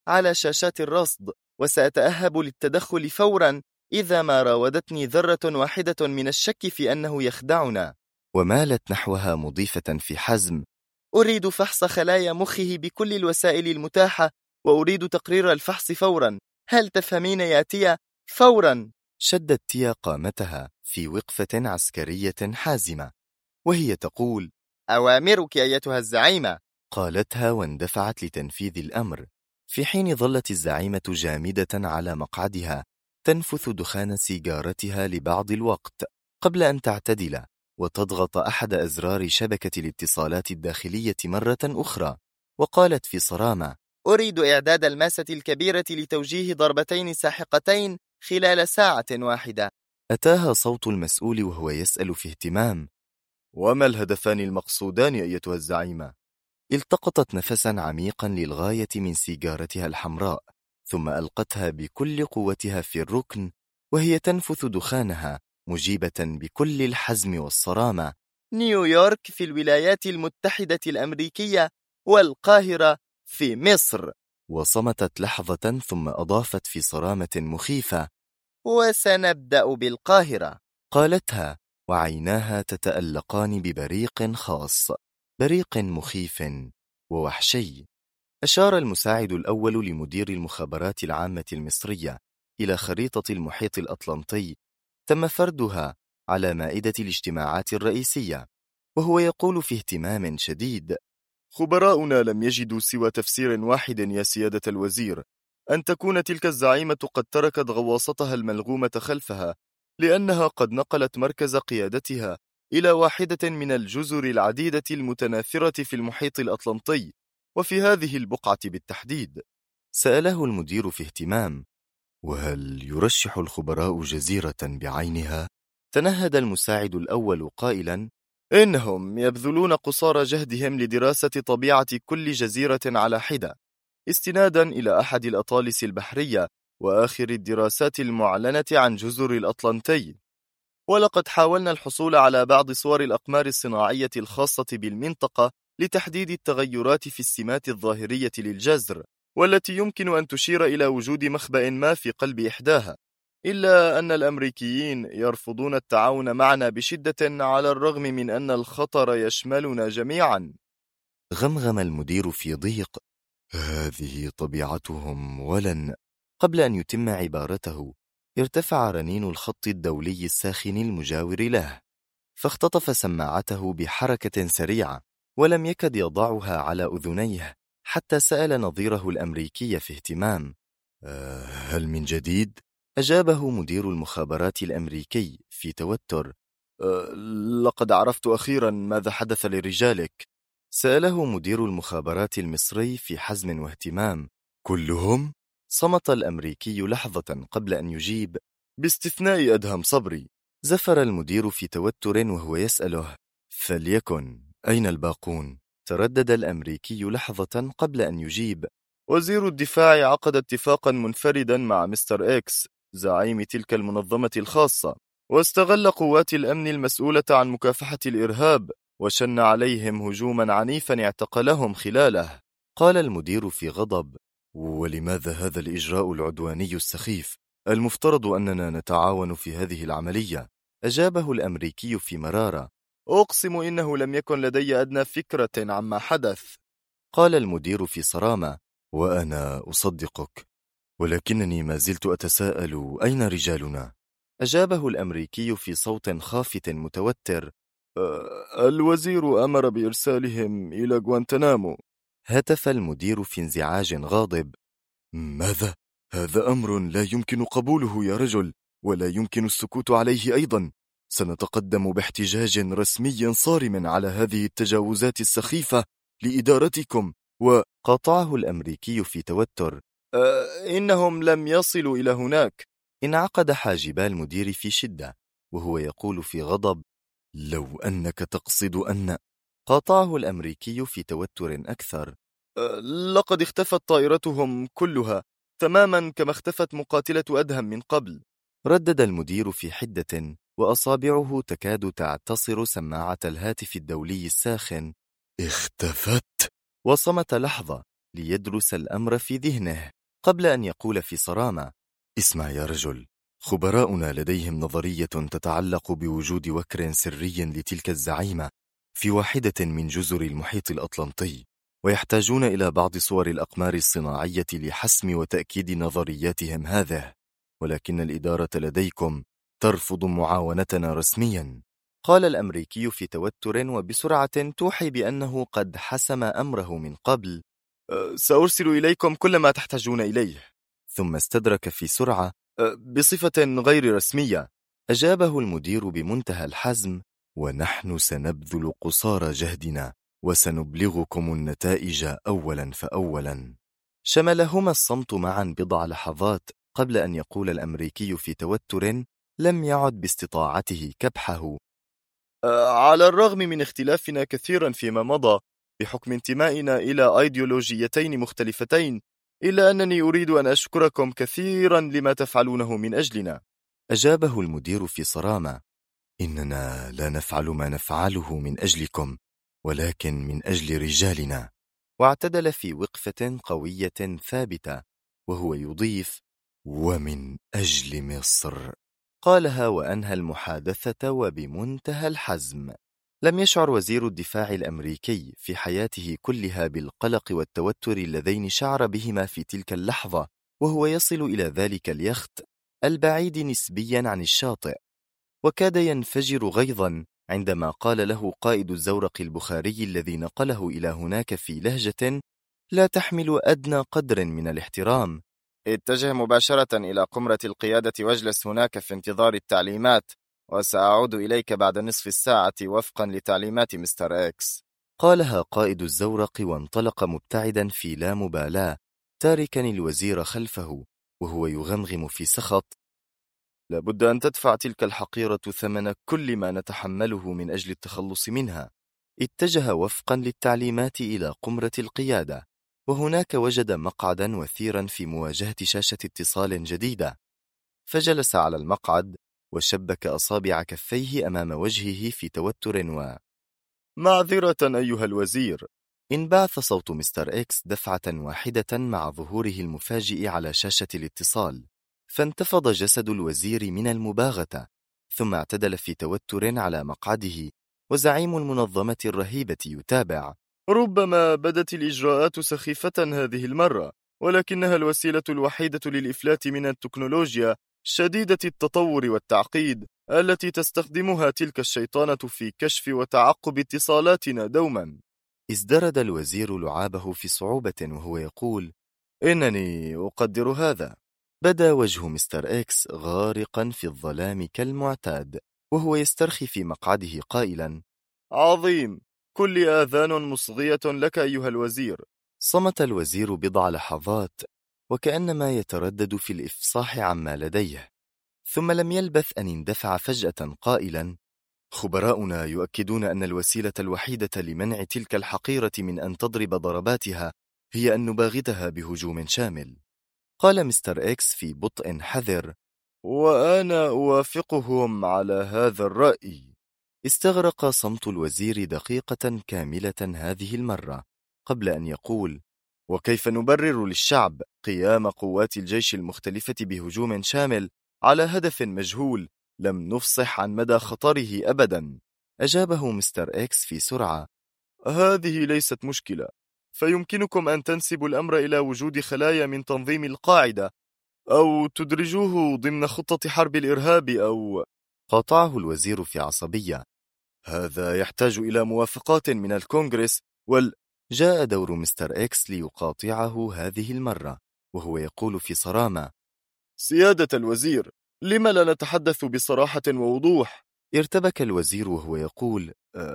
على شاشات الرصد، وسأتأهب للتدخل فورا إذا ما راودتني ذرة واحدة من الشك في أنه يخدعنا. ومالت نحوها مضيفة في حزم: أريد فحص خلايا مخه بكل الوسائل المتاحة، وأريد تقرير الفحص فورا. هل تفهمين يا تيا؟ فورا. شدت تيا قامتها في وقفة عسكرية حازمة وهي تقول: أوامرك أيتها الزعيمة. قالتها واندفعت لتنفيذ الأمر، في حين ظلت الزعيمة جامدة على مقعدها تنفث دخان سيجارتها لبعض الوقت قبل أن تعتدل وتضغط أحد أزرار شبكة الاتصالات الداخلية مرة أخرى، وقالت في صرامة: أريد إعداد الماسة الكبيرة لتوجيه ضربتين ساحقتين خلال ساعة واحدة. أتاها صوت المسؤول وهو يسأل في اهتمام: وما الهدفان المقصودان أيتها الزعيمة؟ التقطت نفسا عميقا للغاية من سيجارتها الحمراء، ثم ألقتها بكل قوتها في الركن وهي تنفث دخانها مجيبة بكل الحزم والصرامة: نيويورك في الولايات المتحدة الأمريكية، والقاهرة في مصر. وصمتت لحظة ثم أضافت في صرامة مخيفة: وسنبدأ بالقاهرة. قالتها وعيناها تتألقان ببريق خاص، بريق مخيف ووحشي. أشار المساعد الأول لمدير المخابرات العامة المصرية إلى خريطة المحيط الأطلنطي تم فردها على مائدة الاجتماعات الرئيسية، وهو يقول في اهتمام شديد: خبراؤنا لم يجدوا سوى تفسير واحد يا سيادة الوزير، أن تكون تلك الزعيمة قد تركت غواصتها الملغومة خلفها، لأنها قد نقلت مركز قيادتها إلى واحدة من الجزر العديدة المتناثرة في المحيط الأطلنطي، وفي هذه البقعة بالتحديد. سأله المدير في اهتمام: وهل يرشح الخبراء جزيرة بعينها؟ تنهد المساعد الأول قائلا: إنهم يبذلون قصارى جهدهم لدراسة طبيعة كل جزيرة على حدة، استنادا إلى أحد الأطالس البحرية وآخر الدراسات المعلنة عن جزر الأطلنطي. ولقد حاولنا الحصول على بعض صور الأقمار الصناعية الخاصة بالمنطقة لتحديد التغيرات في السمات الظاهرية للجزر، والتي يمكن أن تشير إلى وجود مخبأ ما في قلب إحداها، إلا أن الأمريكيين يرفضون التعاون معنا بشدة على الرغم من أن الخطر يشملنا جميعا. غمغم المدير في ضيق: هذه طبيعتهم ولن. قبل أن يتم عبارته ارتفع رنين الخط الدولي الساخن المجاور له، فاختطف سماعته بحركة سريعة ولم يكد يضعها على أذنيه حتى سأل نظيره الأمريكي في اهتمام: هل من جديد؟ أجابه مدير المخابرات الأمريكي في توتر: لقد عرفت أخيرا ماذا حدث لرجالك. سأله مدير المخابرات المصري في حزم واهتمام: كلهم؟ صمت الأمريكي لحظة قبل أن يجيب: باستثناء أدهم صبري. زفر المدير في توتر وهو يسأله: فليكن أين الباقون؟ تردد الأمريكي لحظة قبل أن يجيب: وزير الدفاع عقد اتفاقا منفردا مع مستر إكس زعيم تلك المنظمة الخاصة، واستغل قوات الأمن المسؤولة عن مكافحة الإرهاب وشن عليهم هجوما عنيفا اعتقلهم خلاله. قال المدير في غضب: ولماذا هذا الإجراء العدواني السخيف؟ المفترض أننا نتعاون في هذه العملية. أجابه الأمريكي في مرارة: أقسم إنه لم يكن لدي أدنى فكرة عما حدث. قال المدير في صرامة: وأنا أصدقك، ولكنني ما زلت أتساءل أين رجالنا؟ أجابه الأمريكي في صوت خافت متوتر: الوزير أمر بإرسالهم إلى غوانتنامو. هتف المدير في انزعاج غاضب: ماذا؟ هذا أمر لا يمكن قبوله يا رجل، ولا يمكن السكوت عليه أيضا. سنتقدم باحتجاج رسمي صارم على هذه التجاوزات السخيفة لإدارتكم. وقاطعه الأمريكي في توتر: إنهم لم يصلوا إلى هناك. انعقد حاجبا المدير في شدة وهو يقول في غضب: لو أنك تقصد أن. قاطعه الأمريكي في توتر أكثر: لقد اختفت طائرتهم كلها تماما كما اختفت مقاتلة أدهم من قبل. ردد المدير في حدة وأصابعه تكاد تعتصر سماعة الهاتف الدولي الساخن: اختفت؟ وصمت لحظة ليدرس الأمر في ذهنه. قبل أن يقول في صرامة: اسمع يا رجل، خبراؤنا لديهم نظرية تتعلق بوجود وكر سري لتلك الزعيمة في واحدة من جزر المحيط الأطلنطي، ويحتاجون إلى بعض صور الأقمار الصناعية لحسم وتأكيد نظرياتهم هذه، ولكن الإدارة لديكم ترفض معاونتنا رسميا. قال الأمريكي في توتر وبسرعة توحي بأنه قد حسم أمره من قبل: سأرسل إليكم كل ما تحتاجون إليه. ثم استدرك في سرعة: بصفة غير رسمية. أجابه المدير بمنتهى الحزم: ونحن سنبذل قصارى جهدنا وسنبلغكم النتائج أولا فأولا. شملهما الصمت معا بضع لحظات قبل أن يقول الأمريكي في توتر لم يعد باستطاعته كبحه: على الرغم من اختلافنا كثيرا فيما مضى بحكم انتمائنا إلى أيديولوجيتين مختلفتين، إلا أنني أريد أن أشكركم كثيرا لما تفعلونه من أجلنا. أجابه المدير في صرامة: إننا لا نفعل ما نفعله من أجلكم، ولكن من أجل رجالنا. واعتدل في وقفة قوية ثابتة وهو يضيف: ومن أجل مصر. قالها وأنهى المحادثة وبمنتهى الحزم. لم يشعر وزير الدفاع الأمريكي في حياته كلها بالقلق والتوتر اللذين شعر بهما في تلك اللحظة وهو يصل إلى ذلك اليخت البعيد نسبيا عن الشاطئ، وكاد ينفجر غيظا عندما قال له قائد الزورق البخاري الذي نقله إلى هناك في لهجة لا تحمل أدنى قدر من الاحترام: اتجه مباشرة إلى قمرة القيادة واجلس هناك في انتظار التعليمات، وسأعود إليك بعد نصف الساعة وفقا لتعليمات مستر إكس. قالها قائد الزورق وانطلق مبتعدا في لا مبالاة، تاركا الوزير خلفه وهو يغمغم في سخط: لابد أن تدفع تلك الحقيرة ثمن كل ما نتحمله من أجل التخلص منها. اتجه وفقا للتعليمات إلى قمرة القيادة، وهناك وجد مقعدا وثيرا في مواجهة شاشة اتصال جديدة، فجلس على المقعد وشبك أصابع كفيه أمام وجهه في توتر معذرة أيها الوزير. انبعث صوت مستر إكس دفعة واحدة مع ظهوره المفاجئ على شاشة الاتصال، فانتفض جسد الوزير من المباغتة، ثم اعتدل في توتر على مقعده وزعيم المنظمة الرهيبة يتابع. ربما بدت الإجراءات سخيفة هذه المرة، ولكنها الوسيلة الوحيدة للإفلات من التكنولوجيا شديدة التطور والتعقيد التي تستخدمها تلك الشيطانة في كشف وتعقب اتصالاتنا دوما. ازدرد الوزير لعابه في صعوبة وهو يقول: إنني أقدر هذا. بدا وجه مستر إكس غارقا في الظلام كالمعتاد وهو يسترخي في مقعده قائلا: عظيم، كل آذان مصغية لك أيها الوزير. صمت الوزير بضع لحظات وكأنما يتردد في الإفصاح عما لديه، ثم لم يلبث أن اندفع فجأة قائلا: خبراؤنا يؤكدون أن الوسيلة الوحيدة لمنع تلك الحقيرة من أن تضرب ضرباتها هي أن نباغتها بهجوم شامل. قال مستر إكس في بطء حذر: وأنا أوافقهم على هذا الرأي. استغرق صمت الوزير دقيقة كاملة هذه المرة قبل أن يقول: وكيف نبرر للشعب قيام قوات الجيش المختلفة بهجوم شامل على هدف مجهول لم نفصح عن مدى خطره أبدا؟ أجابه مستر إكس في سرعة: هذه ليست مشكلة، فيمكنكم أن تنسبوا الأمر إلى وجود خلايا من تنظيم القاعدة أو تدرجوه ضمن خطة حرب الإرهاب أو... قاطعه الوزير في عصبية: هذا يحتاج إلى موافقات من الكونغرس جاء دور مستر إكس ليقاطعه هذه المرة وهو يقول في صرامة: سيادة الوزير، لم لا نتحدث بصراحة ووضوح؟ ارتبك الوزير وهو يقول: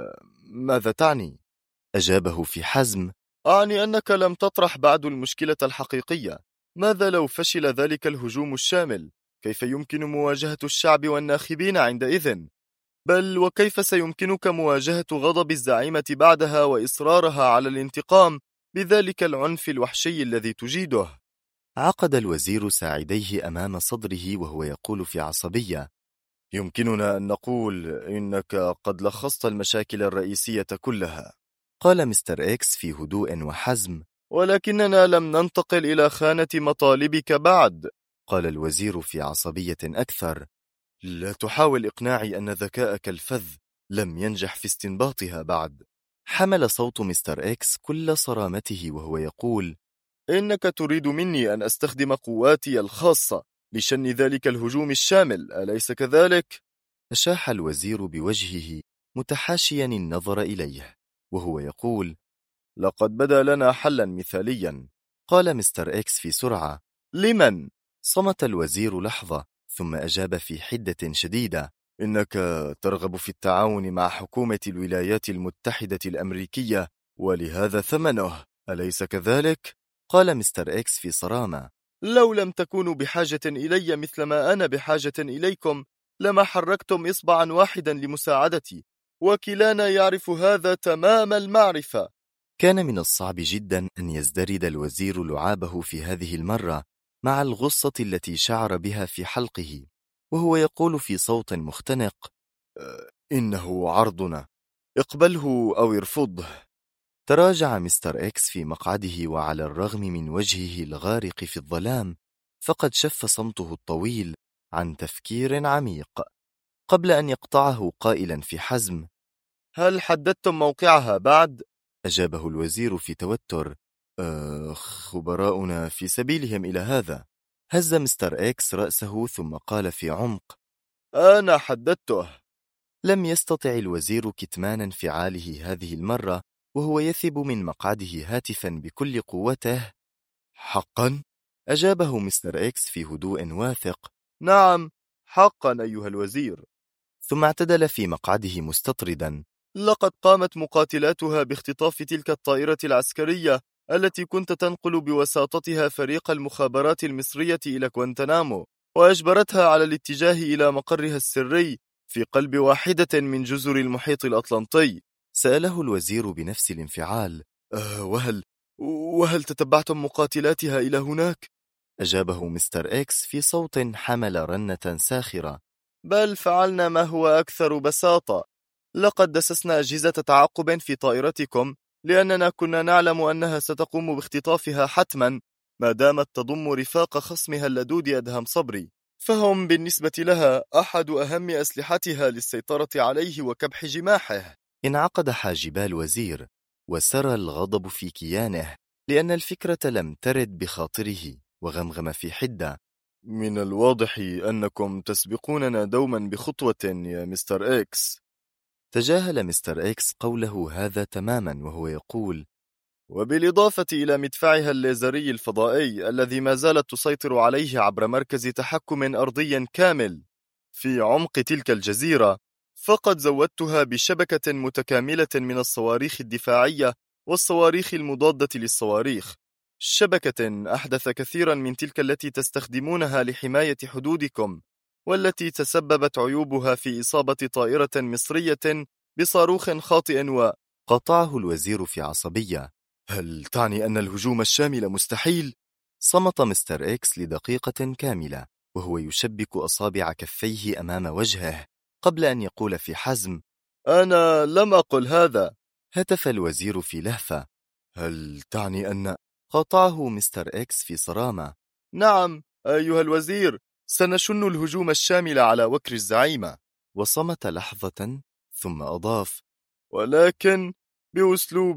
ماذا تعني؟ أجابه في حزم: أعني أنك لم تطرح بعد المشكلة الحقيقية. ماذا لو فشل ذلك الهجوم الشامل؟ كيف يمكن مواجهة الشعب والناخبين عندئذ؟ بل وكيف سيمكنك مواجهة غضب الزعيمة بعدها وإصرارها على الانتقام بذلك العنف الوحشي الذي تجيده؟ عقد الوزير ساعديه أمام صدره وهو يقول في عصبية: يمكننا أن نقول إنك قد لخصت المشاكل الرئيسية كلها. قال مستر إكس في هدوء وحزم: ولكننا لم ننتقل إلى خانة مطالبك بعد. قال الوزير في عصبية أكثر. لا تحاول إقناعي أن ذكاءك الفذ لم ينجح في استنباطها بعد. حمل صوت مستر إكس كل صرامته وهو يقول: إنك تريد مني أن أستخدم قواتي الخاصة لشن ذلك الهجوم الشامل، أليس كذلك؟ أشاح الوزير بوجهه متحاشيا النظر إليه وهو يقول: لقد بدا لنا حلا مثاليا. قال مستر إكس في سرعة: لمن؟ صمت الوزير لحظة ثم أجاب في حدة شديدة: إنك ترغب في التعاون مع حكومة الولايات المتحدة الأمريكية ولهذا ثمنه، أليس كذلك؟ قال مستر إكس في صرامة: لو لم تكونوا بحاجة إلي مثلما أنا بحاجة إليكم لما حركتم إصبعا واحدا لمساعدتي، وكلانا يعرف هذا تمام المعرفة. كان من الصعب جدا أن يزدرد الوزير لعابه في هذه المرة مع الغصة التي شعر بها في حلقه وهو يقول في صوت مختنق: إنه عرضنا، اقبله أو ارفضه. تراجع مستر إكس في مقعده وعلى الرغم من وجهه الغارق في الظلام فقد شف صمته الطويل عن تفكير عميق قبل أن يقطعه قائلا في حزم: هل حددتم موقعها بعد؟ أجابه الوزير في توتر: خبراؤنا في سبيلهم إلى هذا. هز مستر إكس رأسه ثم قال في عمق: أنا حددته. لم يستطع الوزير كتمان انفعاله هذه المرة وهو يثب من مقعده هاتفا بكل قوته: حقا؟ أجابه مستر إكس في هدوء واثق: نعم حقا أيها الوزير. ثم اعتدل في مقعده مستطردا: لقد قامت مقاتلاتها باختطاف تلك الطائرة العسكرية التي كنت تنقل بوساطتها فريق المخابرات المصرية إلى غوانتنامو، وأجبرتها على الاتجاه إلى مقرها السري في قلب واحدة من جزر المحيط الأطلنطي. سأله الوزير بنفس الانفعال: وهل تتبعتم مقاتلاتها إلى هناك؟ أجابه مستر إكس في صوت حمل رنة ساخرة: بل فعلنا ما هو أكثر بساطة. لقد دسسنا أجهزة تعقب في طائرتكم لأننا كنا نعلم أنها ستقوم باختطافها حتما ما دامت تضم رفاق خصمها اللدود أدهم صبري، فهم بالنسبة لها أحد أهم أسلحتها للسيطرة عليه وكبح جماحه. انعقد حاجبا الوزير وسرى الغضب في كيانه لأن الفكرة لم ترد بخاطره وغمغم في حدة: من الواضح أنكم تسبقوننا دوما بخطوة يا مستر إكس. تجاهل مستر إكس قوله هذا تماما وهو يقول: وبالإضافة إلى مدفعها الليزري الفضائي الذي ما زالت تسيطر عليه عبر مركز تحكم أرضي كامل في عمق تلك الجزيرة، فقد زودتها بشبكة متكاملة من الصواريخ الدفاعية والصواريخ المضادة للصواريخ، شبكة أحدث كثيرا من تلك التي تستخدمونها لحماية حدودكم، والتي تسببت عيوبها في إصابة طائرة مصرية بصاروخ خاطئ. قطعه الوزير في عصبية: هل تعني أن الهجوم الشامل مستحيل؟ صمت مستر إكس لدقيقة كاملة وهو يشبك أصابع كفيه أمام وجهه قبل أن يقول في حزم: أنا لم أقل هذا. هتف الوزير في لهفة: هل تعني أن... قطعه مستر إكس في صرامة: نعم أيها الوزير، سنشن الهجوم الشامل على وكر الزعيمة. وصمت لحظة ثم أضاف: ولكن بأسلوب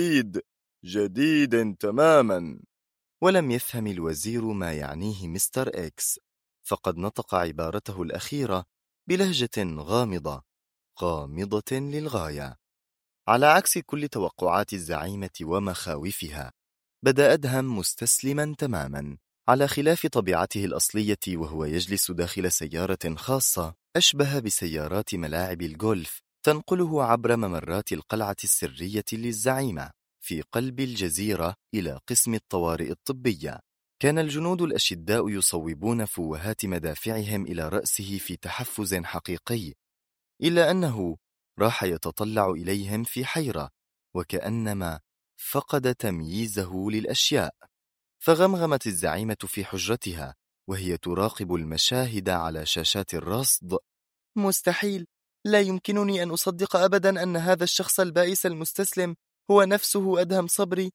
جديد تماما. ولم يفهم الوزير ما يعنيه مستر إكس فقد نطق عبارته الأخيرة بلهجة غامضة للغاية. على عكس كل توقعات الزعيمة ومخاوفها، بدأ أدهم مستسلما تماما على خلاف طبيعته الأصلية وهو يجلس داخل سيارة خاصة أشبه بسيارات ملاعب الجولف تنقله عبر ممرات القلعة السرية للزعيمة في قلب الجزيرة إلى قسم الطوارئ الطبية. كان الجنود الأشداء يصوبون فوهات مدافعهم إلى رأسه في تحفز حقيقي، إلا أنه راح يتطلع إليهم في حيرة وكأنما فقد تمييزه للأشياء. فغمغمت الزعيمة في حجرتها وهي تراقب المشاهد على شاشات الرصد: مستحيل، لا يمكنني أن أصدق أبدا أن هذا الشخص البائس المستسلم هو نفسه أدهم صبري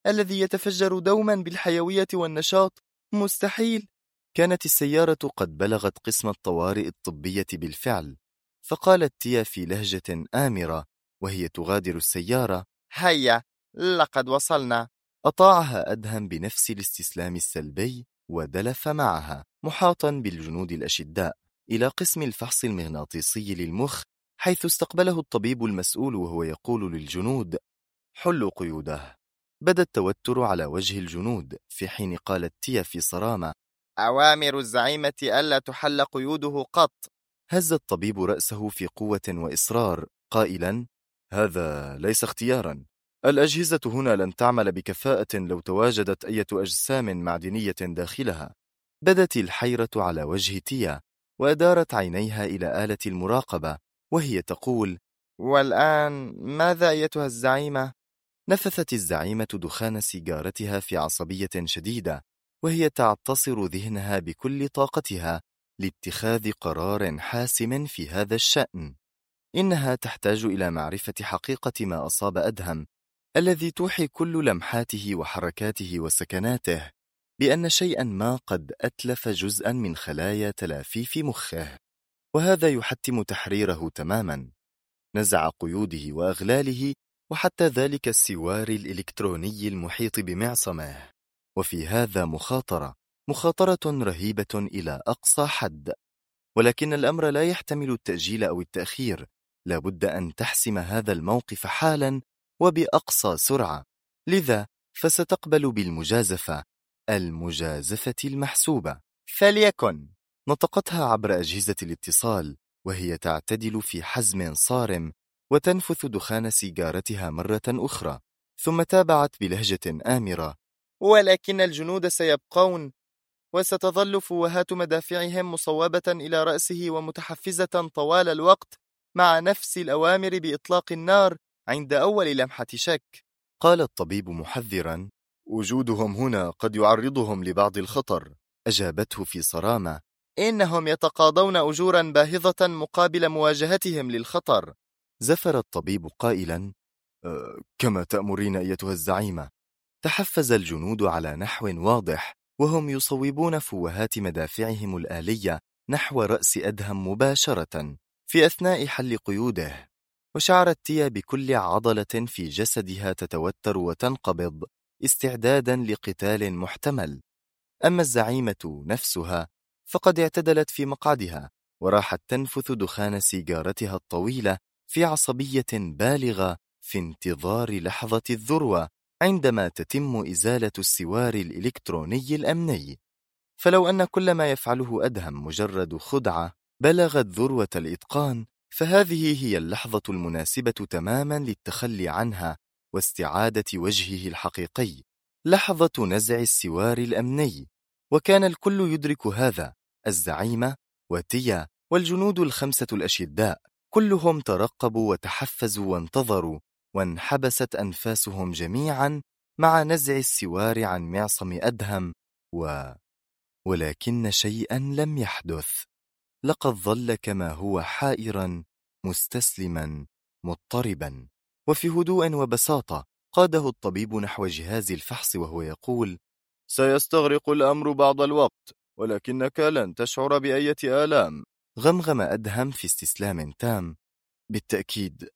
الذي يتفجر دوما بالحيوية والنشاط؟ مستحيل. كانت السيارة قد بلغت قسم الطوارئ الطبية بالفعل، فقالت تيا في لهجة آمرة وهي تغادر السيارة: هيا، لقد وصلنا. أطاعها أدهم بنفس الاستسلام السلبي ودلف معها محاطا بالجنود الأشداء إلى قسم الفحص المغناطيسي للمخ، حيث استقبله الطبيب المسؤول وهو يقول للجنود: حلوا قيوده. بدا التوتر على وجه الجنود، في حين قالت تيا في صرامة: أوامر الزعيمة ألا تحل قيوده قط. هز الطبيب رأسه في قوة وإصرار قائلا: هذا ليس اختيارا، الأجهزة هنا لن تعمل بكفاءة لو تواجدت أي أجسام معدنية داخلها. بدت الحيرة على وجه تيا، وأدارت عينيها إلى آلة المراقبة وهي تقول: والآن ماذا أيتها الزعيمة؟ نفثت الزعيمة دخان سيجارتها في عصبية شديدة، وهي تعتصر ذهنها بكل طاقتها لاتخاذ قرار حاسم في هذا الشأن. إنها تحتاج إلى معرفة حقيقة ما أصاب أدهم، الذي توحي كل لمحاته وحركاته وسكناته بأن شيئا ما قد أتلف جزءا من خلايا تلافيف مخه، وهذا يحتم تحريره تماما. نزع قيوده وأغلاله وحتى ذلك السوار الإلكتروني المحيط بمعصمه، وفي هذا مخاطرة رهيبة إلى أقصى حد. ولكن الأمر لا يحتمل التأجيل أو التأخير، لابد أن تحسم هذا الموقف حالا وبأقصى سرعة، لذا فستقبل بالمجازفة، المجازفة المحسوبة. فليكن. نطقتها عبر أجهزة الاتصال وهي تعتدل في حزم صارم وتنفث دخان سيجارتها مرة أخرى، ثم تابعت بلهجة آمرة: ولكن الجنود سيبقون، وستظل فوهات مدافعهم مصوبة إلى رأسه ومتحفزة طوال الوقت مع نفس الأوامر بإطلاق النار عند أول لمحة شك. قال الطبيب محذرا: وجودهم هنا قد يعرضهم لبعض الخطر. أجابته في صرامة: إنهم يتقاضون أجورا باهظة مقابل مواجهتهم للخطر. زفر الطبيب قائلا: كما تأمرين أيتها الزعيمة. تحفز الجنود على نحو واضح وهم يصوبون فوهات مدافعهم الآلية نحو رأس أدهم مباشرة في أثناء حل قيوده، وشعرت تيا بكل عضلة في جسدها تتوتر وتنقبض استعدادا لقتال محتمل. أما الزعيمة نفسها فقد اعتدلت في مقعدها وراحت تنفث دخان سيجارتها الطويلة في عصبية بالغة في انتظار لحظة الذروة عندما تتم إزالة السوار الإلكتروني الأمني. فلو أن كل ما يفعله أدهم مجرد خدعة بلغت ذروة الإتقان، فهذه هي اللحظة المناسبة تماما للتخلي عنها واستعادة وجهه الحقيقي، لحظة نزع السوار الأمني. وكان الكل يدرك هذا، الزعيمة وتيا والجنود الخمسة الأشداء، كلهم ترقبوا وتحفزوا وانتظروا، وانحبست أنفاسهم جميعا مع نزع السوار عن معصم أدهم ولكن شيئا لم يحدث. لقد ظل كما هو حائرا مستسلما مضطربا، وفي هدوء وبساطة قاده الطبيب نحو جهاز الفحص وهو يقول: سيستغرق الأمر بعض الوقت، ولكنك لن تشعر بأي آلام. غمغم أدهم في استسلام تام: بالتأكيد.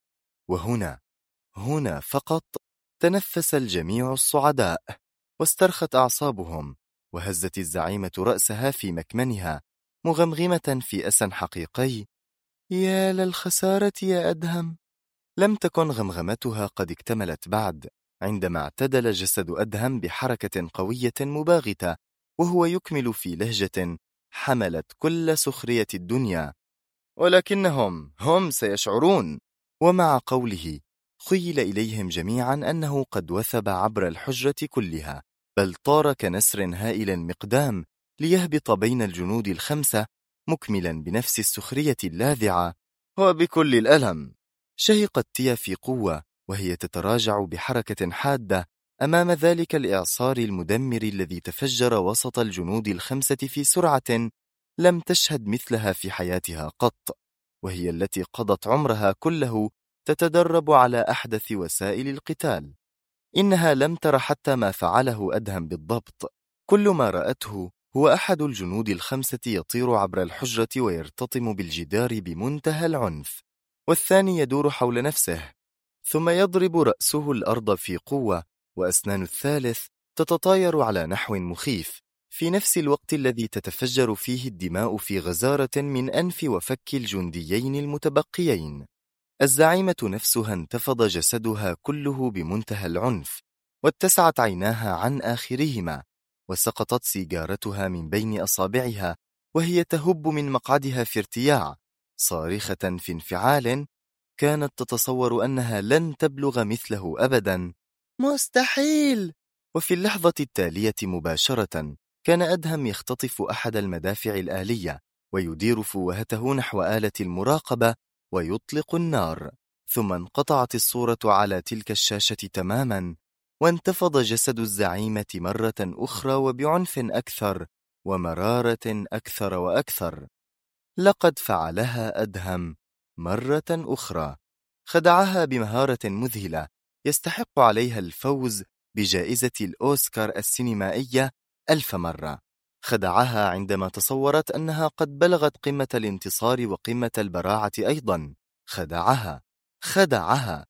وهنا فقط تنفس الجميع الصعداء واسترخت أعصابهم، وهزت الزعيمة رأسها في مكمنها مغمغمة في أسى حقيقي: يا للخسارة يا أدهم. لم تكن غمغمتها قد اكتملت بعد، عندما اعتدل جسد أدهم بحركة قوية مباغتة وهو يكمل في لهجة حملت كل سخرية الدنيا: ولكنهم هم سيشعرون. ومع قوله خيل إليهم جميعا أنه قد وثب عبر الحجرة كلها، بل طار كنسر هائل المقدام ليهبط بين الجنود الخمسة، مكملا بنفس السخرية اللاذعة: وبكل الألم. شهقت تيا في قوة وهي تتراجع بحركة حادة أمام ذلك الإعصار المدمر الذي تفجر وسط الجنود الخمسة في سرعة لم تشهد مثلها في حياتها قط، وهي التي قضت عمرها كله تتدرب على أحدث وسائل القتال. إنها لم تر حتى ما فعله أدهم بالضبط. كل ما رأته هو أحد الجنود الخمسة يطير عبر الحجرة ويرتطم بالجدار بمنتهى العنف، والثاني يدور حول نفسه ثم يضرب رأسه الأرض في قوة، وأسنان الثالث تتطاير على نحو مخيف في نفس الوقت الذي تتفجر فيه الدماء في غزارة من أنف وفك الجنديين المتبقيين. الزعيمة نفسها انتفض جسدها كله بمنتهى العنف، واتسعت عيناها عن آخرهما، وسقطت سيجارتها من بين أصابعها وهي تهب من مقعدها في ارتياع، صارخة في انفعال كانت تتصور أنها لن تبلغ مثله أبدا. مستحيل! وفي اللحظة التالية مباشرة كان أدهم يختطف أحد المدافع الآلية ويدير فوهته نحو آلة المراقبة ويطلق النار، ثم انقطعت الصورة على تلك الشاشة تماما، وانتفض جسد الزعيمة مرة أخرى وبعنف أكثر ومرارة أكثر وأكثر. لقد فعلها أدهم مرة أخرى، خدعها بمهارة مذهلة يستحق عليها الفوز بجائزة الأوسكار السينمائية 1000 مرة. خدعها عندما تصورت أنها قد بلغت قمة الانتصار وقمة البراعة أيضا. خدعها خدعها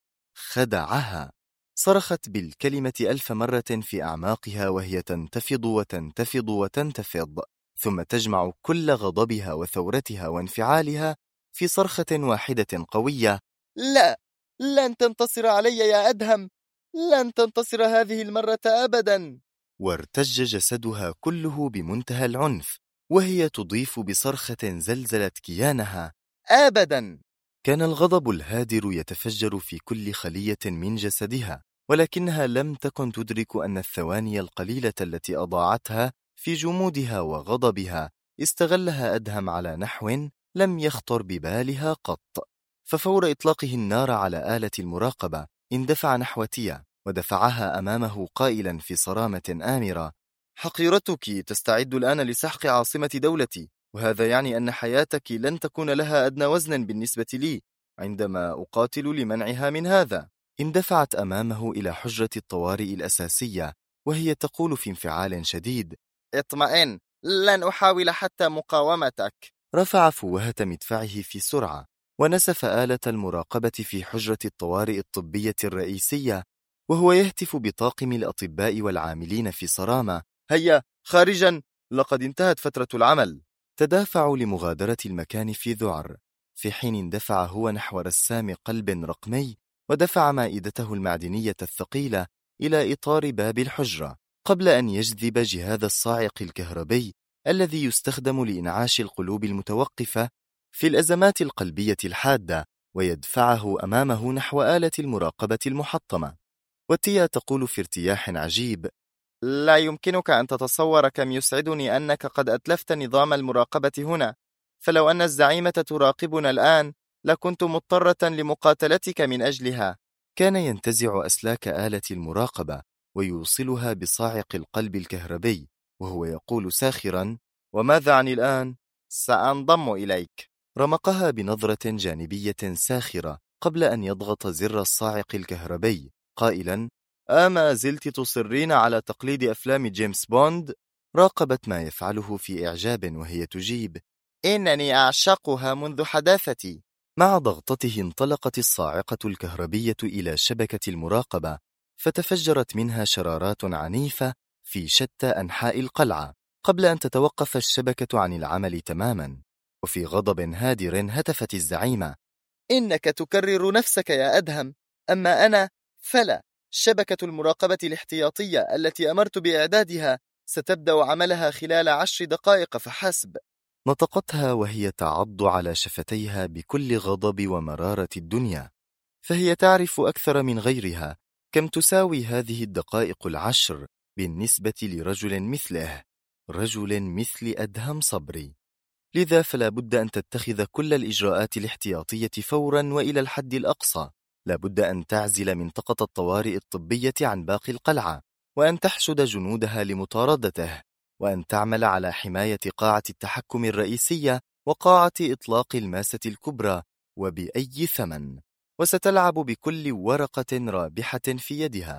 خدعها. صرخت بالكلمة 1000 مرة في أعماقها وهي تنتفض وتنتفض وتنتفض، ثم تجمع كل غضبها وثورتها وانفعالها في صرخة واحدة قوية: لا، لن تنتصر علي يا أدهم، لن تنتصر هذه المرة أبدا. وارتج جسدها كله بمنتهى العنف وهي تضيف بصرخة زلزلت كيانها: أبدا. كان الغضب الهادر يتفجر في كل خلية من جسدها، ولكنها لم تكن تدرك أن الثواني القليلة التي أضاعتها في جمودها وغضبها استغلها أدهم على نحو لم يخطر ببالها قط. ففور إطلاقه النار على آلة المراقبة اندفع نحو تيا ودفعها أمامه قائلا في صرامة آمرة: حقيرتك تستعد الآن لسحق عاصمة دولتي، وهذا يعني أن حياتك لن تكون لها أدنى وزن بالنسبة لي عندما أقاتل لمنعها من هذا. اندفعت أمامه إلى حجرة الطوارئ الأساسية وهي تقول في انفعال شديد: اطمئن، لن أحاول حتى مقاومتك. رفع فوهة مدفعه في سرعة ونسف آلة المراقبة في حجرة الطوارئ الطبية الرئيسية وهو يهتف بطاقم الأطباء والعاملين في صرامة: هيا خارجا، لقد انتهت فترة العمل. تدافعوا لمغادرة المكان في ذعر، في حين اندفع هو نحو رسام قلب رقمي ودفع مائدته المعدنية الثقيلة إلى إطار باب الحجرة قبل أن يجذب جهاز الصاعق الكهربي الذي يستخدم لإنعاش القلوب المتوقفة في الأزمات القلبية الحادة ويدفعه أمامه نحو آلة المراقبة المحطمة. وتيا تقول في ارتياح عجيب: لا يمكنك أن تتصور كم يسعدني أنك قد أتلفت نظام المراقبة هنا، فلو أن الزعيمة تراقبنا الآن لكنت مضطرة لمقاتلتك من أجلها. كان ينتزع أسلاك آلة المراقبة ويوصلها بصاعق القلب الكهربي وهو يقول ساخرا: وماذا عن الآن؟ سأنضم إليك. رمقها بنظرة جانبية ساخرة قبل أن يضغط زر الصاعق الكهربي قائلا: أما زلت تصرين على تقليد أفلام جيمس بوند؟ راقبت ما يفعله في إعجاب وهي تجيب: إنني أعشقها منذ حداثتي. مع ضغطته انطلقت الصاعقة الكهربية إلى شبكة المراقبة فتفجرت منها شرارات عنيفة في شتى أنحاء القلعة قبل أن تتوقف الشبكة عن العمل تماما. وفي غضب هادر هتفت الزعيمة: إنك تكرر نفسك يا أدهم، أما أنا فلا. شبكة المراقبة الاحتياطية التي أمرت بإعدادها ستبدأ عملها خلال 10 دقائق فحسب. نطقتها وهي تعض على شفتيها بكل غضب ومرارة الدنيا، فهي تعرف أكثر من غيرها كم تساوي هذه الدقائق 10 بالنسبة لرجل مثله، رجل مثل أدهم صبري. لذا فلا بد أن تتخذ كل الإجراءات الاحتياطية فورا وإلى الحد الأقصى. لا بد أن تعزل منطقة الطوارئ الطبية عن باقي القلعة، وأن تحشد جنودها لمطاردته، وأن تعمل على حماية قاعة التحكم الرئيسية وقاعة إطلاق الماسة الكبرى وبأي ثمن، وستلعب بكل ورقة رابحة في يدها.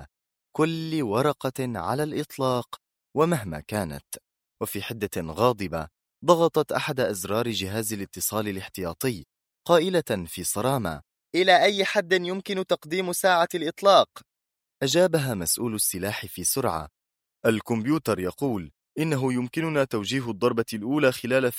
كل ورقة على الإطلاق ومهما كانت. وفي حدة غاضبة ضغطت أحد أزرار جهاز الاتصال الاحتياطي قائلة في صرامة: إلى أي حد يمكن تقديم ساعة الإطلاق؟ أجابها مسؤول السلاح في سرعة: الكمبيوتر يقول إنه يمكننا توجيه الضربة الأولى خلال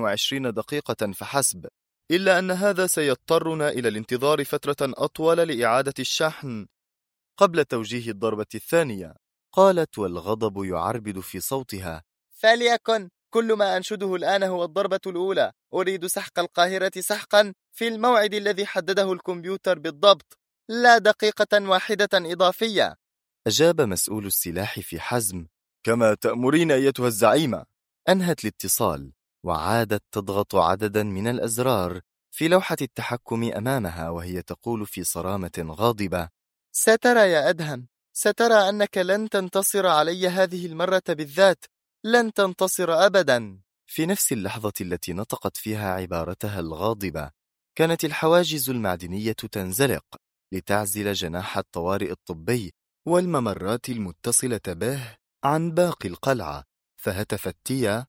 23 دقيقة فحسب، إلا أن هذا سيضطرنا إلى الانتظار فترة أطول لإعادة الشحن قبل توجيه الضربة الثانية. قالت والغضب يعربد في صوتها: فليكن، كل ما أنشده الآن هو الضربة الأولى. أريد سحق القاهرة سحقا في الموعد الذي حدده الكمبيوتر بالضبط، لا دقيقة واحدة إضافية. أجاب مسؤول السلاح في حزم: كما تأمرين أيتها الزعيمة. أنهت الاتصال وعادت تضغط عددا من الأزرار في لوحة التحكم أمامها وهي تقول في صرامة غاضبة: سترى يا أدهم، سترى أنك لن تنتصر علي هذه المرة بالذات، لن تنتصر أبدا. في نفس اللحظة التي نطقت فيها عبارتها الغاضبة كانت الحواجز المعدنية تنزلق لتعزل جناح الطوارئ الطبي والممرات المتصلة به عن باقي القلعة. فهتفت تيا: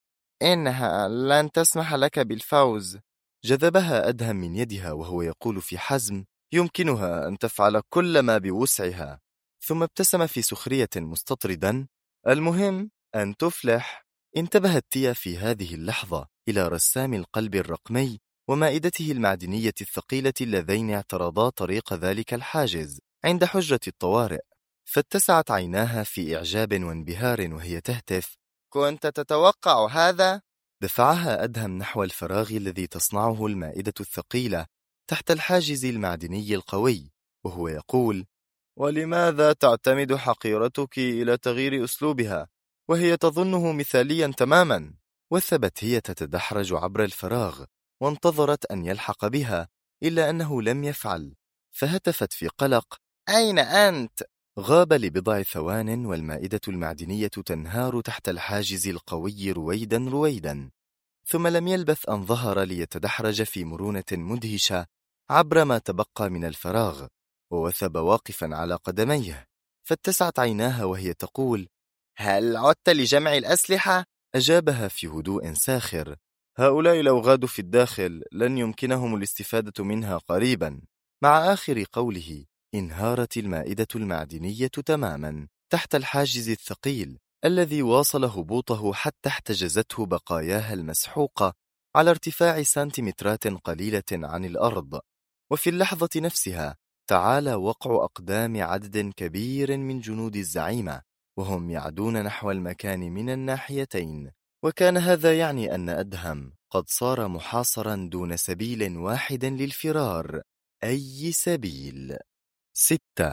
إنها لن تسمح لك بالفوز. جذبها أدهم من يدها وهو يقول في حزم: يمكنها أن تفعل كل ما بوسعها. ثم ابتسم في سخرية مستطردا: المهم أن تفلح. انتبهت تيا في هذه اللحظة إلى رسام القلب الرقمي ومائدته المعدنية الثقيلة اللذين اعترضا طريق ذلك الحاجز عند حجرة الطوارئ، فاتسعت عيناها في إعجاب وانبهار وهي تهتف: كنت تتوقع هذا؟ دفعها أدهم نحو الفراغ الذي تصنعه المائدة الثقيلة تحت الحاجز المعدني القوي وهو يقول: ولماذا تعتمد حقيرتك إلى تغيير أسلوبها وهي تظنه مثاليا تماما؟ وثبت هي تتدحرج عبر الفراغ وانتظرت أن يلحق بها، إلا أنه لم يفعل، فهتفت في قلق: أين أنت؟ غاب لبضع ثوان والمائدة المعدنية تنهار تحت الحاجز القوي رويدا رويدا، ثم لم يلبث أن ظهر ليتدحرج في مرونة مدهشة عبر ما تبقى من الفراغ، ووثب واقفا على قدميه، فاتسعت عيناها وهي تقول: هل عدت لجمع الأسلحة؟ أجابها في هدوء ساخر: هؤلاء لو غادوا في الداخل لن يمكنهم الاستفادة منها قريبا. مع آخر قوله انهارت المائدة المعدنية تماما تحت الحاجز الثقيل الذي واصل هبوطه حتى احتجزته بقاياها المسحوقة على ارتفاع سنتيمترات قليلة عن الأرض. وفي اللحظة نفسها تعالى وقع أقدام عدد كبير من جنود الزعيمة وهم يعدون نحو المكان من الناحيتين، وكان هذا يعني أن أدهم قد صار محاصرا دون سبيل واحد للفرار. أي سبيل؟ 6.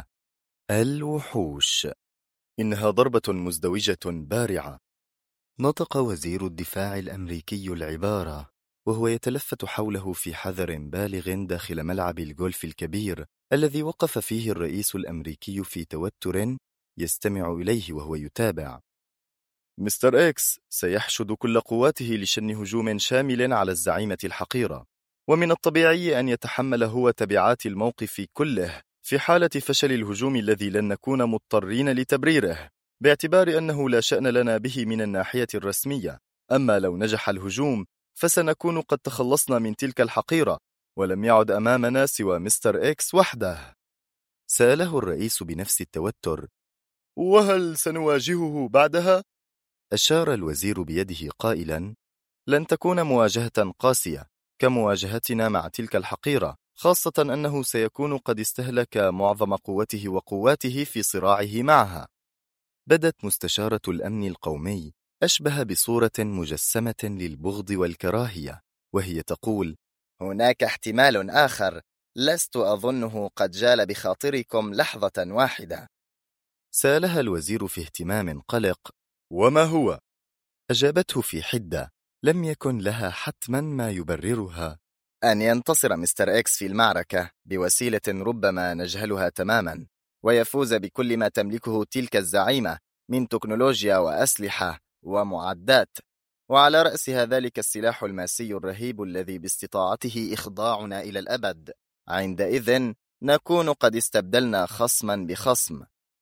الوحوش. إنها ضربة مزدوجة بارعة. نطق وزير الدفاع الأمريكي العبارة وهو يتلفت حوله في حذر بالغ داخل ملعب الجولف الكبير الذي وقف فيه الرئيس الأمريكي في توتر يستمع إليه وهو يتابع. مستر إكس سيحشد كل قواته لشن هجوم شامل على الزعيمة الحقيرة، ومن الطبيعي أن يتحمل هو تبعات الموقف كله في حالة فشل الهجوم الذي لن نكون مضطرين لتبريره، باعتبار أنه لا شأن لنا به من الناحية الرسمية. أما لو نجح الهجوم فسنكون قد تخلصنا من تلك الحقيرة ولم يعد أمامنا سوى مستر إكس وحده. سأله الرئيس بنفس التوتر: وهل سنواجهه بعدها؟ أشار الوزير بيده قائلا: لن تكون مواجهة قاسية كمواجهتنا مع تلك الحقيرة، خاصة أنه سيكون قد استهلك معظم قوته وقواته في صراعه معها. بدت مستشارة الأمن القومي أشبه بصورة مجسمة للبغض والكراهية وهي تقول: هناك احتمال آخر لست أظنه قد جال بخاطركم لحظة واحدة. سألها الوزير في اهتمام قلق: وما هو؟ أجابته في حدة لم يكن لها حتما ما يبررها: أن ينتصر مستر إكس في المعركة بوسيلة ربما نجهلها تماما، ويفوز بكل ما تملكه تلك الزعيمة من تكنولوجيا وأسلحة ومعدات، وعلى رأسها ذلك السلاح الماسي الرهيب الذي باستطاعته إخضاعنا إلى الأبد. عندئذ نكون قد استبدلنا خصما بخصم،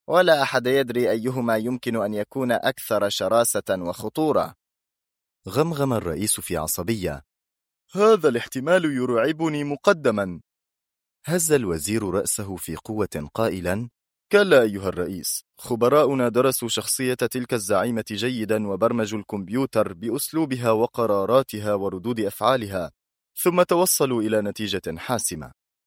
ولا أحد يدري أيهما يمكن أن يكون أكثر شراسة وخطورة. غمغم الرئيس في عصبية: هذا الاحتمال يرعبني مقدما. هز الوزير رأسه في قوة قائلا: كلا أيها الرئيس، خبراؤنا درسوا شخصية تلك الزعيمة جيدا وبرمجوا الكمبيوتر بأسلوبها وقراراتها وردود أفعالها، ثم توصلوا إلى نتيجة حاسمة.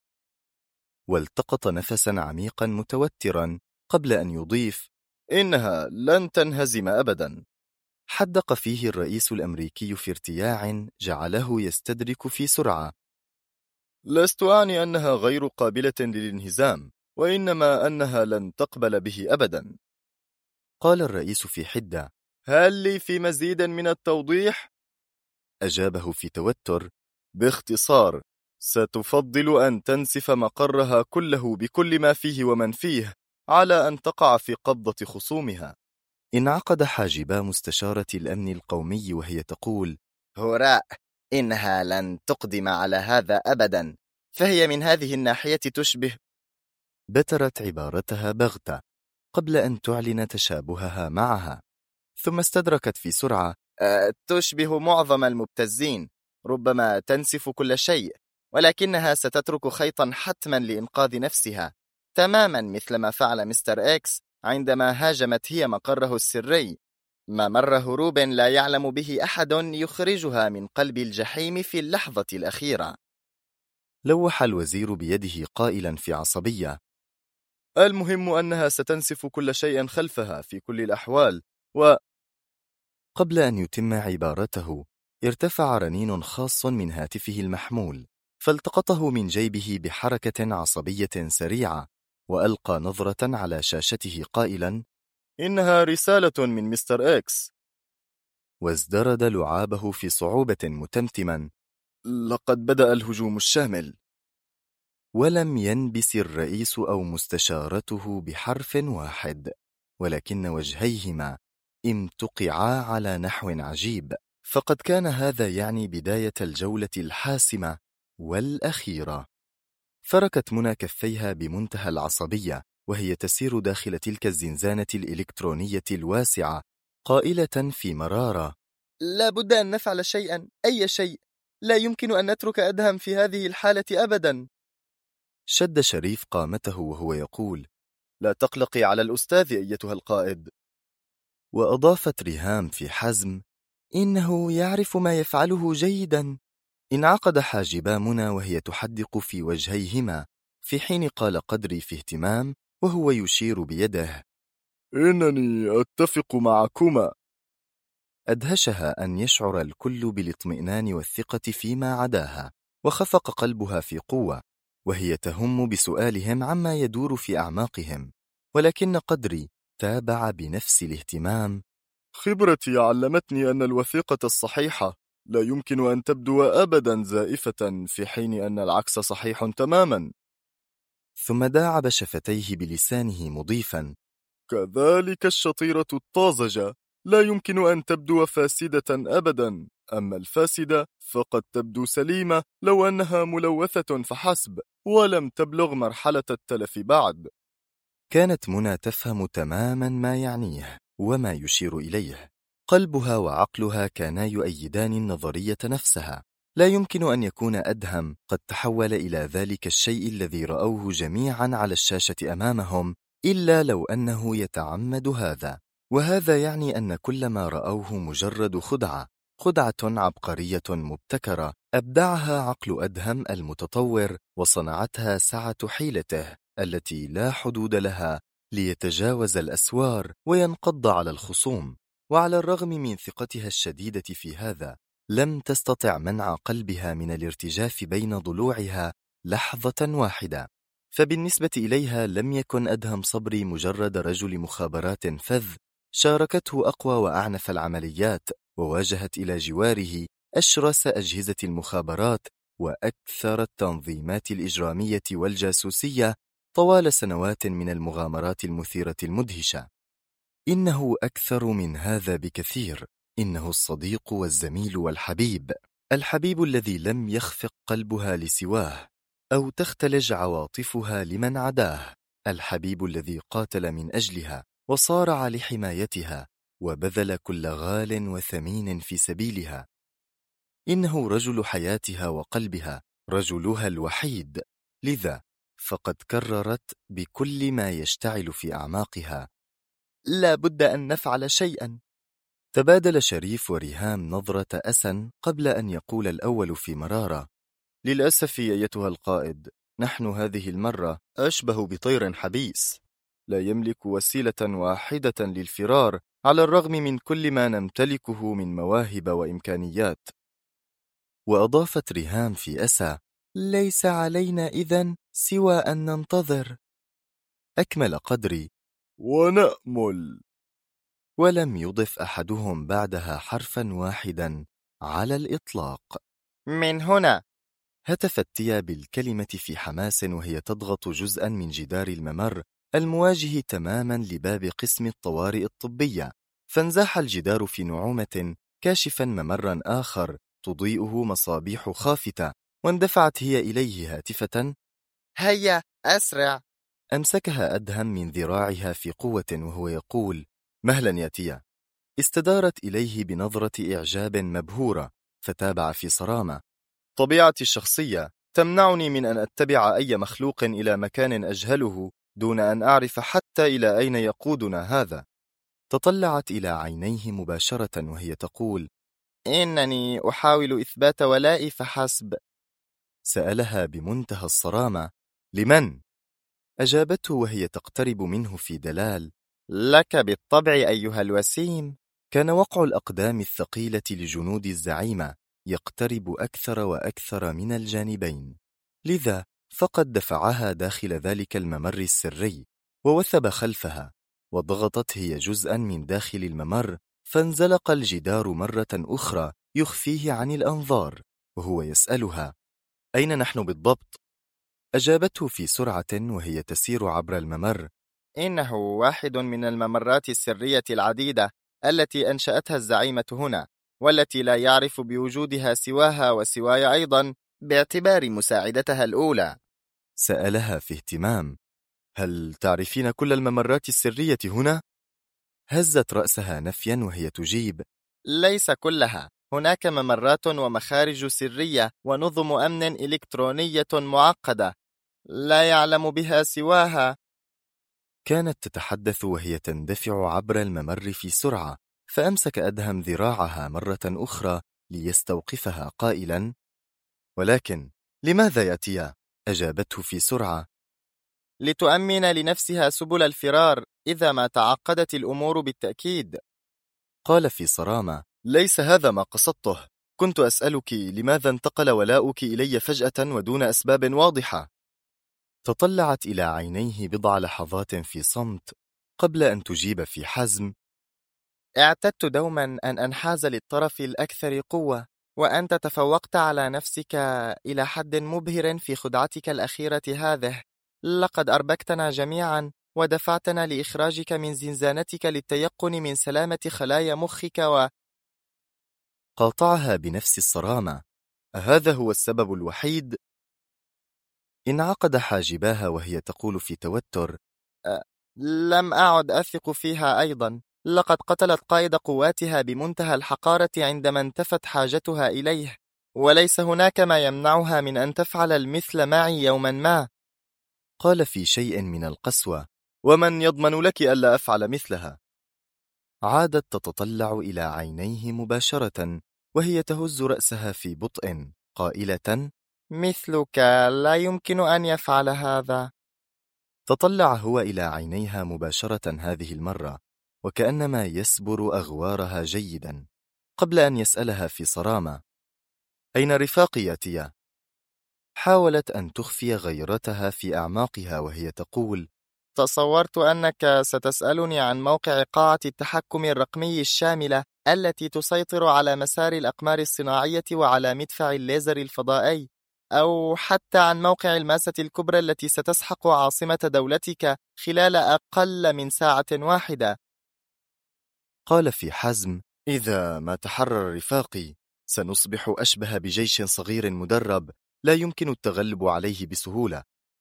والتقط نفسا عميقا متوترا قبل أن يضيف: إنها لن تنهزم أبدا. حدق فيه الرئيس الأمريكي في ارتياع جعله يستدرك في سرعة: لست أعني أنها غير قابلة للانهزام، وإنما أنها لن تقبل به أبدا. قال الرئيس في حدة: هل لي في مزيد من التوضيح؟ أجابه في توتر: باختصار، ستفضل أن تنسف مقرها كله بكل ما فيه ومن فيه على أن تقع في قبضة خصومها. انعقد حاجبا مستشارة الأمن القومي وهي تقول: هراء، إنها لن تقدم على هذا أبدا، فهي من هذه الناحية تشبه. بترت عبارتها بغتة قبل أن تعلن تشابهها معها، ثم استدركت في سرعة: تشبه معظم المبتزين، ربما تنسف كل شيء، ولكنها ستترك خيطا حتما لإنقاذ نفسها، تماما مثل ما فعل مستر إكس عندما هاجمت هي مقره السري. ممر هروب لا يعلم به أحد يخرجها من قلب الجحيم في اللحظة الأخيرة. لوح الوزير بيده قائلا في عصبية: المهم أنها ستنسف كل شيء خلفها في كل الأحوال. قبل أن يتم عبارته ارتفع رنين خاص من هاتفه المحمول، فالتقطه من جيبه بحركة عصبية سريعة، وألقى نظرة على شاشته قائلا: إنها رسالة من مستر إكس. وازدرد لعابه في صعوبة متمتما: لقد بدأ الهجوم الشامل. ولم ينبس الرئيس أو مستشارته بحرف واحد، ولكن وجهيهما امتقعا على نحو عجيب، فقد كان هذا يعني بداية الجولة الحاسمة والأخيرة. فركت منى كفيها بمنتهى العصبية وهي تسير داخل تلك الزنزانة الإلكترونية الواسعة، قائلة في مرارة: لا بد أن نفعل شيئا، أي شيء، لا يمكن أن نترك أدهم في هذه الحالة أبدا. شد شريف قامته وهو يقول: لا تقلقي على الأستاذ أيتها القائد. وأضافت ريهام في حزم: إنه يعرف ما يفعله جيدا. انعقد حاجبا منى وهي تحدق في وجهيهما، في حين قال قدري في اهتمام وهو يشير بيده: إنني أتفق معكما. أدهشها أن يشعر الكل بالاطمئنان والثقة فيما عداها، وخفق قلبها في قوة وهي تهم بسؤالهم عما يدور في أعماقهم، ولكن قدري تابع بنفس الاهتمام: خبرتي علمتني أن الوثيقة الصحيحة لا يمكن أن تبدو أبدا زائفة، في حين أن العكس صحيح تماما. ثم داعب شفتيه بلسانه مضيفا: كذلك الشطيرة الطازجة لا يمكن أن تبدو فاسدة أبدا، أما الفاسدة فقد تبدو سليمة لو أنها ملوثة فحسب، ولم تبلغ مرحلة التلف بعد. كانت منى تفهم تماما ما يعنيه وما يشير إليه. قلبها وعقلها كانا يؤيدان النظرية نفسها. لا يمكن أن يكون أدهم قد تحول إلى ذلك الشيء الذي رأوه جميعا على الشاشة أمامهم، إلا لو أنه يتعمد هذا، وهذا يعني أن كل ما رأوه مجرد خدعة عبقرية مبتكرة أبدعها عقل أدهم المتطور، وصنعتها سعة حيلته التي لا حدود لها ليتجاوز الأسوار وينقض على الخصوم. وعلى الرغم من ثقتها الشديدة في هذا، لم تستطع منع قلبها من الارتجاف بين ضلوعها لحظة واحدة. فبالنسبة إليها لم يكن أدهم صبري مجرد رجل مخابرات فذ شاركته أقوى وأعنف العمليات، وواجهت إلى جواره أشرس أجهزة المخابرات وأكثر التنظيمات الإجرامية والجاسوسية طوال سنوات من المغامرات المثيرة المدهشة. إنه أكثر من هذا بكثير، إنه الصديق والزميل والحبيب، الحبيب الذي لم يخفق قلبها لسواه أو تختلج عواطفها لمن عداه، الحبيب الذي قاتل من أجلها وصارع لحمايتها وبذل كل غال وثمين في سبيلها. إنه رجل حياتها وقلبها، رجلها الوحيد، لذا فقد كررت بكل ما يشتعل في أعماقها: لا بد أن نفعل شيئا. تبادل شريف وريهام نظرة أسى قبل أن يقول الأول في مرارة: للأسف أيتها القائد، نحن هذه المرة أشبه بطير حبيس، لا يملك وسيلة واحدة للفرار على الرغم من كل ما نمتلكه من مواهب وإمكانيات. وأضافت ريهام في أسى: ليس علينا إذن سوى أن ننتظر. أكمل قدري: ونأمل. ولم يضف أحدهم بعدها حرفا واحدا على الإطلاق. من هنا، هتفت تيا بالكلمة في حماس وهي تضغط جزءا من جدار الممر المواجه تماما لباب قسم الطوارئ الطبية، فانزاح الجدار في نعومة كاشفا ممرا آخر تضيئه مصابيح خافتة، واندفعت هي إليه هاتفة: هيا أسرع. أمسكها أدهم من ذراعها في قوة وهو يقول: مهلا يا تيا. استدارت إليه بنظرة إعجاب مبهورة، فتابع في صرامة: طبيعتي الشخصية تمنعني من أن أتبع أي مخلوق إلى مكان أجهله دون أن أعرف حتى إلى أين يقودنا هذا. تطلعت إلى عينيه مباشرة وهي تقول: إنني أحاول إثبات ولائي فحسب. سألها بمنتهى الصرامة: لمن؟ أجابته وهي تقترب منه في دلال: لك بالطبع أيها الوسيم. كان وقع الأقدام الثقيلة لجنود الزعيمة يقترب أكثر وأكثر من الجانبين، لذا فقد دفعها داخل ذلك الممر السري ووثب خلفها، وضغطت هي جزءا من داخل الممر، فانزلق الجدار مرة أخرى يخفيه عن الأنظار وهو يسألها: أين نحن بالضبط؟ أجابته في سرعة وهي تسير عبر الممر: إنه واحد من الممرات السرية العديدة التي أنشأتها الزعيمة هنا، والتي لا يعرف بوجودها سواها وسواي أيضا باعتبار مساعدتها الأولى. سألها في اهتمام: هل تعرفين كل الممرات السرية هنا؟ هزت رأسها نفيا وهي تجيب: ليس كلها، هناك ممرات ومخارج سرية ونظم أمن إلكترونية معقدة لا يعلم بها سواها. كانت تتحدث وهي تندفع عبر الممر في سرعة، فأمسك أدهم ذراعها مرة أخرى ليستوقفها قائلا: ولكن لماذا يا تيا؟ أجابته في سرعة: لتؤمن لنفسها سبل الفرار إذا ما تعقدت الأمور بالتأكيد. قال في صرامة: ليس هذا ما قصدته، كنت أسألك لماذا انتقل ولاؤك إلي فجأة ودون أسباب واضحة. تطلعت إلى عينيه بضع لحظات في صمت قبل أن تجيب في حزم: اعتدت دوما أن أنحاز للطرف الأكثر قوة، وأنت تفوقت على نفسك إلى حد مبهر في خدعتك الأخيرة هذه. لقد أربكتنا جميعا ودفعتنا لإخراجك من زنزانتك للتيقن من سلامة خلايا مخك قاطعها بنفس الصرامة: أهذا هو السبب الوحيد؟ انعقد حاجباها وهي تقول في توتر: لم أعد أثق فيها أيضا. لقد قتلت قائد قواتها بمنتهى الحقارة عندما انتفت حاجتها إليه، وليس هناك ما يمنعها من أن تفعل المثل معي يوما ما. قال في شيء من القسوة: ومن يضمن لك ألا أفعل مثلها؟ عادت تتطلع إلى عينيه مباشرة وهي تهز رأسها في بطء قائلة: مثلك لا يمكن أن يفعل هذا. تطلع هو إلى عينيها مباشرة هذه المرة وكأنما يسبر أغوارها جيدا، قبل أن يسألها في صرامة: أين رفاقي يا تيا؟ حاولت أن تخفي غيرتها في أعماقها وهي تقول: تصورت أنك ستسألني عن موقع قاعة التحكم الرقمي الشاملة التي تسيطر على مسار الأقمار الصناعية وعلى مدفع الليزر الفضائي، أو حتى عن موقع الماسة الكبرى التي ستسحق عاصمة دولتك خلال أقل من ساعة واحدة. قال في حزم: إذا ما تحرر رفاقي سنصبح أشبه بجيش صغير مدرب لا يمكن التغلب عليه بسهولة.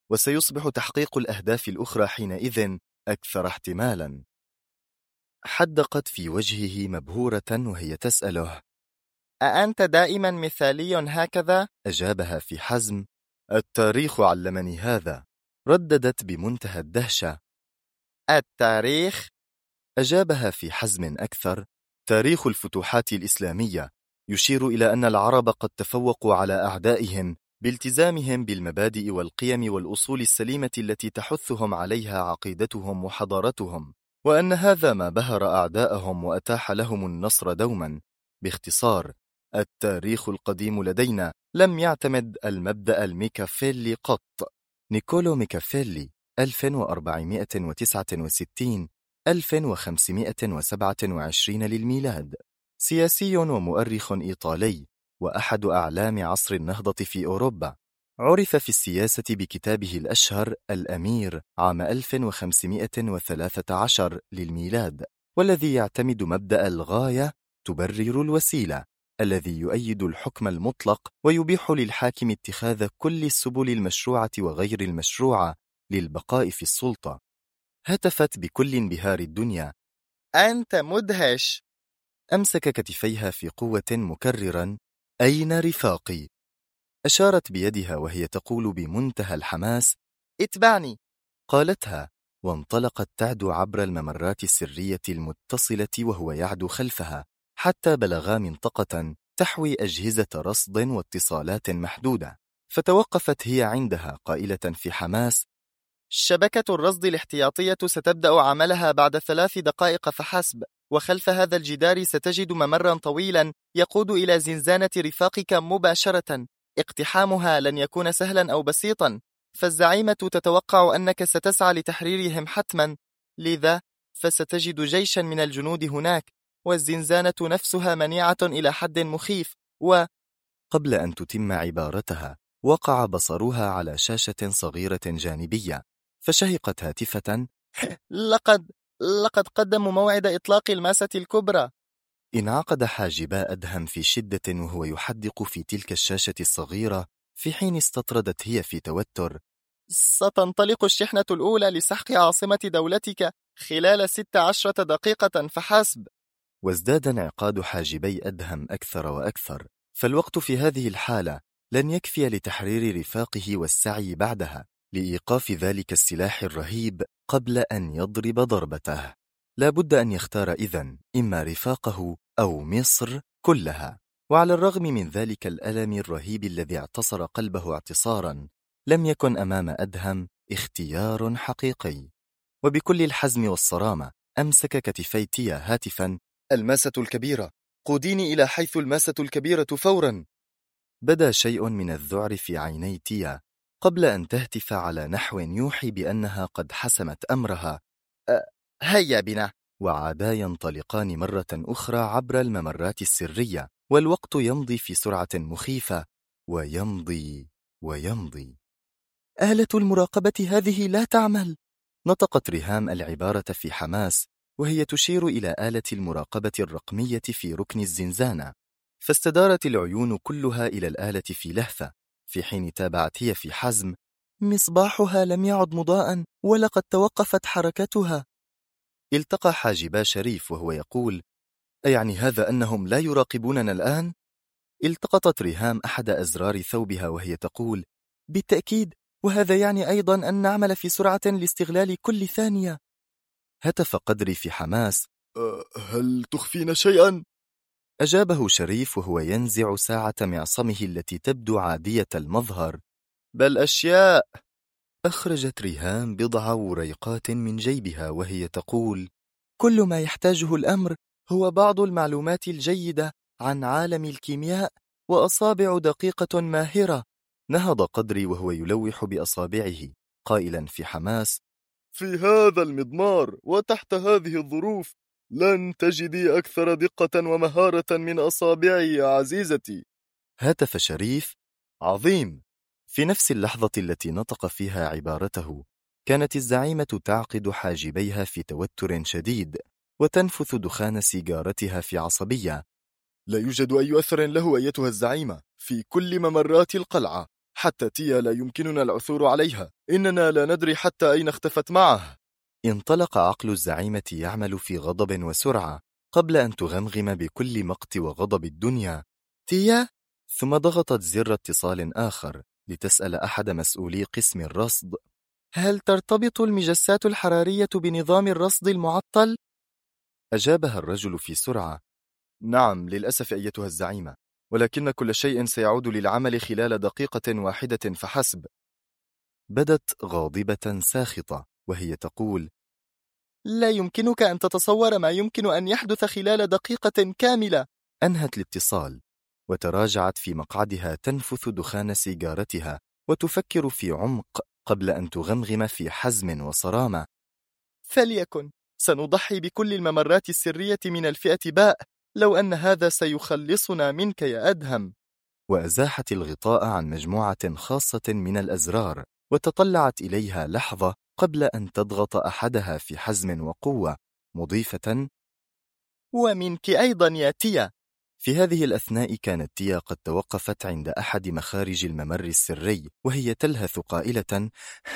وسيصبح تحقيق الأهداف الأخرى حينئذ أكثر احتمالا. حدقت في وجهه مبهورة وهي تسأله: أأنت دائما مثالي هكذا؟ أجابها في حزم: التاريخ علمني هذا. رددت بمنتهى الدهشة: التاريخ؟ أجابها في حزم أكثر: تاريخ الفتوحات الإسلامية، يشير إلى أن العرب قد تفوقوا على أعدائهم بالتزامهم بالمبادئ والقيم والأصول السليمة التي تحثهم عليها عقيدتهم وحضارتهم، وأن هذا ما بهر أعداءهم وأتاح لهم النصر دوما. باختصار، التاريخ القديم لدينا لم يعتمد المبدأ الميكافيلي قط. نيكولو ميكافيلي 1469 1527 للميلاد، سياسي ومؤرخ إيطالي وأحد أعلام عصر النهضة في أوروبا. عرف في السياسة بكتابه الأشهر الأمير عام 1513 للميلاد، والذي يعتمد مبدأ الغاية تبرر الوسيلة، الذي يؤيد الحكم المطلق ويبيح للحاكم اتخاذ كل السبل المشروعة وغير المشروعة للبقاء في السلطة. هتفت بكل انبهار الدنيا: أنت مدهش. أمسك كتفيها في قوة مكررا: أين رفاقي؟ أشارت بيدها وهي تقول بمنتهى الحماس: اتبعني. قالتها وانطلقت تعدو عبر الممرات السرية المتصلة وهو يعدو خلفها، حتى بلغا منطقة تحوي أجهزة رصد واتصالات محدودة. فتوقفت هي عندها قائلة في حماس: شبكة الرصد الاحتياطية ستبدأ عملها بعد 3 دقائق فحسب، وخلف هذا الجدار ستجد ممرا طويلا يقود إلى زنزانة رفاقك مباشرة. اقتحامها لن يكون سهلا أو بسيطا، فالزعيمة تتوقع أنك ستسعى لتحريرهم حتما، لذا فستجد جيشا من الجنود هناك، والزنزانة نفسها منيعة إلى حد مخيف. قبل أن تتم عبارتها وقع بصرها على شاشة صغيرة جانبية، فشهقت هاتفة: لقد قدموا موعد إطلاق الماسة الكبرى. انعقد حاجبا أدهم في شدة وهو يحدق في تلك الشاشة الصغيرة، في حين استطردت هي في توتر: ستنطلق الشحنة الأولى لسحق عاصمة دولتك خلال 16 دقيقة فحسب. وازداد انعقاد حاجبي أدهم أكثر وأكثر، فالوقت في هذه الحالة لن يكفي لتحرير رفاقه والسعي بعدها لإيقاف ذلك السلاح الرهيب قبل أن يضرب ضربته. لا بد أن يختار إذن إما رفاقه أو مصر كلها. وعلى الرغم من ذلك الألم الرهيب الذي اعتصر قلبه اعتصارا، لم يكن أمام أدهم اختيار حقيقي. وبكل الحزم والصرامة أمسك كتفي تيا هاتفا: الماسة الكبيرة، قوديني إلى حيث الماسة الكبيرة فورا. بدا شيء من الذعر في عيني تيا قبل أن تهتف على نحو يوحي بأنها قد حسمت أمرها: هيا بنا. وعادا ينطلقان مرة أخرى عبر الممرات السرية، والوقت يمضي في سرعة مخيفة، ويمضي ويمضي. آلة المراقبة هذه لا تعمل. نطقت ريهام العبارة في حماس وهي تشير إلى آلة المراقبة الرقمية في ركن الزنزانة، فاستدارت العيون كلها إلى الآلة في لهفة، في حين تابعت هي في حزم: مصباحها لم يعد مضاءً ولقد توقفت حركتها. التقى حاجبا شريف وهو يقول: أيعني هذا أنهم لا يراقبوننا الآن؟ التقطت ريهام أحد أزرار ثوبها وهي تقول: بالتأكيد، وهذا يعني أيضا أن نعمل في سرعة لاستغلال كل ثانية. هتف قدري في حماس: هل تخفين شيئا؟ أجابه شريف وهو ينزع ساعة معصمه التي تبدو عادية المظهر: بل أشياء. أخرجت ريهام بضع وريقات من جيبها وهي تقول: كل ما يحتاجه الأمر هو بعض المعلومات الجيدة عن عالم الكيمياء وأصابع دقيقة ماهرة. نهض قدري وهو يلوح بأصابعه قائلا في حماس: في هذا المضمار وتحت هذه الظروف لن تجدي أكثر دقة ومهارة من أصابعي يا عزيزتي. هتف شريف: عظيم. في نفس اللحظة التي نطق فيها عبارته، كانت الزعيمة تعقد حاجبيها في توتر شديد وتنفث دخان سيجارتها في عصبية. لا يوجد أي أثر له أيتها الزعيمة في كل ممرات القلعة. حتى تيا لا يمكننا العثور عليها، إننا لا ندري حتى أين اختفت معه. انطلق عقل الزعيمة يعمل في غضب وسرعة قبل أن تغمغم بكل مقت وغضب الدنيا. تيا؟ ثم ضغطت زر اتصال آخر لتسأل أحد مسؤولي قسم الرصد. هل ترتبط المجسات الحرارية بنظام الرصد المعطل؟ أجابها الرجل في سرعة. نعم للأسف أيتها الزعيمة، ولكن كل شيء سيعود للعمل خلال دقيقة واحدة فحسب. بدت غاضبة ساخطة وهي تقول: لا يمكنك أن تتصور ما يمكن أن يحدث خلال دقيقة كاملة. أنهت الاتصال وتراجعت في مقعدها تنفث دخان سيجارتها وتفكر في عمق قبل أن تغمغم في حزم وصرامة. فليكن، سنضحي بكل الممرات السرية من الفئة باء لو أن هذا سيخلصنا منك يا أدهم. وأزاحت الغطاء عن مجموعة خاصة من الأزرار وتطلعت إليها لحظة قبل أن تضغط أحدها في حزم وقوة، مضيفة: ومنك أيضا يا تيا. في هذه الأثناء كانت تيا قد توقفت عند أحد مخارج الممر السري وهي تلهث قائلة: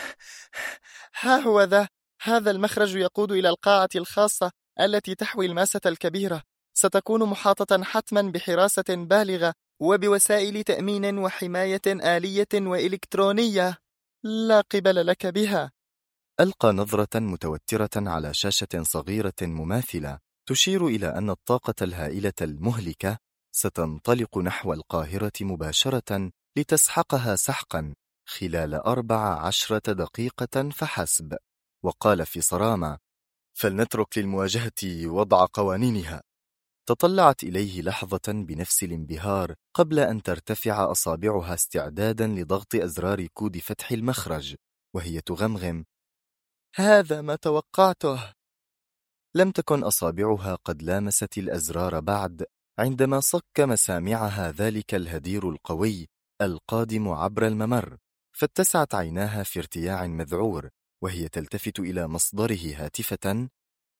ها هو ذا، هذا المخرج يقود إلى القاعة الخاصة التي تحوي الماسة الكبيرة. ستكون محاطة حتما بحراسة بالغة وبوسائل تأمين وحماية آلية وإلكترونية لا قبل لك بها. ألقى نظرة متوترة على شاشة صغيرة مماثلة تشير إلى أن الطاقة الهائلة المهلكة ستنطلق نحو القاهرة مباشرة لتسحقها سحقا خلال 14 دقيقة فحسب، وقال في صرامة: فلنترك للمواجهة وضع قوانينها. تطلعت إليه لحظة بنفس الانبهار قبل أن ترتفع أصابعها استعدادا لضغط أزرار كود فتح المخرج وهي تغمغم: هذا ما توقعته. لم تكن أصابعها قد لامست الأزرار بعد عندما صك مسامعها ذلك الهدير القوي القادم عبر الممر، فاتسعت عيناها في ارتياع مذعور وهي تلتفت إلى مصدره هاتفة: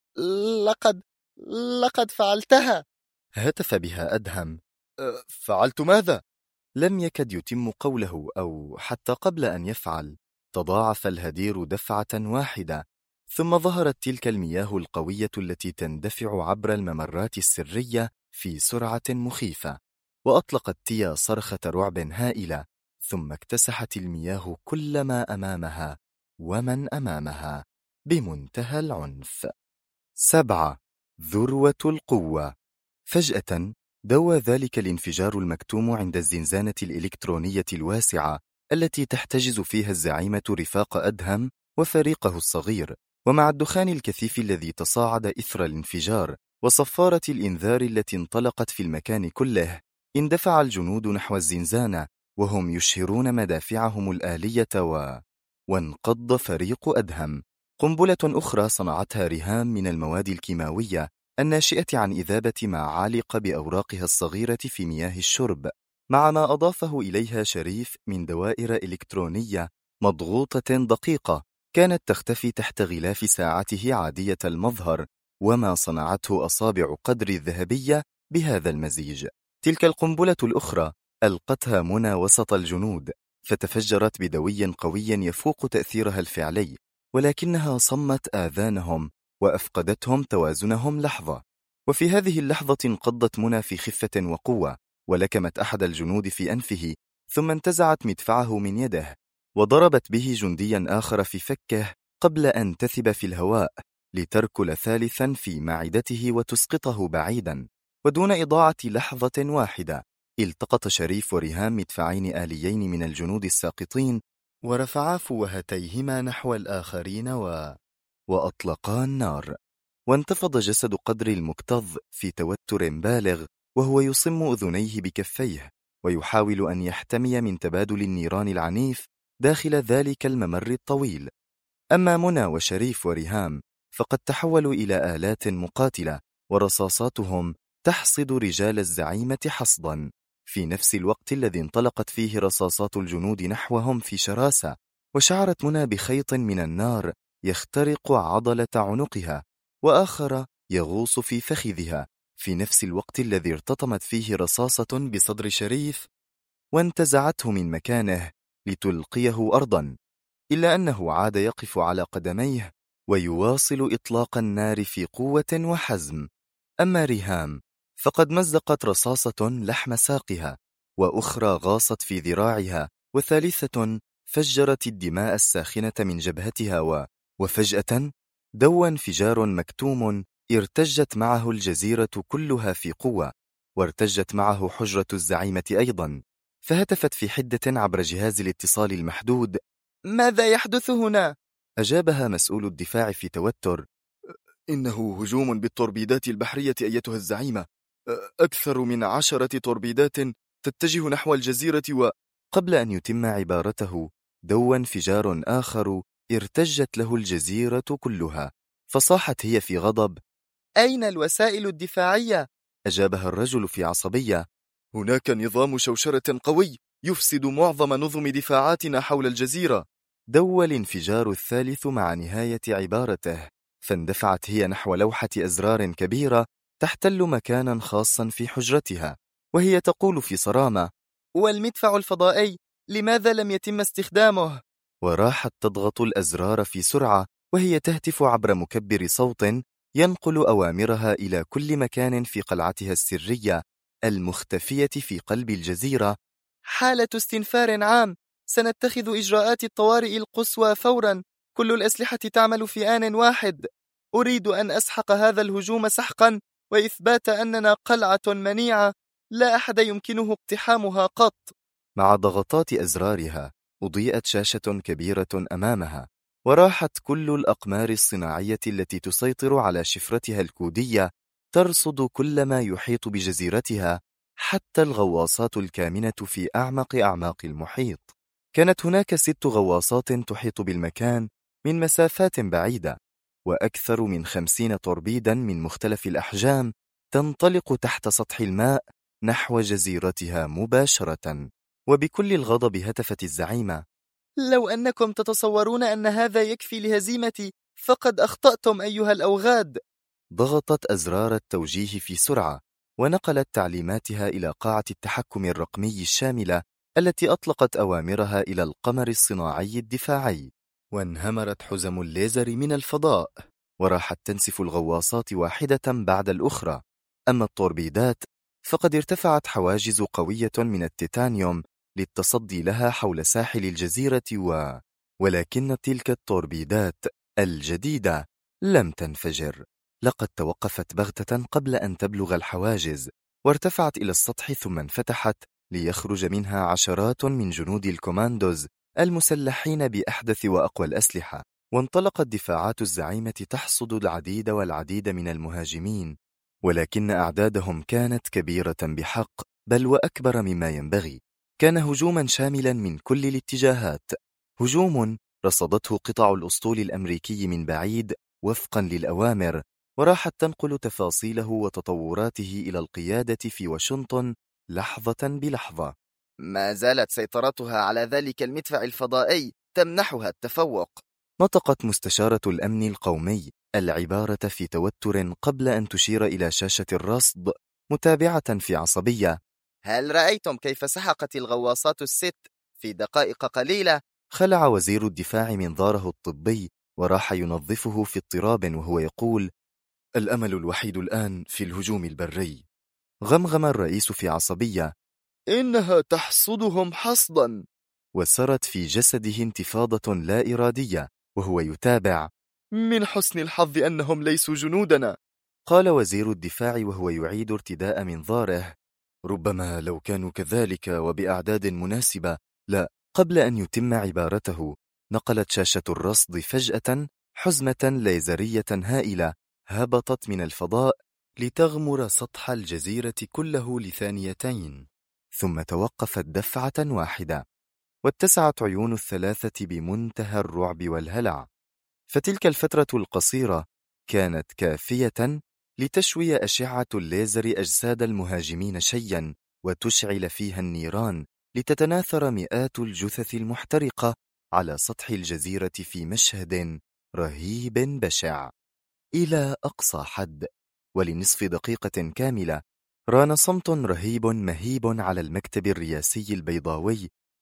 لقد فعلتها. هتف بها أدهم. فعلت ماذا؟ لم يكد يتم قوله أو حتى قبل أن يفعل تضاعف الهدير دفعة واحدة، ثم ظهرت تلك المياه القوية التي تندفع عبر الممرات السرية في سرعة مخيفة، وأطلقت تيا صرخة رعب هائلة، ثم اكتسحت المياه كل ما أمامها ومن أمامها بمنتهى العنف. 7. ذروة القوة. فجأة دوى ذلك الانفجار المكتوم عند الزنزانة الإلكترونية الواسعة التي تحتجز فيها الزعيمة رفاق أدهم وفريقه الصغير، ومع الدخان الكثيف الذي تصاعد إثر الانفجار وصفارة الإنذار التي انطلقت في المكان كله، اندفع الجنود نحو الزنزانة وهم يشهرون مدافعهم الآلية وانقض فريق أدهم. قنبلة أخرى صنعتها ريهام من المواد الكيماوية الناشئة عن إذابة ما علق بأوراقها الصغيرة في مياه الشرب، مع ما أضافه إليها شريف من دوائر إلكترونية مضغوطة دقيقة كانت تختفي تحت غلاف ساعته عادية المظهر، وما صنعته أصابع قدر الذهبية بهذا المزيج. تلك القنبلة الأخرى ألقتها منى وسط الجنود، فتفجرت بدوي قوي يفوق تأثيرها الفعلي، ولكنها صمت آذانهم وأفقدتهم توازنهم لحظة. وفي هذه اللحظة انقضت منى في خفة وقوة ولكمت أحد الجنود في أنفه، ثم انتزعت مدفعه من يده وضربت به جنديا آخر في فكه قبل أن تثب في الهواء لتركل ثالثا في معدته وتسقطه بعيدا. ودون إضاعة لحظة واحدة التقط شريف وريهام مدفعين آليين من الجنود الساقطين ورفعا فوهتيهما نحو الآخرين وأطلقا النار. وانتفض جسد قدر المكتظ في توتر بالغ وهو يصم أذنيه بكفيه ويحاول أن يحتمي من تبادل النيران العنيف داخل ذلك الممر الطويل. أما منى وشريف وريهام فقد تحولوا إلى آلات مقاتلة، ورصاصاتهم تحصد رجال الزعيمة حصدا في نفس الوقت الذي انطلقت فيه رصاصات الجنود نحوهم في شراسة. وشعرت منى بخيط من النار يخترق عضلة عنقها وآخر يغوص في فخذها في نفس الوقت الذي ارتطمت فيه رصاصة بصدر شريف وانتزعته من مكانه لتلقيه أرضا، إلا أنه عاد يقف على قدميه ويواصل إطلاق النار في قوة وحزم. أما ريهام فقد مزقت رصاصة لحم ساقها، وأخرى غاصت في ذراعها، وثالثة فجرت الدماء الساخنة من جبهتها، وفجأة دوى انفجار مكتوم ارتجت معه الجزيرة كلها في قوة، وارتجت معه حجرة الزعيمة أيضا، فهتفت في حدة عبر جهاز الاتصال المحدود: ماذا يحدث هنا؟ أجابها مسؤول الدفاع في توتر: إنه هجوم بالتوربيدات البحرية أيتها الزعيمة، أكثر من 10 توربيدات تتجه نحو الجزيرة. قبل أن يتم عبارته دوى انفجار آخر ارتجت له الجزيرة كلها، فصاحت هي في غضب: أين الوسائل الدفاعية؟ أجابها الرجل في عصبية: هناك نظام شوشرة قوي يفسد معظم نظم دفاعاتنا حول الجزيرة. دوى الانفجار الثالث مع نهاية عبارته، فاندفعت هي نحو لوحة أزرار كبيرة تحتل مكانا خاصا في حجرتها، وهي تقول في صرامة: والمدفع الفضائي لماذا لم يتم استخدامه؟ وراحت تضغط الأزرار في سرعة، وهي تهتف عبر مكبر صوت ينقل أوامرها إلى كل مكان في قلعتها السرية المختفية في قلب الجزيرة: حالة استنفار عام، سنتخذ إجراءات الطوارئ القصوى فورا، كل الأسلحة تعمل في آن واحد، أريد أن أسحق هذا الهجوم سحقا، وإثبات أننا قلعة منيعة لا أحد يمكنه اقتحامها قط. مع ضغطات أزرارها أضيئت شاشة كبيرة أمامها، وراحت كل الأقمار الصناعية التي تسيطر على شفرتها الكودية ترصد كل ما يحيط بجزيرتها، حتى الغواصات الكامنة في أعماق المحيط. كانت هناك 6 غواصات تحيط بالمكان من مسافات بعيدة، وأكثر من 50 توربيدا من مختلف الأحجام تنطلق تحت سطح الماء نحو جزيرتها مباشرة. وبكل الغضب هتفت الزعيمة: لو أنكم تتصورون أن هذا يكفي لهزيمتي فقد أخطأتم أيها الأوغاد. ضغطت أزرار التوجيه في سرعة، ونقلت تعليماتها إلى قاعة التحكم الرقمي الشاملة التي أطلقت أوامرها إلى القمر الصناعي الدفاعي. وانهمرت حزم الليزر من الفضاء، وراحت تنسف الغواصات واحدة بعد الأخرى. أما التوربيدات فقد ارتفعت حواجز قوية من التيتانيوم للتصدي لها حول ساحل الجزيرة، ولكن تلك التوربيدات الجديدة لم تنفجر. لقد توقفت بغتة قبل أن تبلغ الحواجز، وارتفعت إلى السطح ثم انفتحت ليخرج منها عشرات من جنود الكوماندوز المسلحين بأحدث وأقوى الأسلحة. وانطلقت دفاعات الزعيمة تحصد العديد والعديد من المهاجمين، ولكن أعدادهم كانت كبيرة بحق، بل وأكبر مما ينبغي. كان هجوما شاملا من كل الاتجاهات، هجوم رصدته قطع الأسطول الأمريكي من بعيد وفقا للأوامر، وراحت تنقل تفاصيله وتطوراته إلى القيادة في واشنطن لحظة بلحظة. ما زالت سيطرتها على ذلك المدفع الفضائي تمنحها التفوق. نطقت مستشارة الأمن القومي العبارة في توتر قبل أن تشير إلى شاشة الرصد متابعة في عصبية: هل رأيتم كيف سحقت الغواصات ال6 في دقائق قليلة؟ خلع وزير الدفاع منظاره الطبي وراح ينظفه في اضطراب وهو يقول: الأمل الوحيد الآن في الهجوم البري. غمغم الرئيس في عصبية: إنها تحصدهم حصدا. وسرت في جسده انتفاضة لا إرادية وهو يتابع: من حسن الحظ أنهم ليسوا جنودنا. قال وزير الدفاع وهو يعيد ارتداء منظاره: ربما لو كانوا كذلك وبأعداد مناسبة. لا. قبل أن يتم عبارته نقلت شاشة الرصد فجأة حزمة ليزرية هائلة هبطت من الفضاء لتغمر سطح الجزيرة كله لثانيتين، ثم توقفت دفعة واحدة، واتسعت عيون الثلاثة بمنتهى الرعب والهلع. فتلك الفترة القصيرة كانت كافية لتشوي أشعة الليزر أجساد المهاجمين شيئا، وتشعل فيها النيران لتتناثر مئات الجثث المحترقة على سطح الجزيرة في مشهد رهيب بشع إلى أقصى حد. ولنصف دقيقة كاملة ران صمت رهيب مهيب على المكتب الرئاسي البيضاوي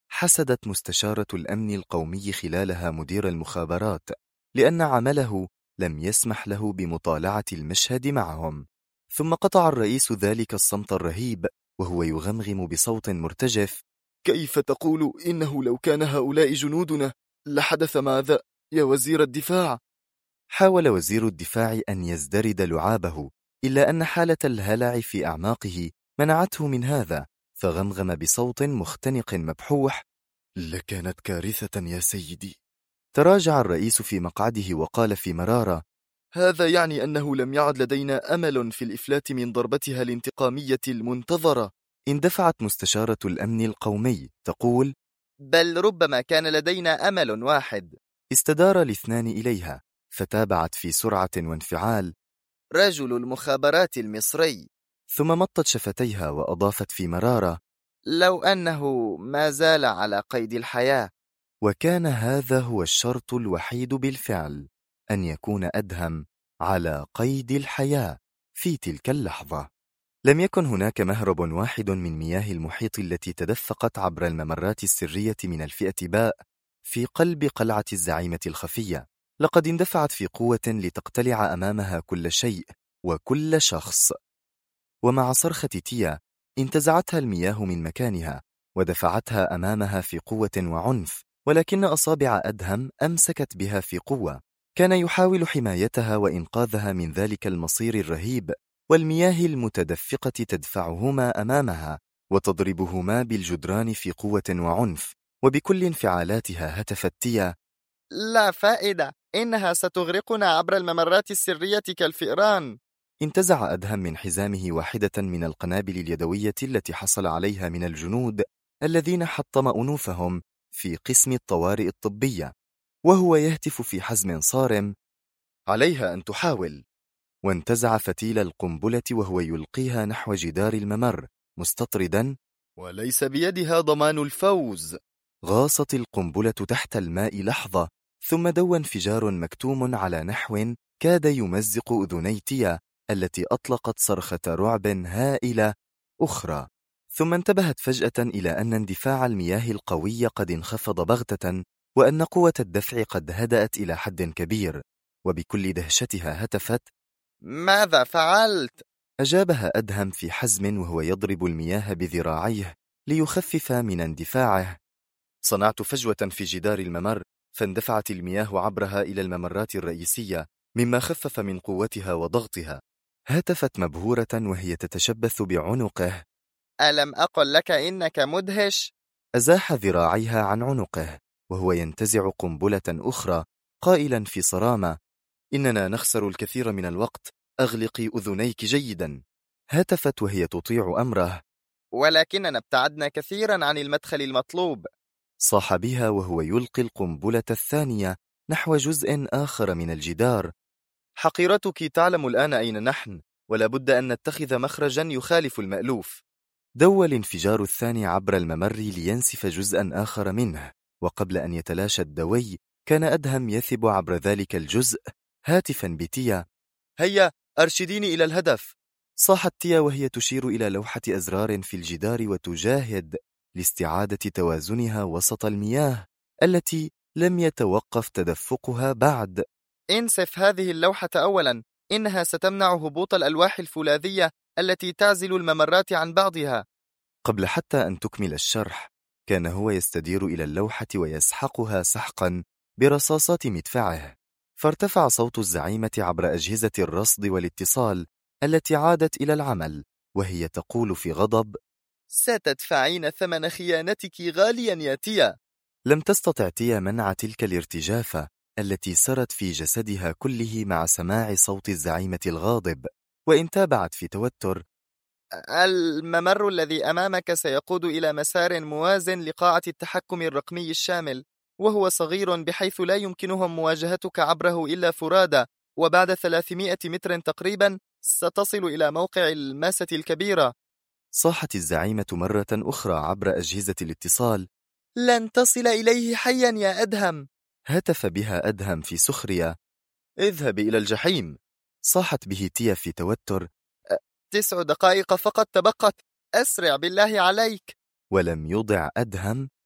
حسدت مستشارة الأمن القومي خلالها مدير المخابرات لأن عمله لم يسمح له بمطالعة المشهد معهم. ثم قطع الرئيس ذلك الصمت الرهيب وهو يغمغم بصوت مرتجف: كيف تقول إنه لو كان هؤلاء جنودنا لحدث ماذا يا وزير الدفاع؟ حاول وزير الدفاع أن يزدرد لعابه، إلا أن حالة الهلع في أعماقه منعته من هذا، فغمغم بصوت مختنق مبحوح: لكانت كارثة يا سيدي. تراجع الرئيس في مقعده وقال في مرارة: هذا يعني أنه لم يعد لدينا أمل في الإفلات من ضربتها الانتقامية المنتظرة. اندفعت مستشارة الأمن القومي تقول: بل ربما كان لدينا أمل واحد. استدار الاثنان إليها فتابعت في سرعة وانفعال: رجل المخابرات المصري. ثم مطت شفتيها وأضافت في مرارة: لو أنه ما زال على قيد الحياة. وكان هذا هو الشرط الوحيد بالفعل، أن يكون أدهم على قيد الحياة في تلك اللحظة. لم يكن هناك مهرب واحد من مياه المحيط التي تدفقت عبر الممرات السرية من الفئة باء في قلب قلعة الزعيمة الخفية. لقد اندفعت في قوة لتقتلع أمامها كل شيء وكل شخص، ومع صرخة تيا انتزعتها المياه من مكانها ودفعتها أمامها في قوة وعنف، ولكن أصابع أدهم أمسكت بها في قوة. كان يحاول حمايتها وإنقاذها من ذلك المصير الرهيب، والمياه المتدفقة تدفعهما أمامها وتضربهما بالجدران في قوة وعنف. وبكل انفعالاتها هتفت تيا: لا فائدة، إنها ستغرقنا عبر الممرات السرية كالفئران. انتزع أدهم من حزامه واحدة من القنابل اليدوية التي حصل عليها من الجنود الذين حطم أنوفهم في قسم الطوارئ الطبية، وهو يهتف في حزم صارم: عليها أن تحاول. وانتزع فتيل القنبلة وهو يلقيها نحو جدار الممر مستطردا: وليس بيدها ضمان الفوز. غاصت القنبلة تحت الماء لحظة، ثم دوى انفجار مكتوم على نحو كاد يمزق أذني تيا التي أطلقت صرخة رعب هائلة أخرى. ثم انتبهت فجأة إلى أن اندفاع المياه القوي قد انخفض بغتة، وأن قوة الدفع قد هدأت إلى حد كبير، وبكل دهشتها هتفت: ماذا فعلت؟ أجابها أدهم في حزم وهو يضرب المياه بذراعيه ليخفف من اندفاعه: صنعت فجوة في جدار الممر، فاندفعت المياه عبرها إلى الممرات الرئيسية، مما خفف من قوتها وضغطها. هتفت مبهورة وهي تتشبث بعنقه: ألم أقل لك إنك مدهش؟ أزاح ذراعيها عن عنقه وهو ينتزع قنبلة أخرى، قائلا في صرامة: إننا نخسر الكثير من الوقت، أغلقي أذنيك جيدا. هتفت وهي تطيع أمره: ولكننا ابتعدنا كثيرا عن المدخل المطلوب. صاح بها وهو يلقي القنبلة الثانية نحو جزء آخر من الجدار: حقيرتك تعلم الآن أين نحن، ولا بد أن نتخذ مخرجا يخالف المألوف. دوى الانفجار الثاني عبر الممر لينسف جزءا آخر منه، وقبل أن يتلاشى الدوي كان أدهم يثب عبر ذلك الجزء هاتفا بتيا: هيا أرشديني إلى الهدف. صاحت تيا وهي تشير إلى لوحة أزرار في الجدار وتجاهد لاستعادة توازنها وسط المياه التي لم يتوقف تدفقها بعد. انسف هذه اللوحة أولا، إنها ستمنع هبوط الألواح الفولاذية التي تعزل الممرات عن بعضها. قبل حتى أن تكمل الشرح كان هو يستدير إلى اللوحة ويسحقها سحقا برصاصات مدفعه، فارتفع صوت الزعيمة عبر أجهزة الرصد والاتصال التي عادت إلى العمل، وهي تقول في غضب: ستدفعين ثمن خيانتك غاليا يا تيا. لم تستطع تيا منع تلك الارتجافة التي سرت في جسدها كله مع سماع صوت الزعيمة الغاضب، وإن تابعت في توتر: الممر الذي أمامك سيقود إلى مسار موازن لقاعة التحكم الرقمي الشامل، وهو صغير بحيث لا يمكنهم مواجهتك عبره إلا فرادى، وبعد 300 متر تقريبا ستصل إلى موقع الماسة الكبيرة. صاحت الزعيمة مرة أخرى عبر أجهزة الاتصال: لن تصل إليه حيا يا أدهم. هتف بها أدهم في سخرية: اذهب إلى الجحيم. صاحت به تيا في توتر: 9 دقائق فقط تبقت، أسرع بالله عليك. ولم يضع أدهم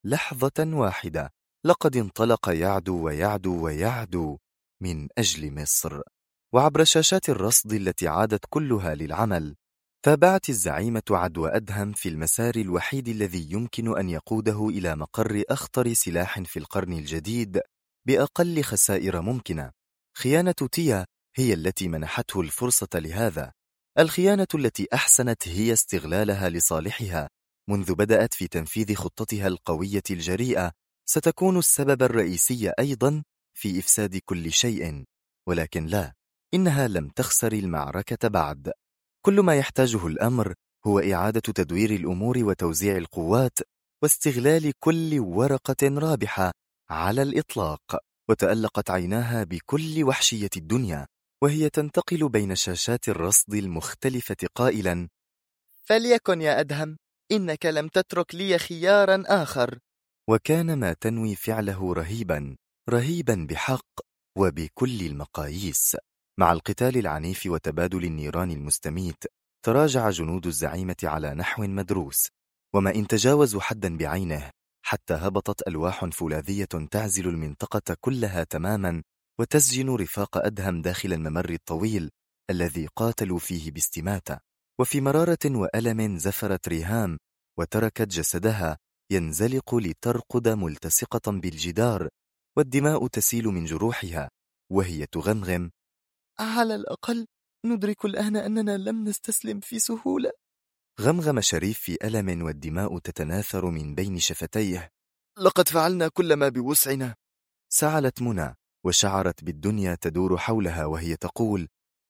لحظة واحدة لقد انطلق يعدو ويعدو ويعدو من أجل مصر. وعبر شاشات الرصد التي عادت كلها للعمل، تابعت الزعيمة عدو أدهم في المسار الوحيد الذي يمكن أن يقوده إلى مقر أخطر سلاح في القرن الجديد بأقل خسائر ممكنة. خيانة تيا هي التي منحته الفرصة لهذا، الخيانة التي أحسنت هي استغلالها لصالحها منذ بدأت في تنفيذ خطتها القوية الجريئة، ستكون السبب الرئيسي أيضا في إفساد كل شيء. ولكن لا، إنها لم تخسر المعركة بعد. كل ما يحتاجه الأمر هو إعادة تدوير الأمور وتوزيع القوات واستغلال كل ورقة رابحة على الإطلاق. وتألقت عيناها بكل وحشية الدنيا وهي تنتقل بين شاشات الرصد المختلفة قائلا: فليكن يا أدهم، إنك لم تترك لي خيارا آخر. وكان ما تنوي فعله رهيبا، رهيبا بحق وبكل المقاييس. مع القتال العنيف وتبادل النيران المستميت، تراجع جنود الزعيمة على نحو مدروس، وما إن تجاوزوا حدا بعينه، حتى هبطت ألواح فولاذية تعزل المنطقة كلها تماما وتسجن رفاق أدهم داخل الممر الطويل الذي قاتلوا فيه باستماتة. وفي مرارة وألم زفرت ريهام وتركت جسدها ينزلق لترقد ملتصقة بالجدار، والدماء تسيل من جروحها وهي تغمغم: على الأقل ندرك الآن أننا لم نستسلم في سهولة. غمغم شريف في ألم والدماء تتناثر من بين شفتيه: لقد فعلنا كل ما بوسعنا. سعلت منى وشعرت بالدنيا تدور حولها وهي تقول: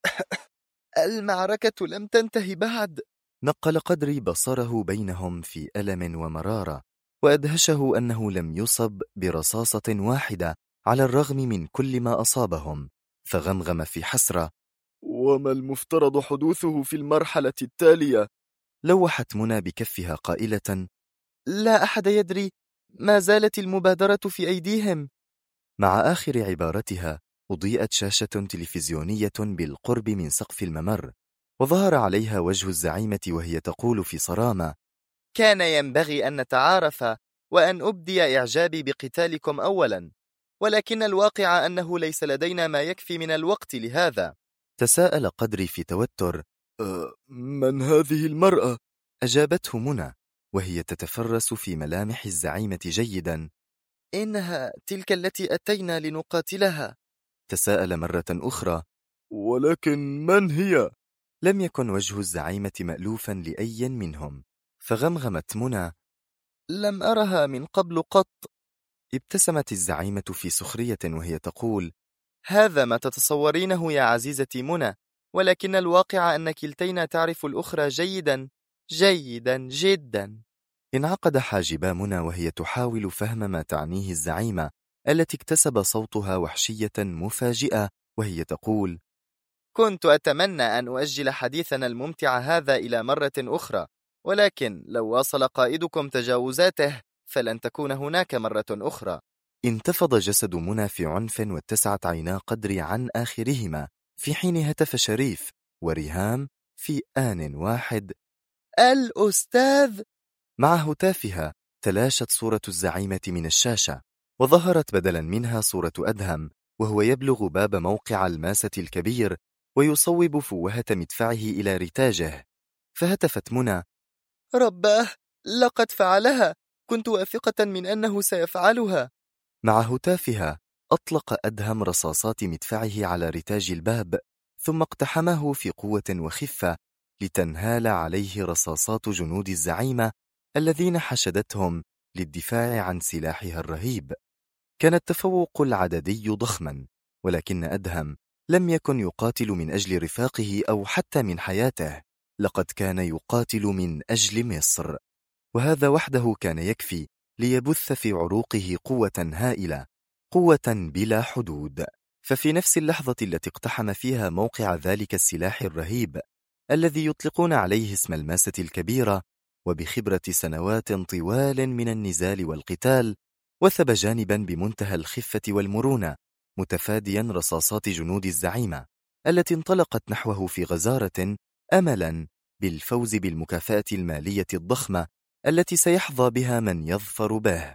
المعركة لم تنتهي بعد. نقل قدري بصره بينهم في ألم ومرارة، وأدهشه أنه لم يصب برصاصة واحدة على الرغم من كل ما أصابهم، فغمغم في حسرة: وما المفترض حدوثه في المرحلة التالية؟ لوحت منى بكفها قائلة: لا أحد يدري، ما زالت المبادرة في أيديهم. مع آخر عبارتها أضيئت شاشة تلفزيونية بالقرب من سقف الممر، وظهر عليها وجه الزعيمة وهي تقول في صرامة: كان ينبغي أن نتعارف وأن أبدي إعجابي بقتالكم أولا، ولكن الواقع أنه ليس لدينا ما يكفي من الوقت لهذا. تساءل قدري في توتر: من هذه المرأة؟ أجابته منى وهي تتفرس في ملامح الزعيمة جيدا: إنها تلك التي أتينا لنقاتلها. تساءل مرة أخرى: ولكن من هي؟ لم يكن وجه الزعيمة مألوفا لأي منهم، فغمغمت منى: لم أرها من قبل قط. ابتسمت الزعيمة في سخرية وهي تقول: هذا ما تتصورينه يا عزيزتي منى، ولكن الواقع أن كلتينا تعرف الأخرى جيدا جيدا جدا. انعقد حاجبا منى وهي تحاول فهم ما تعنيه الزعيمة التي اكتسب صوتها وحشية مفاجئة وهي تقول: كنت أتمنى أن أؤجل حديثنا الممتع هذا إلى مرة أخرى، ولكن لو واصل قائدكم تجاوزاته فلن تكون هناك مرة أخرى. انتفض جسد منى في عنف واتسعت عينا قدري عن آخرهما، في حين هتف شريف وريهام في آن واحد: الأستاذ! مع هتافها تلاشت صورة الزعيمة من الشاشة، وظهرت بدلا منها صورة أدهم وهو يبلغ باب موقع الماسة الكبير ويصوب فوهة مدفعه إلى رتاجه. فهتفت منى: رباه، لقد فعلها، كنت واثقة من أنه سيفعلها. مع هتافها أطلق أدهم رصاصات مدفعه على رتاج الباب، ثم اقتحمه في قوة وخفة لتنهال عليه رصاصات جنود الزعيمة الذين حشدتهم للدفاع عن سلاحها الرهيب. كان التفوق العددي ضخما، ولكن أدهم لم يكن يقاتل من أجل رفاقه أو حتى من حياته، لقد كان يقاتل من أجل مصر، وهذا وحده كان يكفي ليبث في عروقه قوة هائلة، قوة بلا حدود. ففي نفس اللحظة التي اقتحم فيها موقع ذلك السلاح الرهيب الذي يطلقون عليه اسم الماسة الكبيرة، وبخبرة سنوات طوال من النزال والقتال، وثب جانبا بمنتهى الخفة والمرونة متفاديا رصاصات جنود الزعيمة التي انطلقت نحوه في غزارة، أملا بالفوز بالمكافأة المالية الضخمة التي سيحظى بها من يظفر به.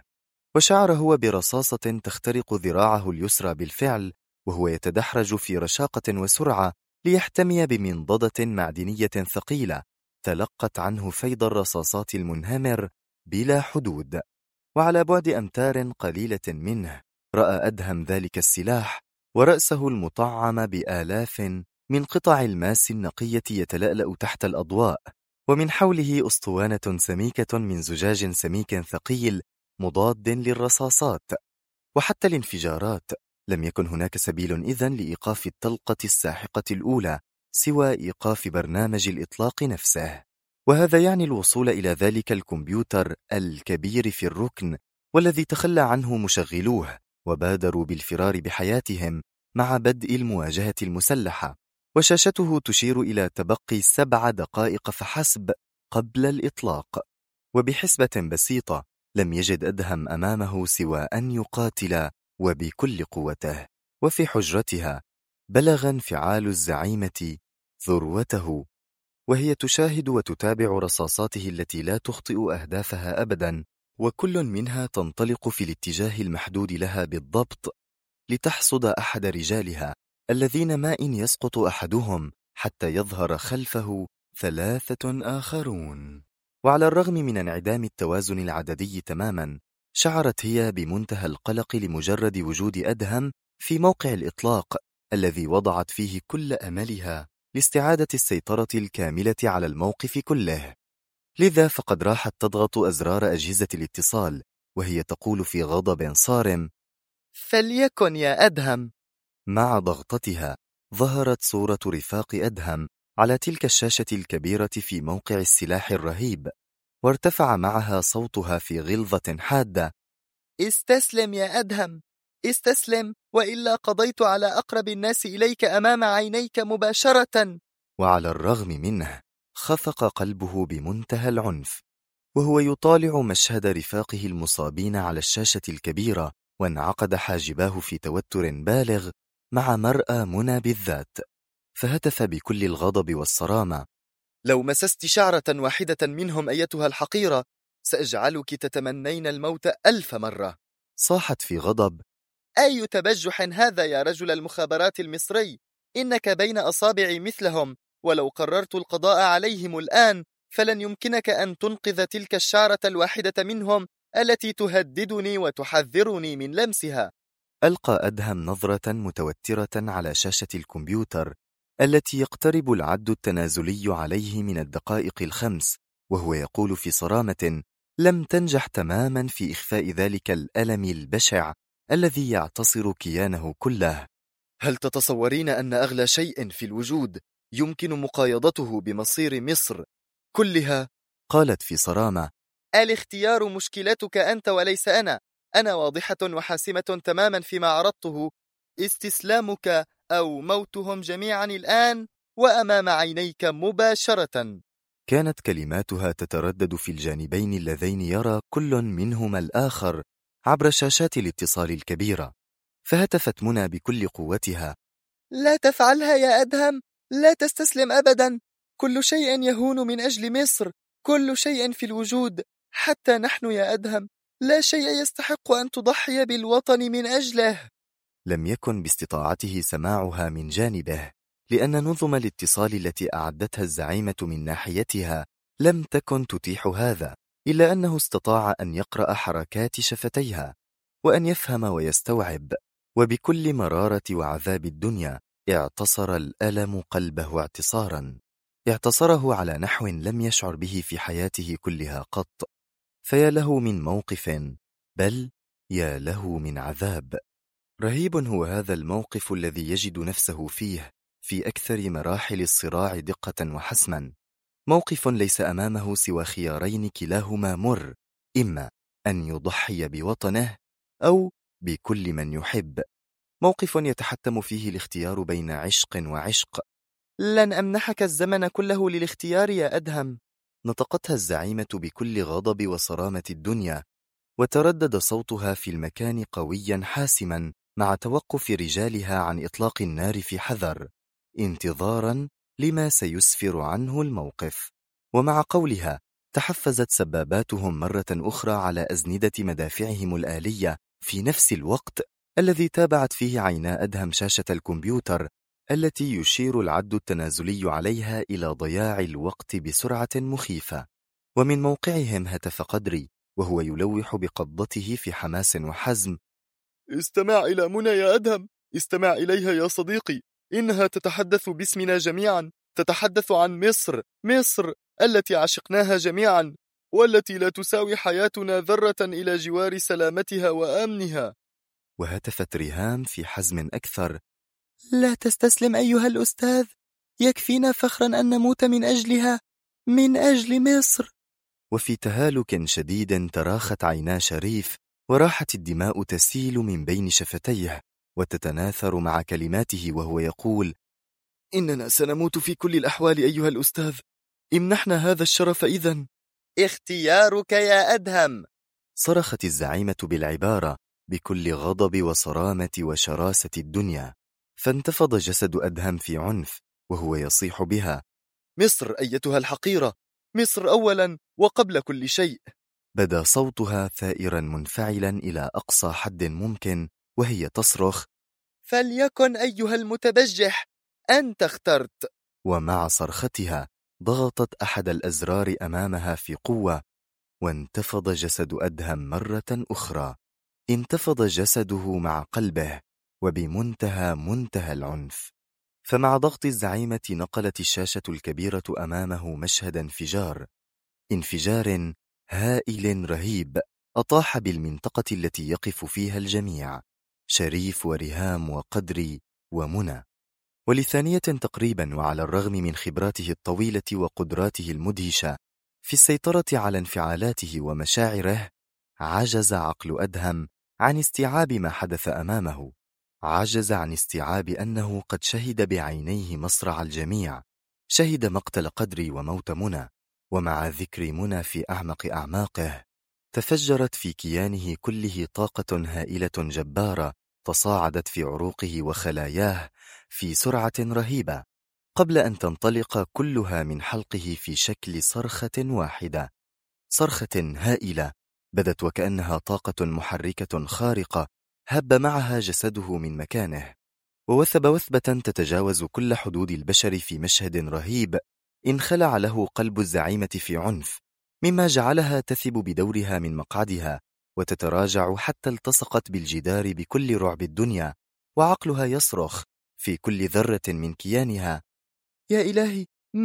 وشعر هو برصاصة تخترق ذراعه اليسرى بالفعل، وهو يتدحرج في رشاقة وسرعة ليحتمي بمنضدة معدنية ثقيلة تلقت عنه فيض الرصاصات المنهمر بلا حدود. وعلى بعد أمتار قليلة منه رأى أدهم ذلك السلاح ورأسه المطعم بآلاف من قطع الماس النقية يتلألأ تحت الأضواء، ومن حوله أسطوانة سميكة من زجاج سميك ثقيل مضاد للرصاصات. وحتى الانفجارات لم يكن هناك سبيل إذن لإيقاف الطلقة الساحقة الأولى سوى إيقاف برنامج الإطلاق نفسه، وهذا يعني الوصول إلى ذلك الكمبيوتر الكبير في الركن والذي تخلى عنه مشغلوه وبادروا بالفرار بحياتهم مع بدء المواجهة المسلحة، وشاشته تشير إلى تبقي 7 دقائق فحسب قبل الإطلاق. وبحسبة بسيطة لم يجد أدهم أمامه سوى أن يقاتل وبكل قوته. وفي حجرتها بلغ انفعال الزعيمة ذروته، وهي تشاهد وتتابع رصاصاته التي لا تخطئ أهدافها أبدا، وكل منها تنطلق في الاتجاه المحدود لها بالضبط لتحصد أحد رجالها الذين ما إن يسقط أحدهم حتى يظهر خلفه 3 آخرون. وعلى الرغم من انعدام التوازن العددي تماما، شعرت هي بمنتهى القلق لمجرد وجود أدهم في موقع الإطلاق الذي وضعت فيه كل أملها لاستعادة السيطرة الكاملة على الموقف كله. لذا فقد راحت تضغط أزرار أجهزة الاتصال وهي تقول في غضب صارم: فليكن يا أدهم. مع ضغطتها ظهرت صورة رفاق أدهم على تلك الشاشة الكبيرة في موقع السلاح الرهيب، وارتفع معها صوتها في غلظة حادة: استسلم يا أدهم، استسلم، وإلا قضيت على أقرب الناس إليك أمام عينيك مباشرة. وعلى الرغم منه خفق قلبه بمنتهى العنف وهو يطالع مشهد رفاقه المصابين على الشاشة الكبيرة، وانعقد حاجباه في توتر بالغ مع مرأى منى بالذات، فهتف بكل الغضب والصرامة: لو مسست شعرة واحدة منهم أيتها الحقيرة سأجعلك تتمنين الموت 1000 مرة. صاحت في غضب: أي تبجح هذا يا رجل المخابرات المصري؟ إنك بين أصابع مثلهم، ولو قررت القضاء عليهم الآن فلن يمكنك أن تنقذ تلك الشعرة الواحدة منهم التي تهددني وتحذرني من لمسها. ألقى أدهم نظرة متوترة على شاشة الكمبيوتر التي يقترب العد التنازلي عليه من الدقائق 5، وهو يقول في صرامة لم تنجح تماما في إخفاء ذلك الألم البشع الذي يعتصر كيانه كله: هل تتصورين أن أغلى شيء في الوجود يمكن مقايضته بمصير مصر كلها؟ قالت في صرامة: الاختيار مشكلتك أنت وليس أنا. أنا واضحة وحاسمة تماما فيما عرضته: استسلامك أو موتهم جميعا الآن وأمام عينيك مباشرة. كانت كلماتها تتردد في الجانبين اللذين يرى كل منهما الآخر عبر شاشات الاتصال الكبيرة، فهتفت منى بكل قوتها: لا تفعلها يا أدهم، لا تستسلم أبدا. كل شيء يهون من أجل مصر، كل شيء في الوجود، حتى نحن يا أدهم، لا شيء يستحق أن تضحي بالوطن من أجله. لم يكن باستطاعته سماعها من جانبه، لأن نظم الاتصال التي أعدتها الزعيمة من ناحيتها لم تكن تتيح هذا، إلا أنه استطاع أن يقرأ حركات شفتيها وأن يفهم ويستوعب، وبكل مرارة وعذاب الدنيا اعتصر الألم قلبه اعتصارا، اعتصره على نحو لم يشعر به في حياته كلها قط. فيا له من موقف، بل يا له من عذاب. رهيب هو هذا الموقف الذي يجد نفسه فيه في أكثر مراحل الصراع دقة وحسما، موقف ليس أمامه سوى خيارين كلاهما مر: إما أن يضحي بوطنه أو بكل من يحب، موقف يتحتم فيه الاختيار بين عشق وعشق. لن أمنحك الزمن كله للاختيار يا أدهم، نطقتها الزعيمة بكل غضب وصرامة الدنيا، وتردد صوتها في المكان قويا حاسما مع توقف رجالها عن إطلاق النار في حذر، انتظارا لما سيسفر عنه الموقف. ومع قولها تحفزت سباباتهم مرة أخرى على أزندة مدافعهم الآلية في نفس الوقت الذي تابعت فيه عينا أدهم شاشة الكمبيوتر التي يشير العد التنازلي عليها إلى ضياع الوقت بسرعة مخيفة. ومن موقعهم هتف قدري وهو يلوح بقبضته في حماس وحزم: استمع إلى منى يا أدهم، استمع إليها يا صديقي، إنها تتحدث باسمنا جميعا، تتحدث عن مصر التي عشقناها جميعا، والتي لا تساوي حياتنا ذرة إلى جوار سلامتها وأمنها. وهتفت ريهام في حزم أكثر: لا تستسلم أيها الأستاذ، يكفينا فخرا أن نموت من أجلها، من أجل مصر. وفي تهالك شديد تراخت عينا شريف وراحت الدماء تسيل من بين شفتيه وتتناثر مع كلماته وهو يقول: إننا سنموت في كل الأحوال أيها الأستاذ، امنحنا هذا الشرف إذن. اختيارك يا أدهم. صرخت الزعيمة بالعبارة بكل غضب وصرامة وشراسة الدنيا، فانتفض جسد أدهم في عنف وهو يصيح بها: مصر أيتها الحقيرة، مصر أولا وقبل كل شيء. بدا صوتها ثائرا منفعلا إلى أقصى حد ممكن وهي تصرخ: فليكن أيها المتبجح، أنت اخترت. ومع صرختها ضغطت أحد الأزرار أمامها في قوة، وانتفض جسد أدهم مرة أخرى. انتفض جسده مع قلبه وبمنتهى العنف. فمع ضغط الزعيمة نقلت الشاشة الكبيرة أمامه مشهد انفجار هائل رهيب أطاح بالمنطقة التي يقف فيها الجميع، شريف وريهام وقدري ومنى. ولثانية تقريبا، وعلى الرغم من خبراته الطويلة وقدراته المدهشة في السيطرة على انفعالاته ومشاعره، عجز عقل أدهم عن استيعاب ما حدث أمامه. عجز عن استيعاب أنه قد شهد بعينيه مصرع الجميع، شهد مقتل قدري وموت منى. ومع ذكر منى في أعمق أعماقه تفجرت في كيانه كله طاقة هائلة جبارة تصاعدت في عروقه وخلاياه في سرعة رهيبة، قبل أن تنطلق كلها من حلقه في شكل صرخة واحدة، صرخة هائلة بدت وكأنها طاقة محركة خارقة هب معها جسده من مكانه، ووثب وثبة تتجاوز كل حدود البشر في مشهد رهيب انخلع له قلب الزعيمة في عنف، مما جعلها تثب بدورها من مقعدها وتتراجع حتى التصقت بالجدار بكل رعب الدنيا، وعقلها يصرخ في كل ذرة من كيانها: يا إلهي،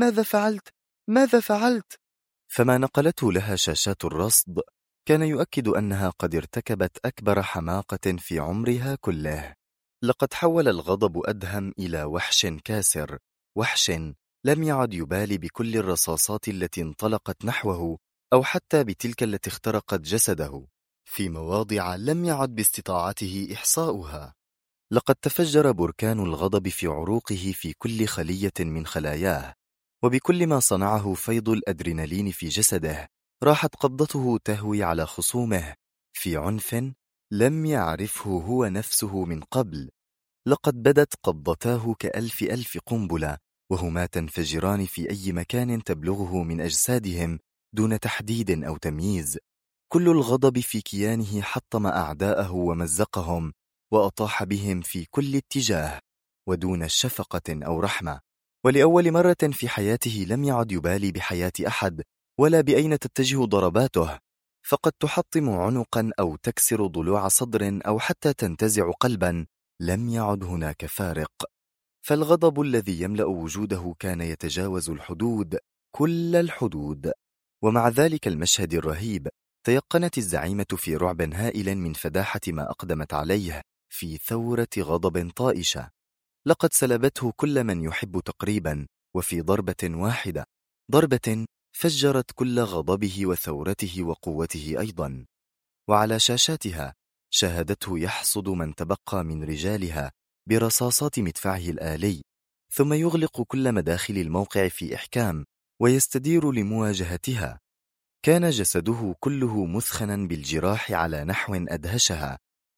ماذا فعلت؟ فما نقلته لها شاشات الرصد كان يؤكد أنها قد ارتكبت أكبر حماقة في عمرها كله. لقد حول الغضب أدهم إلى وحش كاسر، وحش لم يعد يبالي بكل الرصاصات التي انطلقت نحوه أو حتى بتلك التي اخترقت جسده في مواضع لم يعد باستطاعته إحصاؤها. لقد تفجر بركان الغضب في عروقه في كل خلية من خلاياه، وبكل ما صنعه فيض الأدرينالين في جسده راحت قبضته تهوي على خصومه في عنف لم يعرفه هو نفسه من قبل. لقد بدت قبضتاه كألف قنبلة، وهما تنفجران في أي مكان تبلغه من أجسادهم دون تحديد أو تمييز. كل الغضب في كيانه حطم أعداءه ومزقهم وأطاح بهم في كل اتجاه ودون شفقة أو رحمة. ولأول مرة في حياته لم يعد يبالي بحياة أحد ولا بأين تتجه ضرباته، فقد تحطم عنقا أو تكسر ضلوع صدر أو حتى تنتزع قلبا، لم يعد هناك فارق. فالغضب الذي يملأ وجوده كان يتجاوز الحدود، كل الحدود. ومع ذلك المشهد الرهيب تيقنت الزعيمة في رعب هائل من فداحة ما أقدمت عليه في ثورة غضب طائشة لقد سلبته كل من يحب تقريبا، وفي ضربة واحدة، ضربة فجرت كل غضبه وثورته وقوته أيضا. وعلى شاشاتها شاهدته يحصد من تبقى من رجالها برصاصات مدفعه الآلي، ثم يغلق كل مداخل الموقع في إحكام ويستدير لمواجهتها. كان جسده كله مثخنا بالجراح على نحو أدهشها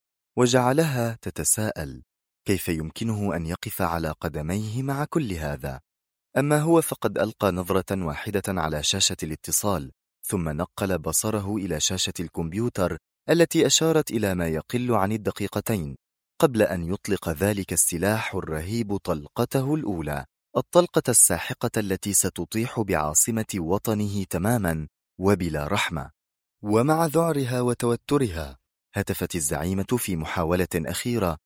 وجعلها تتساءل كيف يمكنه أن يقف على قدميه مع كل هذا. أما هو فقد ألقى نظرة واحدة على شاشة الاتصال، ثم نقل بصره إلى شاشة الكمبيوتر التي أشارت إلى ما يقل عن الدقيقتين قبل أن يطلق ذلك السلاح الرهيب طلقته الأولى، الطلقة الساحقة التي ستطيح بعاصمة وطنه تماما وبلا رحمة. ومع ذعرها وتوترها هتفت الزعيمة في محاولة أخيرة: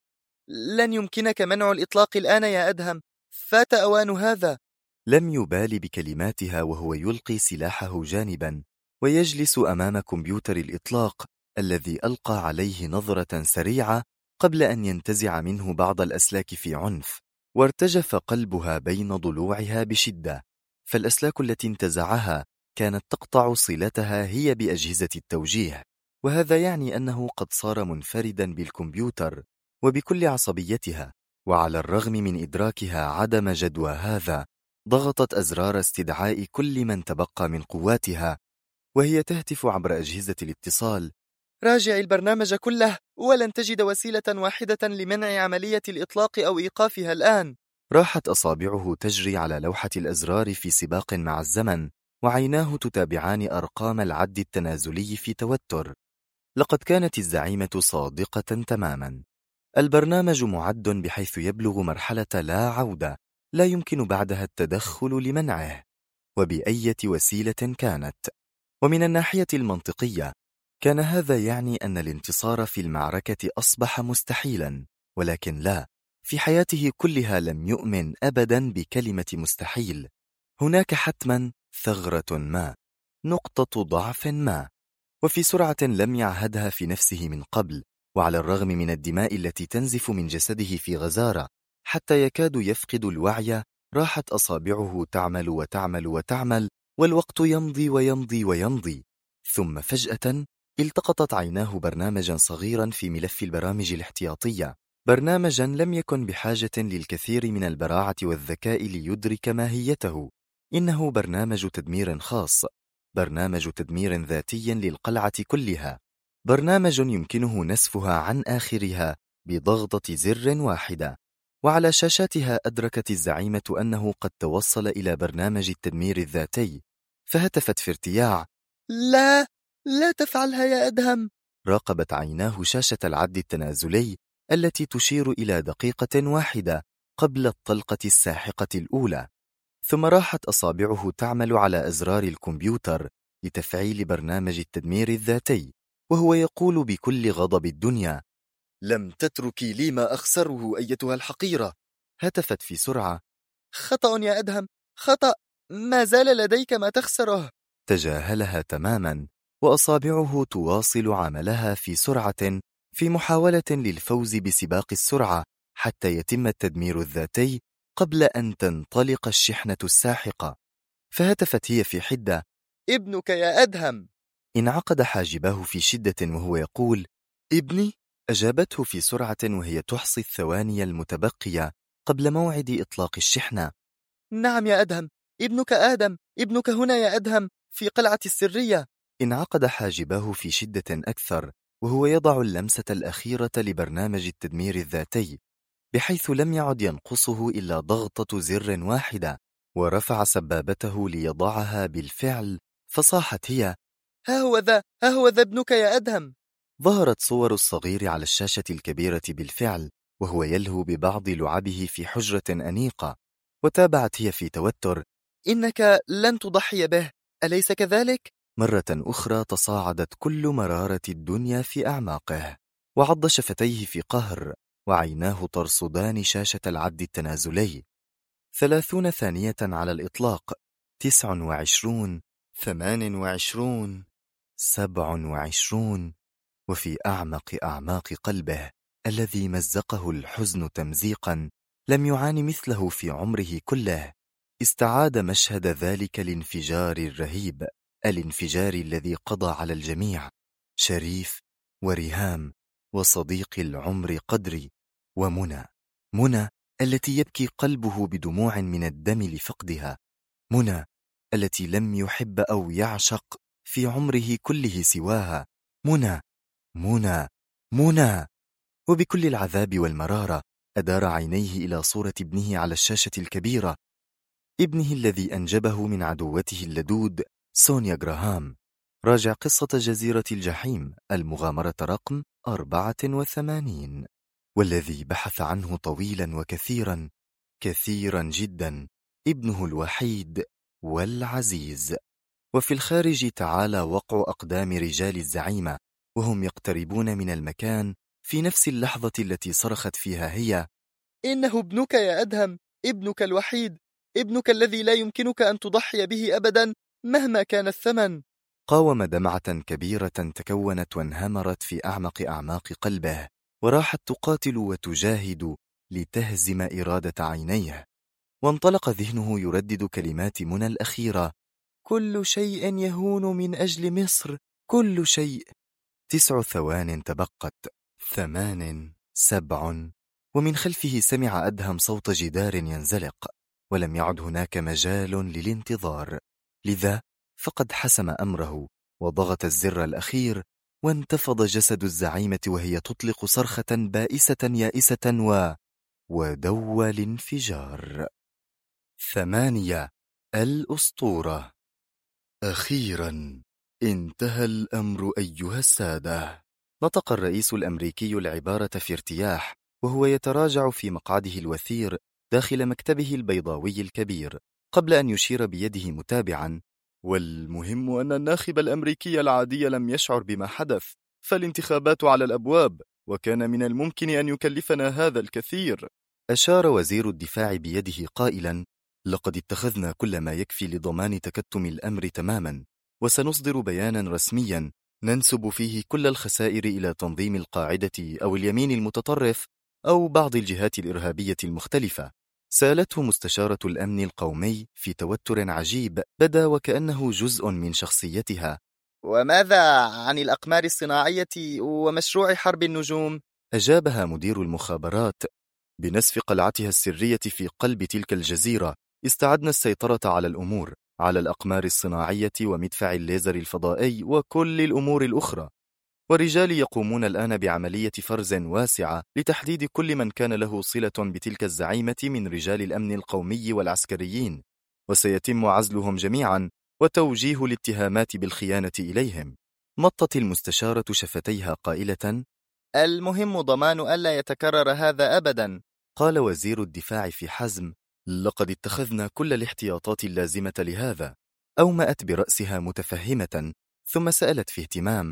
لن يمكنك منع الإطلاق الآن يا أدهم، فات أوان هذا. لم يبال بكلماتها وهو يلقي سلاحه جانبا ويجلس أمام كمبيوتر الإطلاق الذي ألقى عليه نظرة سريعة قبل أن ينتزع منه بعض الأسلاك في عنف، وارتجف قلبها بين ضلوعها بشدة، فالأسلاك التي انتزعها كانت تقطع صلتها هي بأجهزة التوجيه، وهذا يعني أنه قد صار منفردا بالكمبيوتر وبكل عصبيتها. وعلى الرغم من إدراكها عدم جدوى هذا، ضغطت أزرار استدعاء كل من تبقى من قواتها وهي تهتف عبر أجهزة الاتصال: راجع البرنامج كله، ولن تجد وسيلة واحدة لمنع عملية الإطلاق أو إيقافها الآن. راحت أصابعه تجري على لوحة الأزرار في سباق مع الزمن، وعيناه تتابعان أرقام العد التنازلي في توتر. لقد كانت الزعيمة صادقة تماما. البرنامج معد بحيث يبلغ مرحلة لا عودة، لا يمكن بعدها التدخل لمنعه وبأية وسيلة كانت. ومن الناحية المنطقية كان هذا يعني أن الانتصار في المعركة أصبح مستحيلا، ولكن لا، في حياته كلها لم يؤمن أبدا بكلمة مستحيل. هناك حتما ثغرة ما، نقطة ضعف ما، وفي سرعة لم يعهدها في نفسه من قبل، وعلى الرغم من الدماء التي تنزف من جسده في غزارة حتى يكاد يفقد الوعي، راحت أصابعه تعمل وتعمل وتعمل، والوقت يمضي ويمضي ويمضي. ثم فجأة التقطت عيناه برنامجا صغيرا في ملف البرامج الاحتياطية، برنامجا لم يكن بحاجة للكثير من البراعة والذكاء ليدرك ماهيته. إنه برنامج تدمير خاص، برنامج تدمير ذاتي للقلعة كلها، برنامج يمكنه نسفها عن آخرها بضغطة زر واحدة. وعلى شاشاتها أدركت الزعيمة أنه قد توصل إلى برنامج التدمير الذاتي، فهتفت في ارتياع: لا، لا تفعلها يا أدهم. راقبت عيناه شاشة العد التنازلي التي تشير إلى دقيقة واحدة قبل الطلقة الساحقة الأولى، ثم راحت أصابعه تعمل على أزرار الكمبيوتر لتفعيل برنامج التدمير الذاتي، وهو يقول بكل غضب الدنيا: لم تتركي لي ما أخسره أيتها الحقيرة. هتفت في سرعة: خطأ يا أدهم، خطأ، ما زال لديك ما تخسره. تجاهلها تماما، وأصابعه تواصل عملها في سرعة في محاولة للفوز بسباق السرعة حتى يتم التدمير الذاتي قبل أن تنطلق الشحنة الساحقة. فهتفت هي في حدة: ابنك يا أدهم. انعقد حاجباه في شدة وهو يقول: ابني؟ أجابته في سرعة وهي تحصي الثواني المتبقية قبل موعد إطلاق الشحنة. نعم يا أدهم، ابنك آدم، ابنك هنا يا أدهم، في قلعة السرية. انعقد حاجباه في شدة أكثر وهو يضع اللمسة الأخيرة لبرنامج التدمير الذاتي، بحيث لم يعد ينقصه إلا ضغطة زر واحدة، ورفع سبابته ليضعها بالفعل، فصاحت هي: ها هو ذا، ها هو ذا ابنك يا أدهم. ظهرت صور الصغير على الشاشة الكبيرة بالفعل وهو يلهو ببعض لعبه في حجرة أنيقة، وتابعت هي في توتر: إنك لن تضحي به، أليس كذلك؟ مرة أخرى تصاعدت كل مرارة الدنيا في أعماقه، وعض شفتيه في قهر، وعيناه ترصدان شاشة العد التنازلي. 30 ثانية على الإطلاق، 29، 28، 27. وفي أعماق قلبه الذي مزقه الحزن تمزيقا لم يعاني مثله في عمره كله، استعاد مشهد ذلك الانفجار الرهيب، الانفجار الذي قضى على الجميع: شريف وريهام وصديق العمر قدري ومنى، منى التي يبكي قلبه بدموع من الدم لفقدها، منى التي لم يحب أو يعشق في عمره كله سواها، منى منى منى. وبكل العذاب والمرارة أدار عينيه إلى صورة ابنه على الشاشة الكبيرة، ابنه الذي أنجبه من عدوته اللدود سونيا غراهام، راجع قصة جزيرة الجحيم المغامرة رقم 84، والذي بحث عنه طويلا وكثيرا كثيرا جدا ابنه الوحيد والعزيز. وفي الخارج تعالى وقع أقدام رجال الزعيمة وهم يقتربون من المكان في نفس اللحظة التي صرخت فيها هي: إنه ابنك يا أدهم، ابنك الوحيد، ابنك الذي لا يمكنك أن تضحي به أبدا مهما كان الثمن. قاوم دمعة كبيرة تكونت وانهمرت في أعمق أعماق قلبه، وراحت تقاتل وتجاهد لتهزم إرادة عينيه. وانطلق ذهنه يردد كلمات منى الأخيرة: كل شيء يهون من أجل مصر، كل شيء. 9 ثوان تبقت، 8، 7، ومن خلفه سمع أدهم صوت جدار ينزلق، ولم يعد هناك مجال للانتظار، لذا فقد حسم أمره وضغط الزر الأخير، وانتفض جسد الزعيمة وهي تطلق صرخة بائسة يائسة ودوى الانفجار. 8. الأسطورة. أخيرا انتهى الأمر أيها السادة. نطق الرئيس الأمريكي العبارة في ارتياح وهو يتراجع في مقعده الوثير داخل مكتبه البيضاوي الكبير، قبل أن يشير بيده متابعا: والمهم أن الناخب الأمريكي العادي لم يشعر بما حدث، فالانتخابات على الأبواب، وكان من الممكن أن يكلفنا هذا الكثير. أشار وزير الدفاع بيده قائلا: لقد اتخذنا كل ما يكفي لضمان تكتم الأمر تماما، وسنصدر بيانا رسميا ننسب فيه كل الخسائر إلى تنظيم القاعدة أو اليمين المتطرف أو بعض الجهات الإرهابية المختلفة. سألته مستشارة الأمن القومي في توتر عجيب بدا وكأنه جزء من شخصيتها: وماذا عن الأقمار الصناعية ومشروع حرب النجوم؟ أجابها مدير المخابرات: بنسف قلعتها السرية في قلب تلك الجزيرة استعدنا السيطرة على الأمور، على الأقمار الصناعية ومدفع الليزر الفضائي وكل الأمور الأخرى. ورجال يقومون الآن بعملية فرز واسعة لتحديد كل من كان له صلة بتلك الزعيمة من رجال الأمن القومي والعسكريين، وسيتم عزلهم جميعا وتوجيه الاتهامات بالخيانة إليهم. مطت المستشارة شفتيها قائلة: المهم ضمان ألا يتكرر هذا أبدا. قال وزير الدفاع في حزم: لقد اتخذنا كل الاحتياطات اللازمة لهذا. أومأت برأسها متفهمة، ثم سألت في اهتمام: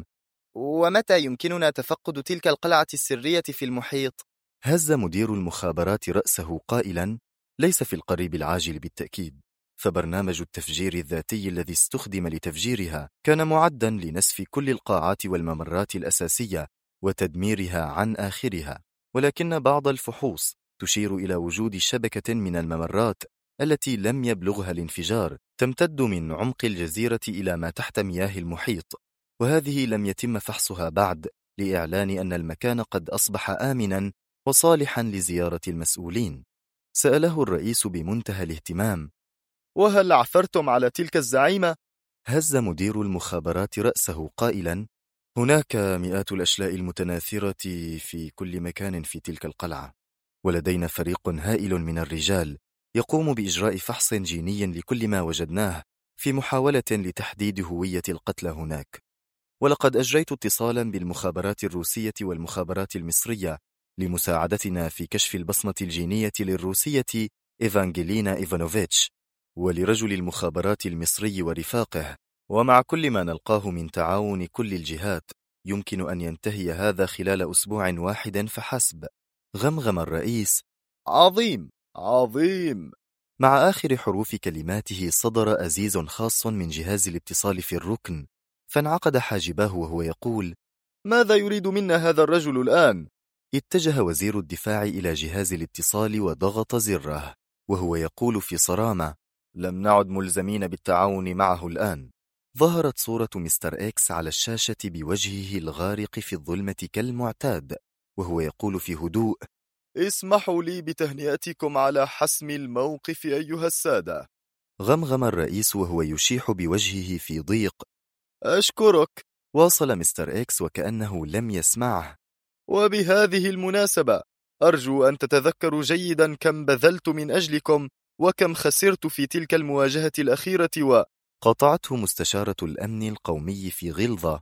ومتى يمكننا تفقد تلك القلعة السرية في المحيط؟ هز مدير المخابرات رأسه قائلا: ليس في القريب العاجل بالتأكيد، فبرنامج التفجير الذاتي الذي استخدم لتفجيرها كان معدا لنسف كل القاعات والممرات الأساسية وتدميرها عن آخرها، ولكن بعض الفحوص تشير إلى وجود شبكة من الممرات التي لم يبلغها الانفجار تمتد من عمق الجزيرة إلى ما تحت مياه المحيط، وهذه لم يتم فحصها بعد لإعلان أن المكان قد أصبح آمنا وصالحا لزيارة المسؤولين. سأله الرئيس بمنتهى الاهتمام: وهل عثرتم على تلك الزعيمة؟ هز مدير المخابرات رأسه قائلا: هناك مئات الأشلاء المتناثرة في كل مكان في تلك القلعة، ولدينا فريق هائل من الرجال يقوم بإجراء فحص جيني لكل ما وجدناه في محاولة لتحديد هوية القتلى هناك. ولقد أجريت اتصالا بالمخابرات الروسية والمخابرات المصرية لمساعدتنا في كشف البصمة الجينية للروسية إيفانجيلينا إيفانوفيتش ولرجل المخابرات المصري ورفاقه، ومع كل ما نلقاه من تعاون كل الجهات يمكن أن ينتهي هذا خلال أسبوع واحد فحسب. غمغم الرئيس: عظيم عظيم. مع آخر حروف كلماته صدر أزيز خاص من جهاز الاتصال في الركن، فانعقد حاجباه وهو يقول: ماذا يريد منا هذا الرجل الآن؟ اتجه وزير الدفاع إلى جهاز الاتصال وضغط زره وهو يقول في صرامة: لم نعد ملزمين بالتعاون معه الآن. ظهرت صورة مستر إكس على الشاشة بوجهه الغارق في الظلمة كالمعتاد وهو يقول في هدوء: اسمحوا لي بتهنئتكم على حسم الموقف أيها السادة. غمغم الرئيس وهو يشيح بوجهه في ضيق: أشكرك. واصل مستر إكس وكأنه لم يسمعه: وبهذه المناسبة أرجو أن تتذكروا جيدا كم بذلت من أجلكم وكم خسرت في تلك المواجهة الأخيرة قاطعته مستشارة الأمن القومي في غلظة.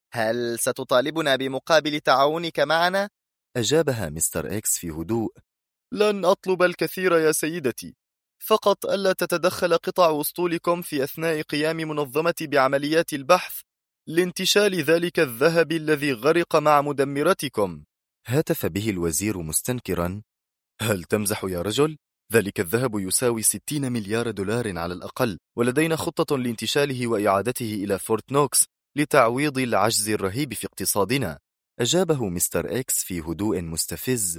هل ستطالبنا بمقابل تعاونك معنا؟ أجابها مستر إكس في هدوء. لن أطلب الكثير يا سيدتي، فقط ألا تتدخل قطع أسطولكم في أثناء قيام منظمة بعمليات البحث لانتشال ذلك الذهب الذي غرق مع مدمرتكم. هاتف به الوزير مستنكرا: هل تمزح يا رجل؟ ذلك الذهب يساوي 60 مليار دولار على الأقل، ولدينا خطة لانتشاله وإعادته إلى فورت نوكس لتعويض العجز الرهيب في اقتصادنا. أجابه مستر إكس في هدوء مستفز: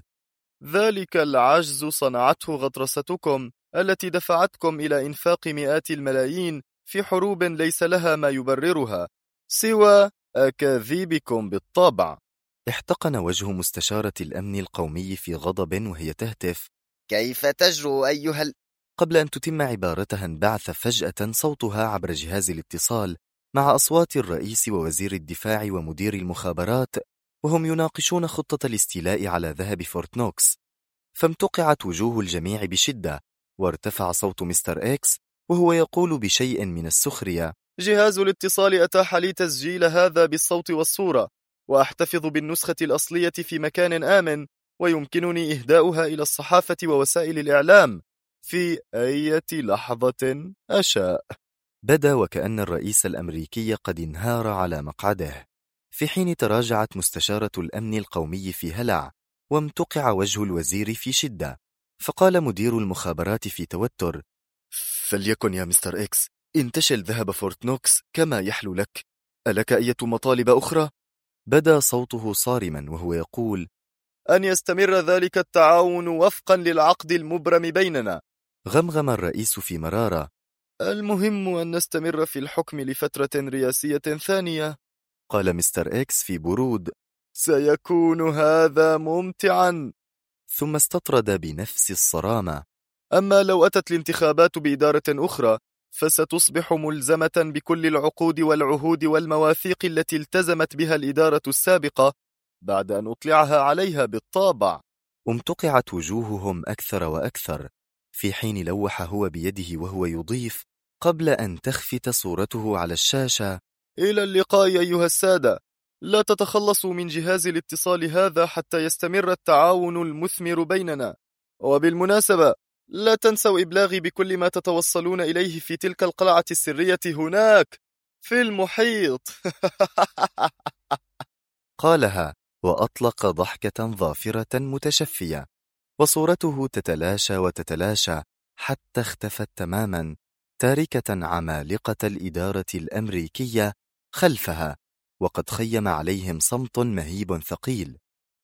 ذلك العجز صنعته غطرستكم التي دفعتكم إلى إنفاق مئات الملايين في حروب ليس لها ما يبررها سوى أكاذيبكم بالطبع. احتقن وجه مستشارة الأمن القومي في غضب وهي تهتف: كيف تجرؤ أيها قبل أن تتم عبارتها انبعث فجأة صوتها عبر جهاز الاتصال مع أصوات الرئيس ووزير الدفاع ومدير المخابرات وهم يناقشون خطة الاستيلاء على ذهب فورت نوكس. فامتقعت وجوه الجميع بشدة، وارتفع صوت مستر إكس وهو يقول بشيء من السخرية: جهاز الاتصال أتاح لي تسجيل هذا بالصوت والصورة، وأحتفظ بالنسخة الأصلية في مكان آمن، ويمكنني إهداؤها إلى الصحافة ووسائل الإعلام في أي لحظة أشاء. بدا وكأن الرئيس الأمريكي قد انهار على مقعده، في حين تراجعت مستشارة الأمن القومي في هلع، وامتقع وجه الوزير في شدة. فقال مدير المخابرات في توتر: فليكن يا مستر إكس، انتشل ذهب فورت نوكس كما يحلو لك. ألك أي مطالب أخرى؟ بدا صوته صارما وهو يقول: أن يستمر ذلك التعاون وفقا للعقد المبرم بيننا. غمغم الرئيس في مرارة: المهم أن نستمر في الحكم لفترة رئاسية ثانية. قال مستر إكس في برود: سيكون هذا ممتعا. ثم استطرد بنفس الصرامة: أما لو أتت الانتخابات بإدارة أخرى فستصبح ملزمة بكل العقود والعهود والمواثيق التي التزمت بها الإدارة السابقة بعد أن أطلعها عليها بالطابع. امتقعت وجوههم أكثر وأكثر، في حين لوح هو بيده وهو يضيف قبل أن تخفت صورته على الشاشة: إلى اللقاء أيها السادة، لا تتخلصوا من جهاز الاتصال هذا حتى يستمر التعاون المثمر بيننا. وبالمناسبة، لا تنسوا إبلاغي بكل ما تتوصلون إليه في تلك القلعة السرية هناك في المحيط. قالها وأطلق ضحكة ظافرة متشفية، وصورته تتلاشى وتتلاشى حتى اختفت تماما، تاركة عمالقة الإدارة الأمريكية خلفها، وقد خيم عليهم صمت مهيب ثقيل،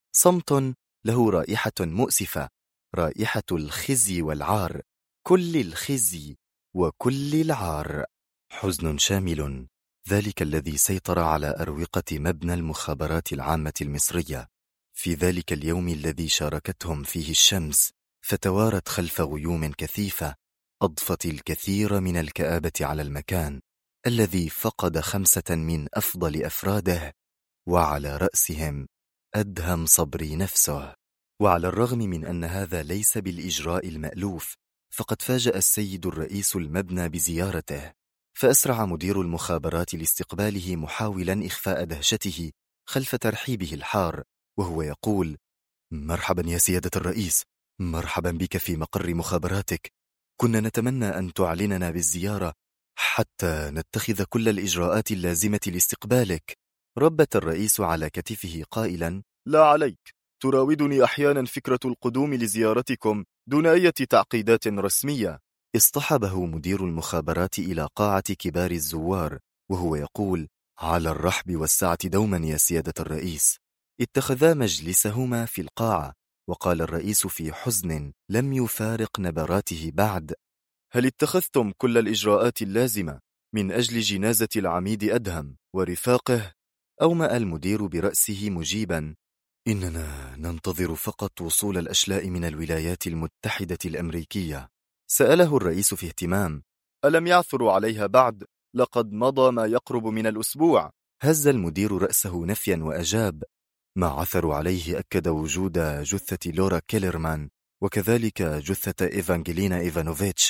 صمت له رائحة مؤسفة، رائحة الخزي والعار، كل الخزي وكل العار. حزن شامل، ذلك الذي سيطر على أروقة مبنى المخابرات العامة المصرية في ذلك اليوم الذي شاركتهم فيه الشمس، فتوارت خلف غيوم كثيفة أضفت الكثير من الكآبة على المكان الذي فقد 5 من أفضل أفراده، وعلى رأسهم أدهم صبري نفسه. وعلى الرغم من أن هذا ليس بالإجراء المألوف، فقد فاجأ السيد الرئيس المبنى بزيارته، فأسرع مدير المخابرات لاستقباله محاولا إخفاء دهشته خلف ترحيبه الحار، وهو يقول: مرحبا يا سيادة الرئيس، مرحبا بك في مقر مخابراتك. كنا نتمنى أن تعلننا بالزيارة حتى نتخذ كل الإجراءات اللازمة لاستقبالك. ربت الرئيس على كتفه قائلا: لا عليك، تراودني أحيانا فكرة القدوم لزيارتكم دون أي تعقيدات رسمية. اصطحبه مدير المخابرات إلى قاعة كبار الزوار وهو يقول: على الرحب والسعة دوما يا سيادة الرئيس. اتخذا مجلسهما في القاعة، وقال الرئيس في حزن لم يفارق نبراته بعد: هل اتخذتم كل الإجراءات اللازمة من أجل جنازة العميد أدهم ورفاقه؟ أومأ المدير برأسه مجيبا: إننا ننتظر فقط وصول الأشلاء من الولايات المتحدة الأمريكية. سأله الرئيس في اهتمام: ألم يعثروا عليها بعد؟ لقد مضى ما يقرب من الأسبوع. هز المدير رأسه نفيا وأجاب: ما عثروا عليه أكد وجود جثة لورا كيلرمان، وكذلك جثة إيفانجيلينا إيفانوفيتش،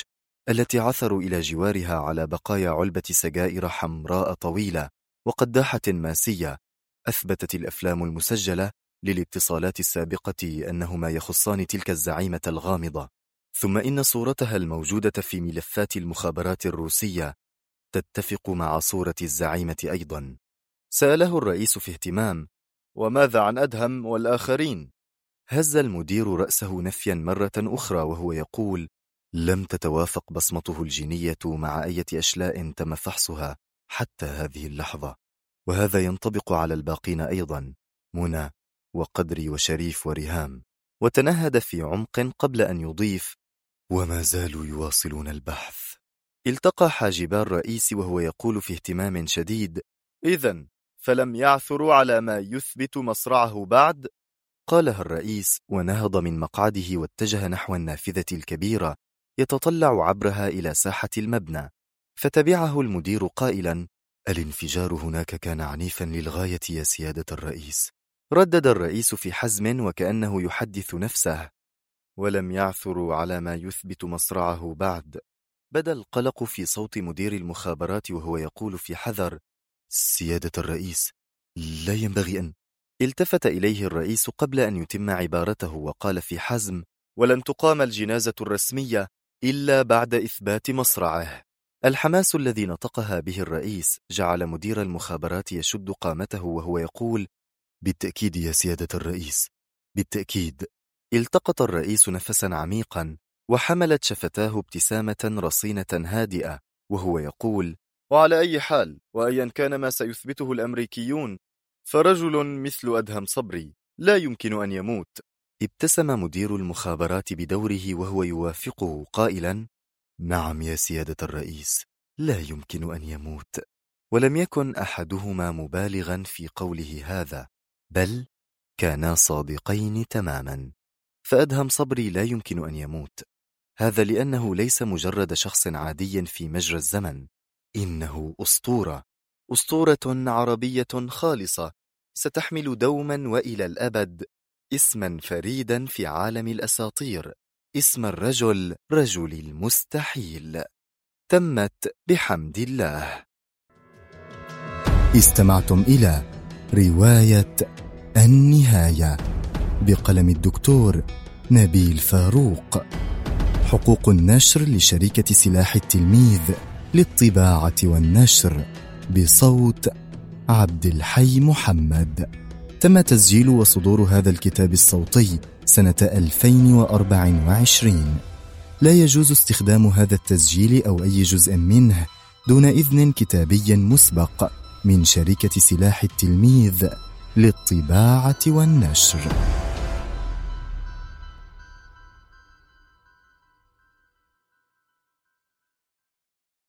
التي عثروا إلى جوارها على بقايا علبة سجائر حمراء طويلة وقداحة ماسية. أثبتت الأفلام المسجلة للاتصالات السابقة أنهما يخصان تلك الزعيمة الغامضة. ثم إن صورتها الموجودة في ملفات المخابرات الروسية تتفق مع صورة الزعيمة أيضا. سأله الرئيس في اهتمام: وماذا عن أدهم والآخرين؟ هز المدير رأسه نفيا مرة أخرى وهو يقول: لم تتوافق بصمته الجينية مع أي أشلاء تم فحصها حتى هذه اللحظة، وهذا ينطبق على الباقين أيضا، منى وقدري وشريف وريهام. وتنهد في عمق قبل أن يضيف: وما زالوا يواصلون البحث. التقى حاجبا الرئيس وهو يقول في اهتمام شديد: إذن فلم يعثروا على ما يثبت مصرعه بعد؟ قالها الرئيس ونهض من مقعده واتجه نحو النافذة الكبيرة يتطلع عبرها إلى ساحة المبنى، فتبعه المدير قائلا: الانفجار هناك كان عنيفا للغاية يا سيادة الرئيس. ردد الرئيس في حزم وكأنه يحدث نفسه: ولم يعثروا على ما يثبت مصرعه بعد. بدا القلق في صوت مدير المخابرات وهو يقول في حذر: سيادة الرئيس، لا ينبغي أن... التفت إليه الرئيس قبل أن يتم عبارته وقال في حزم: ولن تقام الجنازة الرسمية إلا بعد إثبات مصرعه. الحماس الذي نطقها به الرئيس جعل مدير المخابرات يشد قامته وهو يقول: بالتأكيد يا سيادة الرئيس، بالتأكيد. التقط الرئيس نفسا عميقا وحملت شفتاه ابتسامة رصينة هادئة وهو يقول: وعلى أي حال وأيا كان ما سيثبته الأمريكيون، فرجل مثل أدهم صبري لا يمكن أن يموت. ابتسم مدير المخابرات بدوره وهو يوافقه قائلا: نعم يا سيادة الرئيس، لا يمكن أن يموت. ولم يكن أحدهما مبالغا في قوله هذا، بل كانا صادقين تماما. فأدهم صبري لا يمكن أن يموت، هذا لأنه ليس مجرد شخص عادي في مجرى الزمن، إنه أسطورة، أسطورة عربية خالصة ستحمل دوما وإلى الأبد اسما فريدا في عالم الأساطير، اسم الرجل، رجل المستحيل. تمت بحمد الله. استمعتم إلى رواية النهاية بقلم الدكتور نبيل فاروق. حقوق النشر لشركة سلاح التلميذ للطباعة والنشر بصوت عبد الحي محمد. تم تسجيل وصدور هذا الكتاب الصوتي سنة 2024. لا يجوز استخدام هذا التسجيل أو أي جزء منه دون إذن كتابي مسبق من شركة سلاح التلميذ للطباعة والنشر.